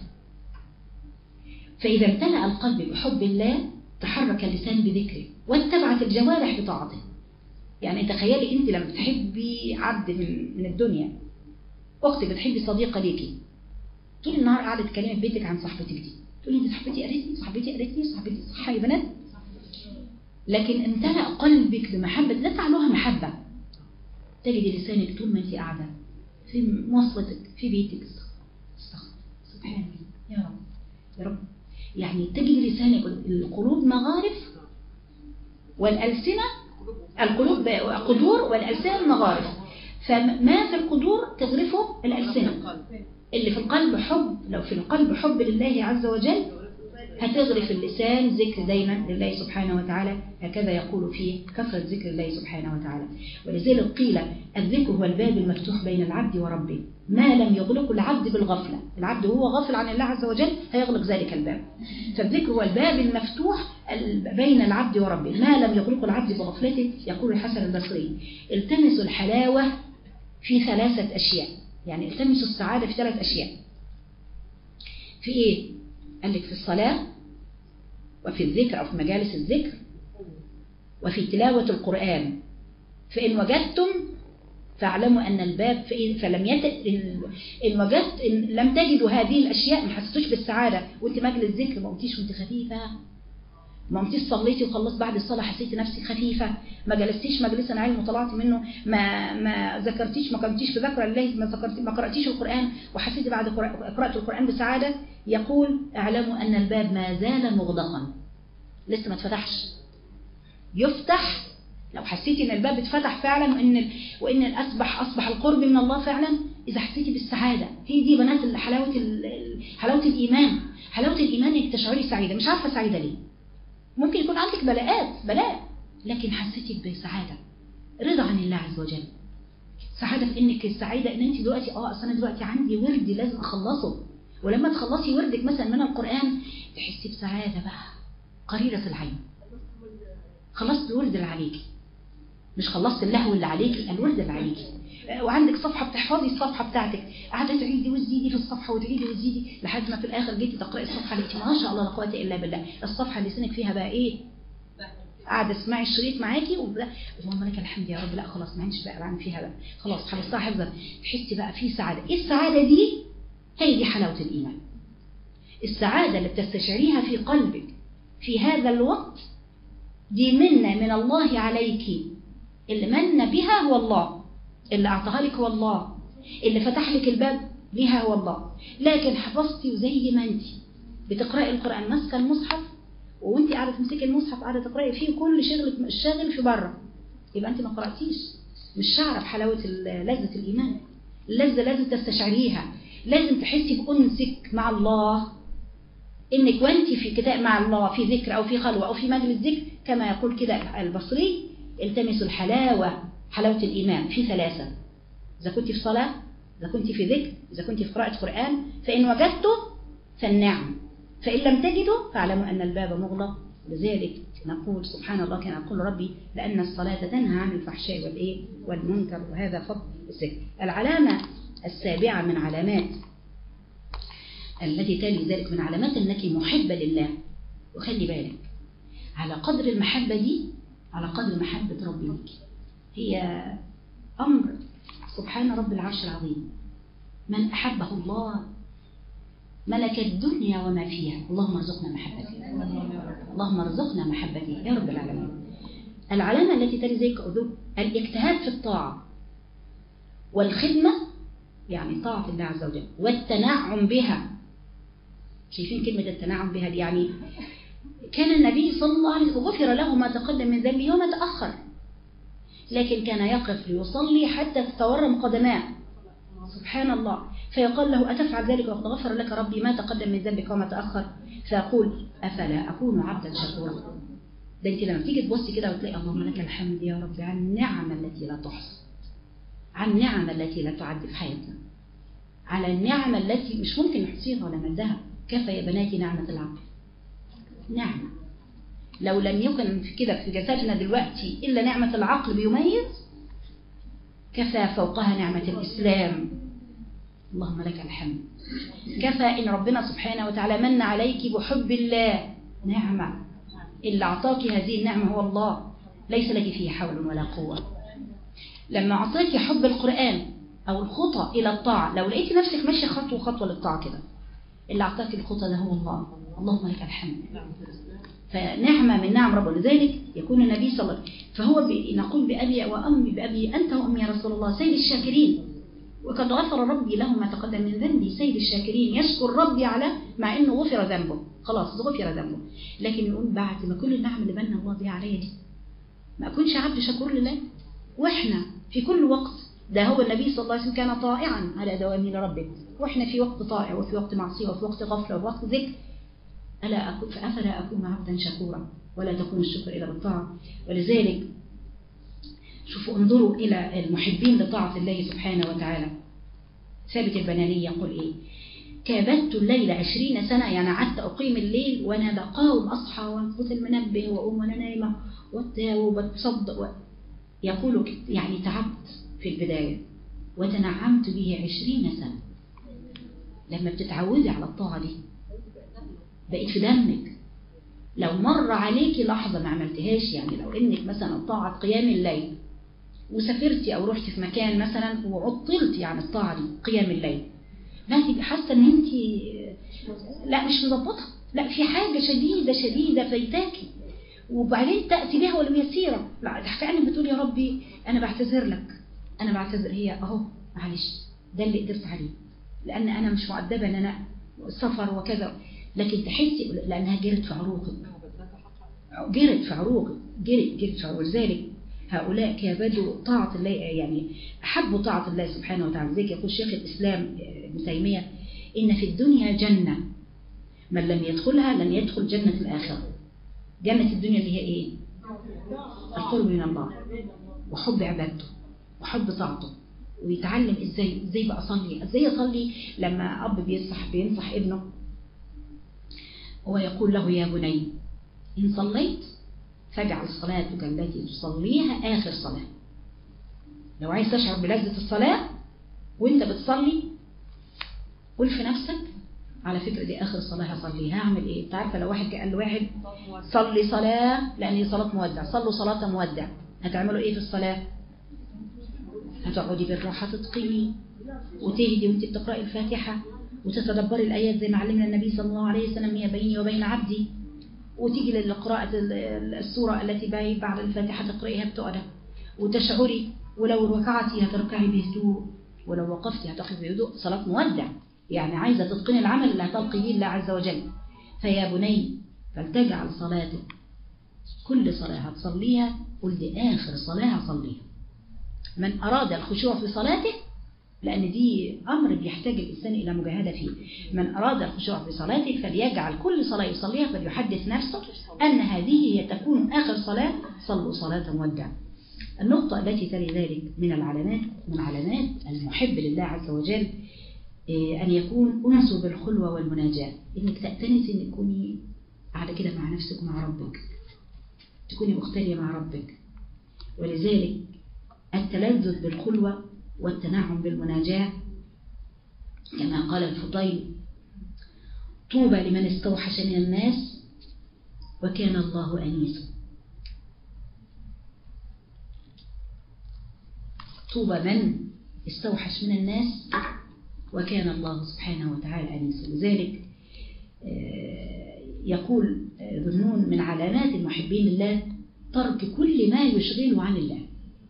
فإذا امتلأ القلب بحب الله تحرك اللسان بذكره واتبعت الجوارح بطاعته. يعني تخيلي انت لما تحبي عبد من, من الدنيا اختي بتحبي صديقه ليكي طول النهار قاعده تكلمي في بيتك عن صاحبتك دي تقولي انت صاحبتي قالت لي صاحبتي قالت لي صاحبتي صح يا بنات. لكن امتلأ قلبك بمحبه لا تعلوها محبه تجدي لسانك طول ما انت قاعده في مواصلتك في بيتك استغفر سبحان الله يا رب يا رب. يعني تجد لسانك القلوب مغارف والألسنة القلوب قدور والألسنة مغارف. فما في القدور تغرفه الألسنة. اللي في القلب حب لو في القلب حب لله عز وجل هتغرف اللسان ذكر دايما لله سبحانه وتعالى. هكذا يقول فيه كثرة ذكر الله سبحانه وتعالى. ولذلك قيل الذكر هو الباب المفتوح بين العبد وربه ما لم يغلق العبد بالغفلة. العبد هو غافل عن الله عز وجل هيغلق ذلك الباب. فالذكر هو الباب المفتوح بين العبد وربه ما لم يغلق العبد بغفلته. يقول الحسن البصري التمسوا الحلاوة في ثلاثة أشياء. يعني التمسوا السعادة في ثلاث أشياء. في إيه؟ قال لك في الصلاة وفي الذكر أو في مجالس الذكر وفي تلاوة القرآن. فإن وجدتم فاعلموا أن الباب فلم يت... إن وجدت إن لم تجدوا هذه الأشياء ما حسيتوش بالسعادة وأنت مجلس ذكر، ما قمتيش وأنت خفيفة، ما قمتيش صليتي وخلصت بعد الصلاة حسيتي نفسك خفيفة، ما جلستيش مجلس علم وطلعتي منه، ما ما ذكرتيش، ما قمتيش في ذكر الله، ما ذكرتي ما قرأتيش القرآن وحسيتي بعد قراءة القرآن بسعادة، يقول اعلموا أن الباب ما زال مغلقا، لسه ما اتفتحش. يفتح لو حسيتي ان الباب اتفتح فعلا، وان وان الاصبح اصبح القرب من الله فعلا، اذا حسيتي بالسعاده. هي دي بنات حلاوه حلاوه الايمان. حلاوه الايمان انك تشعري سعيده، مش عارفه سعيده ليه، ممكن يكون عندك بلاءات بلاء لكن حسيتي بسعاده، رضا عن الله عز وجل، سعاده في انك سعيده ان انت دلوقتي اه اصل انا دلوقتي عندي ورد لازم اخلصه، ولما تخلصي وردك مثلا من القران تحسي بسعاده بقى قريره العين. خلصت الورد اللي عليكي، مش خلصت اللهو اللي عليكي، الورد اللي عليكي، وعندك صفحة بتحفظي الصفحة بتاعتك، قاعدة تعيدي وتزيدي في الصفحة وتعيدي وتزيدي لحد ما في الآخر جيتي تقرأي الصفحة اللي ما شاء الله لا قوة إلا بالله، الصفحة اللي سنك فيها بقى إيه؟ قاعدة تسمعي الشريط معاكي وبدأ اللهم لك الحمد يا رب، لا خلاص ما عنديش بقى بعمل فيها بقى، خلاص حفظتها حفظا، تحسي بقى في سعادة. إيه السعادة دي؟ هي دي حلاوة الإيمان. السعادة اللي بتستشعريها في قلبك في هذا الوقت دي منة من الله عليك، اللي من بها هو الله، اللي أعطاها لك هو الله، اللي فتح لك الباب بها هو الله. لكن حفظتي وزي ما انت بتقرأي القرآن ماسكه المصحف، وانت قاعدة تمسكي المصحف قاعدة تقرأي فيه كل شغل الشاغل في بره، يبقى انت ما قرأتيش، مش شعره بحلاوة لذة الإيمان. اللذة لازم تستشعريها، لازم تحسي بأنسك مع الله، انك وانت في كتاب مع الله في ذكر او في خلوة او في مجلس ذكر، كما يقول كده البصري التمسوا الحلاوة، حلاوة الإيمان في ثلاثة: إذا كنت في صلاة، إذا كنت في ذكر، إذا كنت في قراءة قرآن، فإن وجدته فالنعم، فإن لم تجدوا فاعلموا أن الباب مغلق. لذلك نقول سبحان الله كان يقول ربي لأن الصلاة تنهى عن الفحشاء والإيه والمنكر، وهذا فضل الذكر. العلامة السابعة من علامات التي تلي ذلك من علامات أنك محبة لله. وخلي بالك على قدر المحبة دي على قدر محبة ربي لك، هي أمر سبحان رب العرش العظيم. من أحبه الله ملك الدنيا وما فيها. اللهم ارزقنا محبته، اللهم ارزقنا محبته يا رب العالمين. العلامة التي تلي ذلك الاجتهاد في الطاعة والخدمة، يعني طاعة الله عز وجل، والتنعم بها. شايفين كلمة التنعم بها دي؟ يعني كان النبي صلى الله عليه وسلم غفر له ما تقدم من ذنبه وما تأخر، لكن كان يقف ليصلي حتى تتورم قدماه سبحان الله، فيقال له أتفعل ذلك وقد غفر لك ربي ما تقدم من ذنبك وما تأخر؟ فيقول أفلا أكون عبدا شكورا. ده انت لما تيجي تبصي كده وتلاقي اللهم لك الحمد يا رب عن النعم التي لا تحصى، عن النعم التي لا تعد في حياتنا، على النعم التي مش ممكن نحصيها ولا نمدها. كفى يا بناتي نعمة العقل، نعمة لو لم يكن في كده في جسدنا دلوقتي إلا نعمة العقل بيميز، كفى فوقها نعمة الإسلام. اللهم لك الحمد. كفى إن ربنا سبحانه وتعالى من عليك بحب الله، نعمة اللي أعطاك هذه النعمة هو الله، ليس لك فيه حول ولا قوة. لما أعطاك حب القرآن أو الخطى إلى الطاعة، لو لقيت نفسك ماشية خطوة خطوة للطاعة كده، اللي أعطاك الخطى ده هو الله. اللهم لك الحمد. فنعمة من نعم ربنا. لذلك يكون النبي صلى الله عليه وسلم فهو نقول بأبي وأمي، بأبي أنت وأمي يا رسول الله، سيد الشاكرين، وقد غفر ربي له ما تقدم من ذنبي. سيد الشاكرين يشكر ربي على مع إنه غفر ذنبه، خلاص غفر ذنبه، لكن يقول بعد ما كل النعم اللي بنا الله بها عليا دي ما أكونش عبد شكور لله. وإحنا في كل وقت، ده هو النبي صلى الله عليه وسلم كان طائعا على دوامه لربه، وإحنا في وقت طائع وفي وقت معصية وفي وقت غفلة وفي وقت ذكر. ألا أكون فأفلا أكون عبدا شكورا، ولا تكون الشكر إلا بالطاعة. ولذلك شوفوا انظروا إلى المحبين لطاعة الله سبحانه وتعالى. ثابت البناني يقول إيه؟ كابدت الليل عشرين سنة، يعني قعدت أقيم الليل وأنا بقاوم أصحى وأنفث المنبه وأقوم وأنا نايمة وبتصدق و... يقول يعني تعبت في البداية وتنعمت به عشرين سنة. لما بتتعودي على الطاعة دي بقيت في دمك. لو مر عليكي لحظة ما عملتهاش، يعني لو إنك مثلا طاعة قيام الليل وسافرتي أو رحتي في مكان مثلا وعطلتي عن الطاعة دي قيام الليل، ما تبقي حاسة إن أنت لا مش مظبطة، لا في حاجة شديدة شديدة فايتاكي، وبعدين تأتي بها ولو يسيرة، لا كأنك بتقول يا ربي أنا بعتذر لك، أنا بعتذر، هي أهو معلش ده اللي قدرت عليه، لأن أنا مش مؤدبة إن أنا سفر وكذا، لكن تحسي لأنها جرت في عروقك، جرت في عروقك، جرت جرت في عروقك. ذلك هؤلاء كابدوا طاعة الله، يعني أحبوا طاعة الله سبحانه وتعالى. ذلك يقول شيخ الإسلام ابن تيمية إن في الدنيا جنة من لم يدخلها لن يدخل جنة الآخرة. جنة الدنيا اللي هي إيه؟ القرب من الله وحب عبادته وحب طاعته، ويتعلم إزاي إزاي بقى أصلي، إزاي أصلي. لما أب بينصح بينصح ابنه ويقول له يا بني إن صليت فاجعل صلاتك التي تصليها آخر صلاة. لو عايز تشعر بلذة الصلاة وانت بتصلي قل في نفسك على فكرة دي آخر صلاة هصليها، هعمل إيه؟ انت عارفة لو واحد قال لواحد صلي صلاة لأن هي صلاة مودع، صلوا صلاة مودع، هتعملوا إيه في الصلاة؟ هتقعدي بالراحة تتقني وتهدي وانت بتقرأي الفاتحة وتتدبري الآيات زي ما علمنا النبي صلى الله عليه وسلم هي بيني وبين عبدي، وتيجي للقراءة السورة التي بعد الفاتحة تقرأيها بتقعد وتشعري، ولو ركعتي هتركعي بهدوء، ولو وقفتي هتقفي بهدوء. صلاة مودع يعني عايزة تتقني العمل اللي هتلقي به الله عز وجل. فيا بني فلتجعل صلاتك كل صلاة هتصليها قل دي آخر صلاة هصليها. من أراد الخشوع في صلاته، لأن دي أمر بيحتاج الإنسان إلى مجاهدة فيه، من أراد الخشوع في صلاته فليجعل كل صلاة يصليها فليحدث نفسه أن هذه هي تكون آخر صلاة، صلوا صلاة مودع. النقطة التي تلي ذلك من العلامات من علامات المحب لله عز وجل أن يكون أنسه بالخلوة والمناجاة، إنك تأتنسي إنك تكوني قاعدة كده مع نفسك ومع ربك، تكوني مختلية مع ربك. ولذلك التلذذ بالخلوة والتنعم بالمناجاة كما قال الفضيل طوبى لمن استوحش من الناس وكان الله أنيسه. طوبى من استوحش من الناس وكان الله سبحانه وتعالى أنيسه. لذلك يقول ذنون من علامات المحبين لله ترك كل ما يشغله عن الله.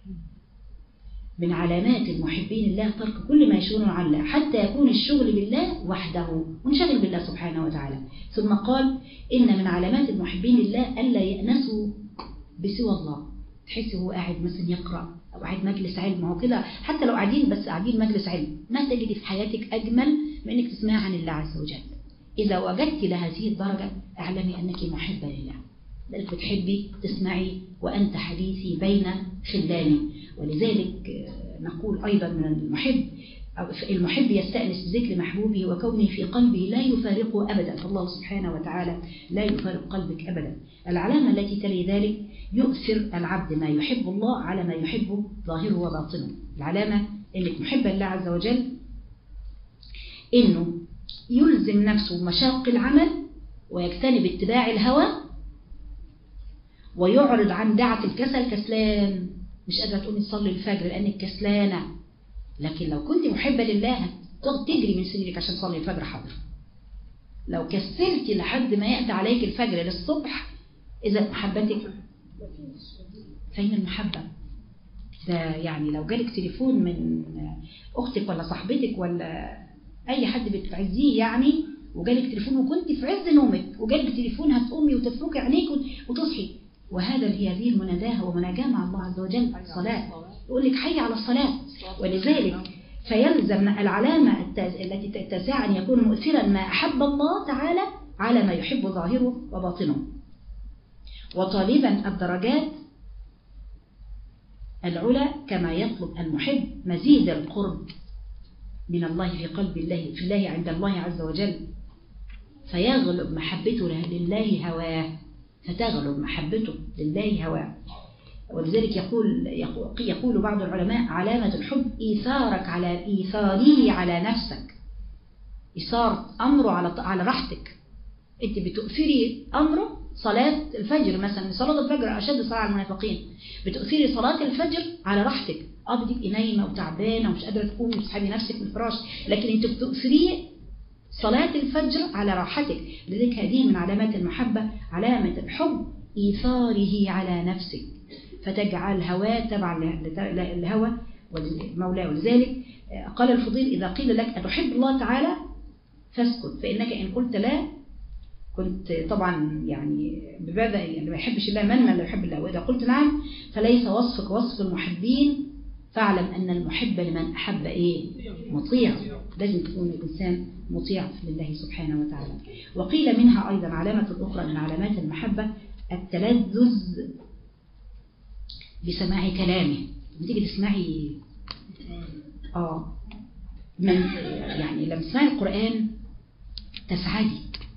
من علامات المحبين الله ترك كل ما يشغله عن الله حتى يكون الشغل بالله وحده منشغل بالله سبحانه وتعالى. ثم قال إن من علامات المحبين لله ألا يأنسوا بسوى الله. تحسي هو قاعد مثلا يقرأ أو قاعد مجلس علم، هو كده حتى لو قاعدين بس قاعدين مجلس علم ما تجدي في حياتك أجمل من أنك تسمعي عن الله عز وجل. إذا وجدت لهذه الدرجة اعلمي أنك محبة لله، لأنك بتحبي تسمعي وأنت حديثي بين خلاني. ولذلك نقول أيضا من المحب المحب يستأنس بذكر محبوبه وكونه في قلبه لا يفارقه أبدا. الله سبحانه وتعالى لا يفارق قلبك أبدا. العلامة التي تلي ذلك يؤثر العبد ما يحب الله على ما يحبه ظاهره وباطنه. العلامة أنك محبة لله عز وجل إنه يلزم نفسه مشاق العمل ويجتنب اتباع الهوى ويعرض عن دعة الكسل. كسلان مش قادرة تقومي تصلي الفجر لأنك كسلانة، لكن لو كنت محبة لله تجري من سريرك عشان تصلي الفجر حاضر. لو كسلتي لحد ما يأتي عليك الفجر للصبح إذا محبتك فين المحبة؟ ده يعني لو جالك تليفون من أختك ولا صاحبتك ولا أي حد بتعزيه يعني وجالك تليفون وكنت في عز نومك وجالك تليفون هتقومي وتفركي عينيك وتصحي، وهذا هي هذه المناداة ومناجاة مع الله عز وجل. الصلاة يقول لك حي على الصلاة. ولذلك فيلزم العلامة التي تسعى أن يكون مؤثرا ما أحب الله تعالى على ما يحب ظاهره وباطنه، وطالبا الدرجات العلى كما يطلب المحب مزيد القرب من الله في قلب الله في الله عند الله عز وجل، فيغلب محبته لله هواه، فتغلب محبته لله هواه. ولذلك يقول يقول بعض العلماء علامة الحب إيثارك على إيثاره على نفسك، إيثار أمره على على راحتك. أنت بتؤثري أمره صلاة الفجر مثلا، صلاة الفجر أشد صلاة على المنافقين، بتؤثري صلاة الفجر على راحتك. اه بتبقي نايمة وتعبانة ومش قادرة تقومي وتسحبي نفسك من الفراش، لكن انت بتؤثري صلاة الفجر على راحتك. لذلك هذه من علامات المحبة، علامة الحب إيثاره على نفسك، فتجعل هواه تبع الهوى والمولى. ولذلك قال الفضيل: إذا قيل لك أتحب الله تعالى فاسكت، فإنك إن قلت لا كنت طبعا يعني ببدا اللي ما يحبش الله من من لا يحب الله، وإذا قلت نعم فليس وصفك وصف المحبين، فاعلم أن المحب لمن أحب إيه؟ مطيع. لازم تكون الإنسان مطيع لله سبحانه وتعالى. وقيل منها أيضا علامة أخرى من علامات المحبة التلذذ بسماع كلامه. تيجي تسمعي اه من يعني لما تسمعي القرآن تسعدي،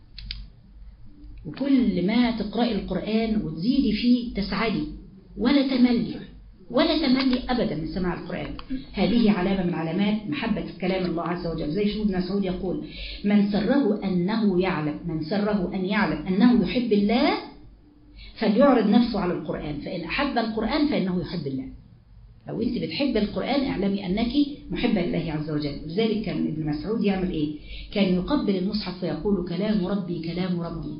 وكل ما تقرأي القرآن وتزيدي فيه تسعدي، ولا تملي ولا تملي أبدا من سماع القرآن. هذه علامة من علامات محبة كلام الله عز وجل. زي شو ابن مسعود يقول: من سره أنه يعلم من سره أن يعلم أنه يحب الله فليعرض نفسه على القرآن، فإن أحب القرآن فإنه يحب الله. لو أنت بتحب القرآن اعلمي أنك محبة لله عز وجل. لذلك كان ابن مسعود يعمل إيه؟ كان يقبل المصحف فيقول: كلام ربي كلام ربي،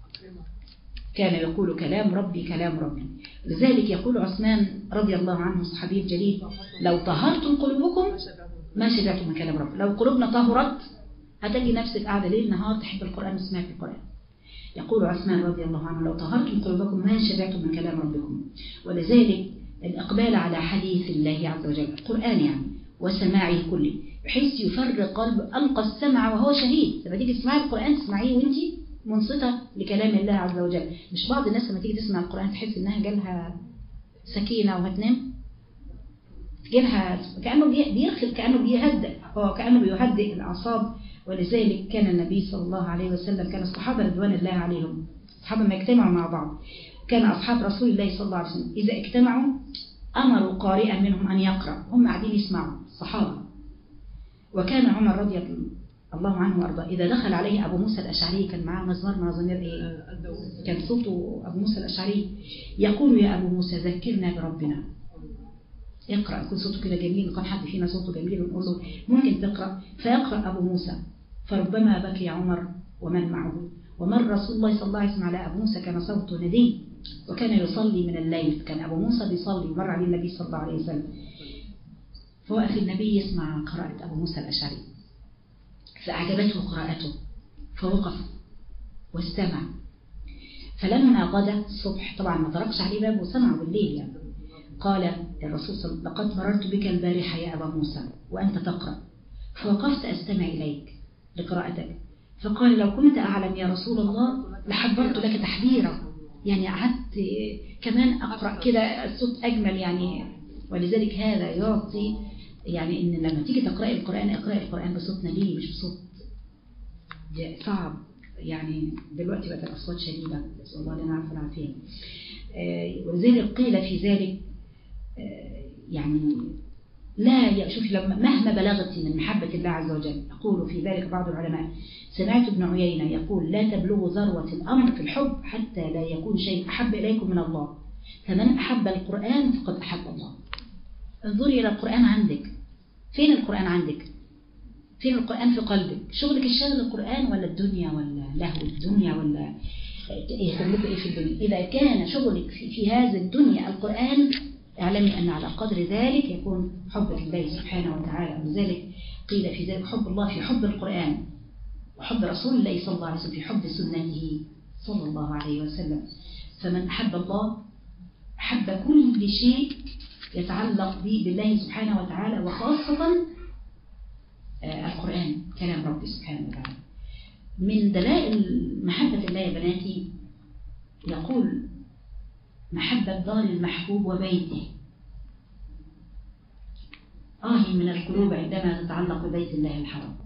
كان يقول: كلام ربي كلام ربي. لذلك يقول عثمان رضي الله عنه الصحابي الجليل: لو طهرتم قلوبكم ما شبعتم من كلام ربي. لو قلوبنا طهرت هتجي نفسك قاعدة ليل نهار تحب القرآن وتسمعي في القرآن. يقول عثمان رضي الله عنه: لو طهرتم قلوبكم ما شبعتم من كلام ربكم. ولذلك الإقبال على حديث الله عز وجل، القرآن يعني، وسماعه كله، بحيث يفرق قلب ألقى السمع وهو شهيد. لما تيجي تسمعي القرآن تسمعيه وانت منصتة لكلام الله عز وجل. مش بعض الناس لما تيجي تسمع القرآن تحس انها جالها سكينة وهتنام، جالها كأنه بيرخل، كأنه بيهدئ، هو كأنه بيهدئ الأعصاب. ولذلك كان النبي صلى الله عليه وسلم، كان الصحابة رضوان الله عليهم، الصحابة ما يجتمعوا مع بعض، كان أصحاب رسول الله صلى الله عليه وسلم إذا اجتمعوا أمروا قارئا منهم أن يقرأ، هم قاعدين يسمعوا الصحابة. وكان عمر رضي الله عنه وارضاه إذا دخل عليه أبو موسى الأشعري، كان معاه مزمار من مزامير إيه؟ كان صوته أبو موسى الأشعري، يقول: يا أبو موسى ذكرنا بربنا، اقرأ. يكون صوته كده جميل، كان حد فينا صوته جميل ونقول له ممكن تقرأ، فيقرأ أبو موسى. فربما بكي عمر ومن معه، ومر رسول الله صلى الله عليه وسلم على أبو موسى كان صوته ندي، وكان يصلي من الليل. كان أبو موسى بيصلي، مر عليه النبي صلى الله عليه وسلم، فوقف النبي يسمع قراءة أبو موسى الأشعري، فأعجبته قراءته فوقف واستمع. فلما غدا الصبح، طبعا ما تركش عليه باب وسمع بالليل يعني، قال الرسول صلى الله عليه وسلم: لقد مررت بك البارحة يا أبا موسى وأنت تقرأ، فوقفت أستمع إليك لقراءتك، فقال: لو كنت أعلم يا رسول الله لحبرت لك تحبيرا، يعني قعدت كمان أقرأ كده الصوت أجمل يعني. ولذلك هذا يعطي يعني إن لما تيجي تقرأي القرآن اقرأي القرآن بصوت نبيل، مش بصوت صعب يعني. دلوقتي بقت الأصوات شديدة، نسأل الله لنا العفو والعافية. ولذلك قيل في ذلك يعني لا شوفي لما مهما بلغت من محبة الله عز وجل، يقول في ذلك بعض العلماء، سمعت ابن عيينة يقول: لا تبلغ ذروة الأمر في الحب حتى لا يكون شيء أحب إليكم من الله، فمن أحب القرآن فقد أحب الله. انظري إلى القرآن عندك، فين القرآن عندك؟ فين القرآن في قلبك؟ شغلك الشغل القرآن ولا الدنيا ولا لهو الدنيا ولا يهتمك إيه في الدنيا؟ إذا كان شغلك في, في هذه الدنيا القرآن، اعلمي أن على قدر ذلك يكون حبك لله سبحانه وتعالى. ولذلك قيل في ذلك حب الله في حب القرآن، وحب رسول الله صلى الله عليه وسلم في حب سنته صلى الله عليه وسلم. فمن أحب الله أحب كل شيء يتعلق بالله سبحانه وتعالى، وخاصة القرآن كلام ربي سبحانه وتعالى. من دلائل محبة الله يا بناتي يقول: محبة دار المحبوب وبيته، آه من القلوب عندما تتعلق ببيت الله الحرام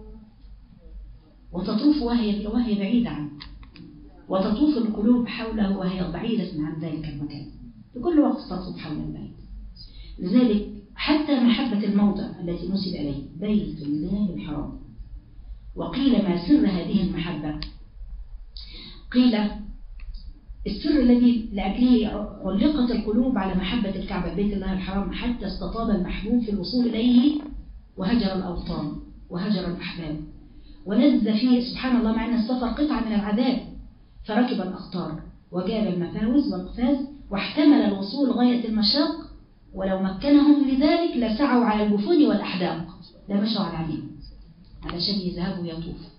وتطوف وهي وهي بعيدة عنه، وتطوف القلوب حوله وهي بعيدة عن ذلك المكان، في كل وقت تطوف حول البيت. لذلك حتى محبة الموضع التي نسب إليه بيت الله الحرام. وقيل ما سر هذه المحبة؟ قيل السر الذي لأجله علقت القلوب على محبة الكعبة بيت الله الحرام حتى استطاب المحبوب في الوصول إليه وهجر الأوطان وهجر الأحباب ولذ فيه سبحان الله، مع أن السفر قطعة من العذاب، فركب الأخطار وجاب المفاوز والقفاز واحتمل الوصول غاية المشاق، ولو مكنهم لذلك لسعوا على الجفون والأحداق، لا مشوا على العديم علشان يذهبوا يطوفوا.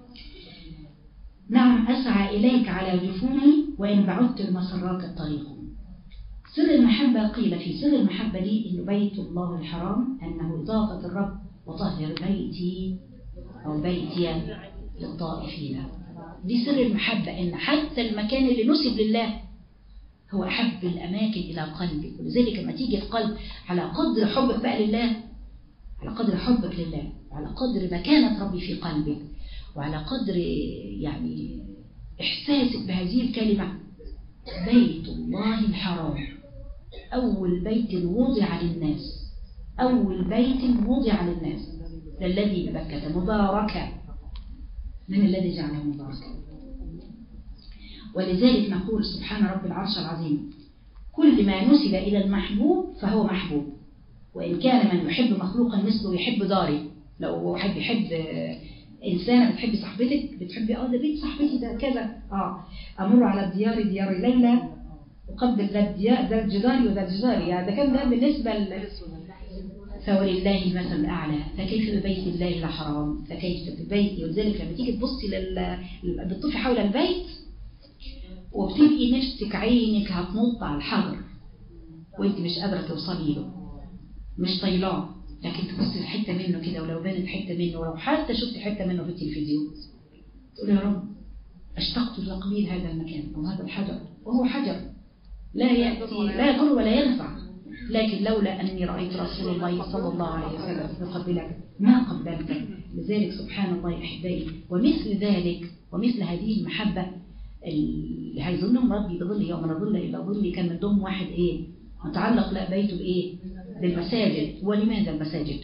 نعم أسعى إليك على جفوني وإن بعدت المسرات الطريق. سر المحبة قيل في سر المحبة دي إنه بيت الله الحرام أنه إضافة الرب وطهر بيتي أو بيتي للطائفين. دي سر المحبة، إن حتى المكان اللي نسب لله هو أحب الأماكن إلى قلبك، ولذلك لما تيجي القلب على قدر حبك بقى لله، على قدر حبك لله وعلى قدر مكانة ربي في قلبك وعلى قدر يعني إحساسك بهذه الكلمة، بيت الله الحرام أول بيت وضع للناس، أول بيت وضع للناس الذي ببكة مباركة. من الذي جعله مباركا؟ ولذلك نقول سبحان رب العرش العظيم كل ما نسب إلى المحبوب فهو محبوب، وإن كان من يحب مخلوقا مثله يحب داري. لو حد يحب إنسانة بتحب صاحبتك بتحبي اه ده بيت صاحبتي ده كذا، اه أمر على الديار ديار ليلى وقبل ذا الديار ذا الجدار وذا الجدار، يعني ده كان ده بالنسبة ل فولله المثل الأعلى، فكيف ببيت الله الحرام، فكيف ببيتي. ولذلك لما تيجي تبصي لل بتطوفي حول البيت وبتبقي نفسك عينك هتنط على الحجر وانت مش قادرة توصلي له، مش طايلاه، لكن تبصي حتة منه كده، ولو بانت حتة منه ولو حتى شفت حتة منه في التلفزيون تقول يا رب اشتقت لتقبيل هذا المكان أو هذا الحجر، وهو حجر لا يأتي لا يضر ولا ينفع، لكن لولا أني رأيت رسول الله صلى الله عليه وسلم يقبلك ما قبلتك. لذلك سبحان الله أحبائي، ومثل ذلك ومثل هذه المحبة اللي هيظنهم ربي بظل يوم لا ظل إلا ظلي، كان من ضمن واحد إيه متعلق لا بيته بإيه بالمساجد. ولماذا المساجد؟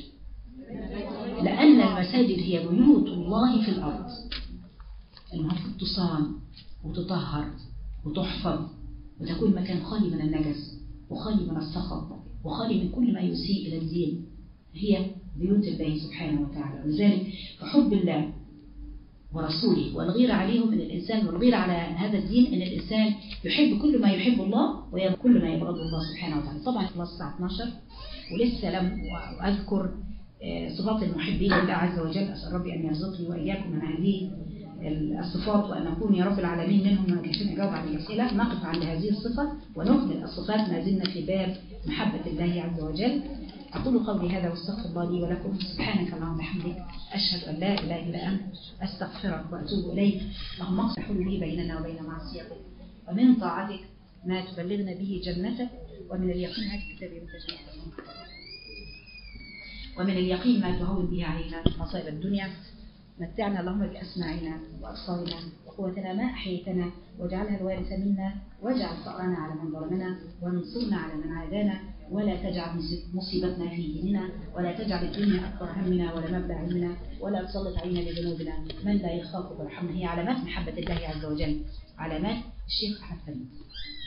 لأن المساجد هي بيوت الله في الأرض، المفروض تصان وتطهر وتحفظ وتكون مكان خالي من النجس وخالي من السخط وخالي من كل ما يسيء إلى الدين، هي بيوت الله سبحانه وتعالى. لذلك فحب الله ورسوله والغيرة عليهم من الإنسان، والغيرة على هذا الدين أن الإنسان يحب كل ما يحب الله ويبغض كل ما يبغض الله سبحانه وتعالى. طبعا خلاص الساعة اثناشر ولسه لم أذكر صفات المحبين لله عز وجل. أسأل ربي أن يرزقني وإياكم من هذه الصفات وأن نكون يا رب العالمين منهم من كيف نجاوب على الأسئلة. نقف عند هذه الصفة ونكمل الصفات، ما زلنا في باب محبة الله عز وجل. أقول قولي هذا واستغفر الله لي ولكم. سبحانك اللهم وبحمدك أشهد أن لا إله إلا أنت أستغفرك وأتوب إليك. اللهم اقسم لي بيننا وبين معصيتك، ومن طاعتك ما تبلغنا به جنتك، ومن اليقين هذه كتابي متجمع، ومن اليقين ما تهون به علينا مصائب الدنيا. متعنا اللهم بأسماعنا وأبصارنا وقوتنا ما أحييتنا، واجعلها الوارث منا، واجعل ثأرنا على من ظلمنا، وانصرنا على من عادانا، ولا تجعل مصيبتنا في ديننا، ولا تجعل الدنيا أكبر همنا ولا مبلغ علمنا، ولا تسلط علينا بذنوبنا من لا يخافك ويرحمنا. هي علامات محبة الله عز وجل، علامات الشيخ أحمد فريد.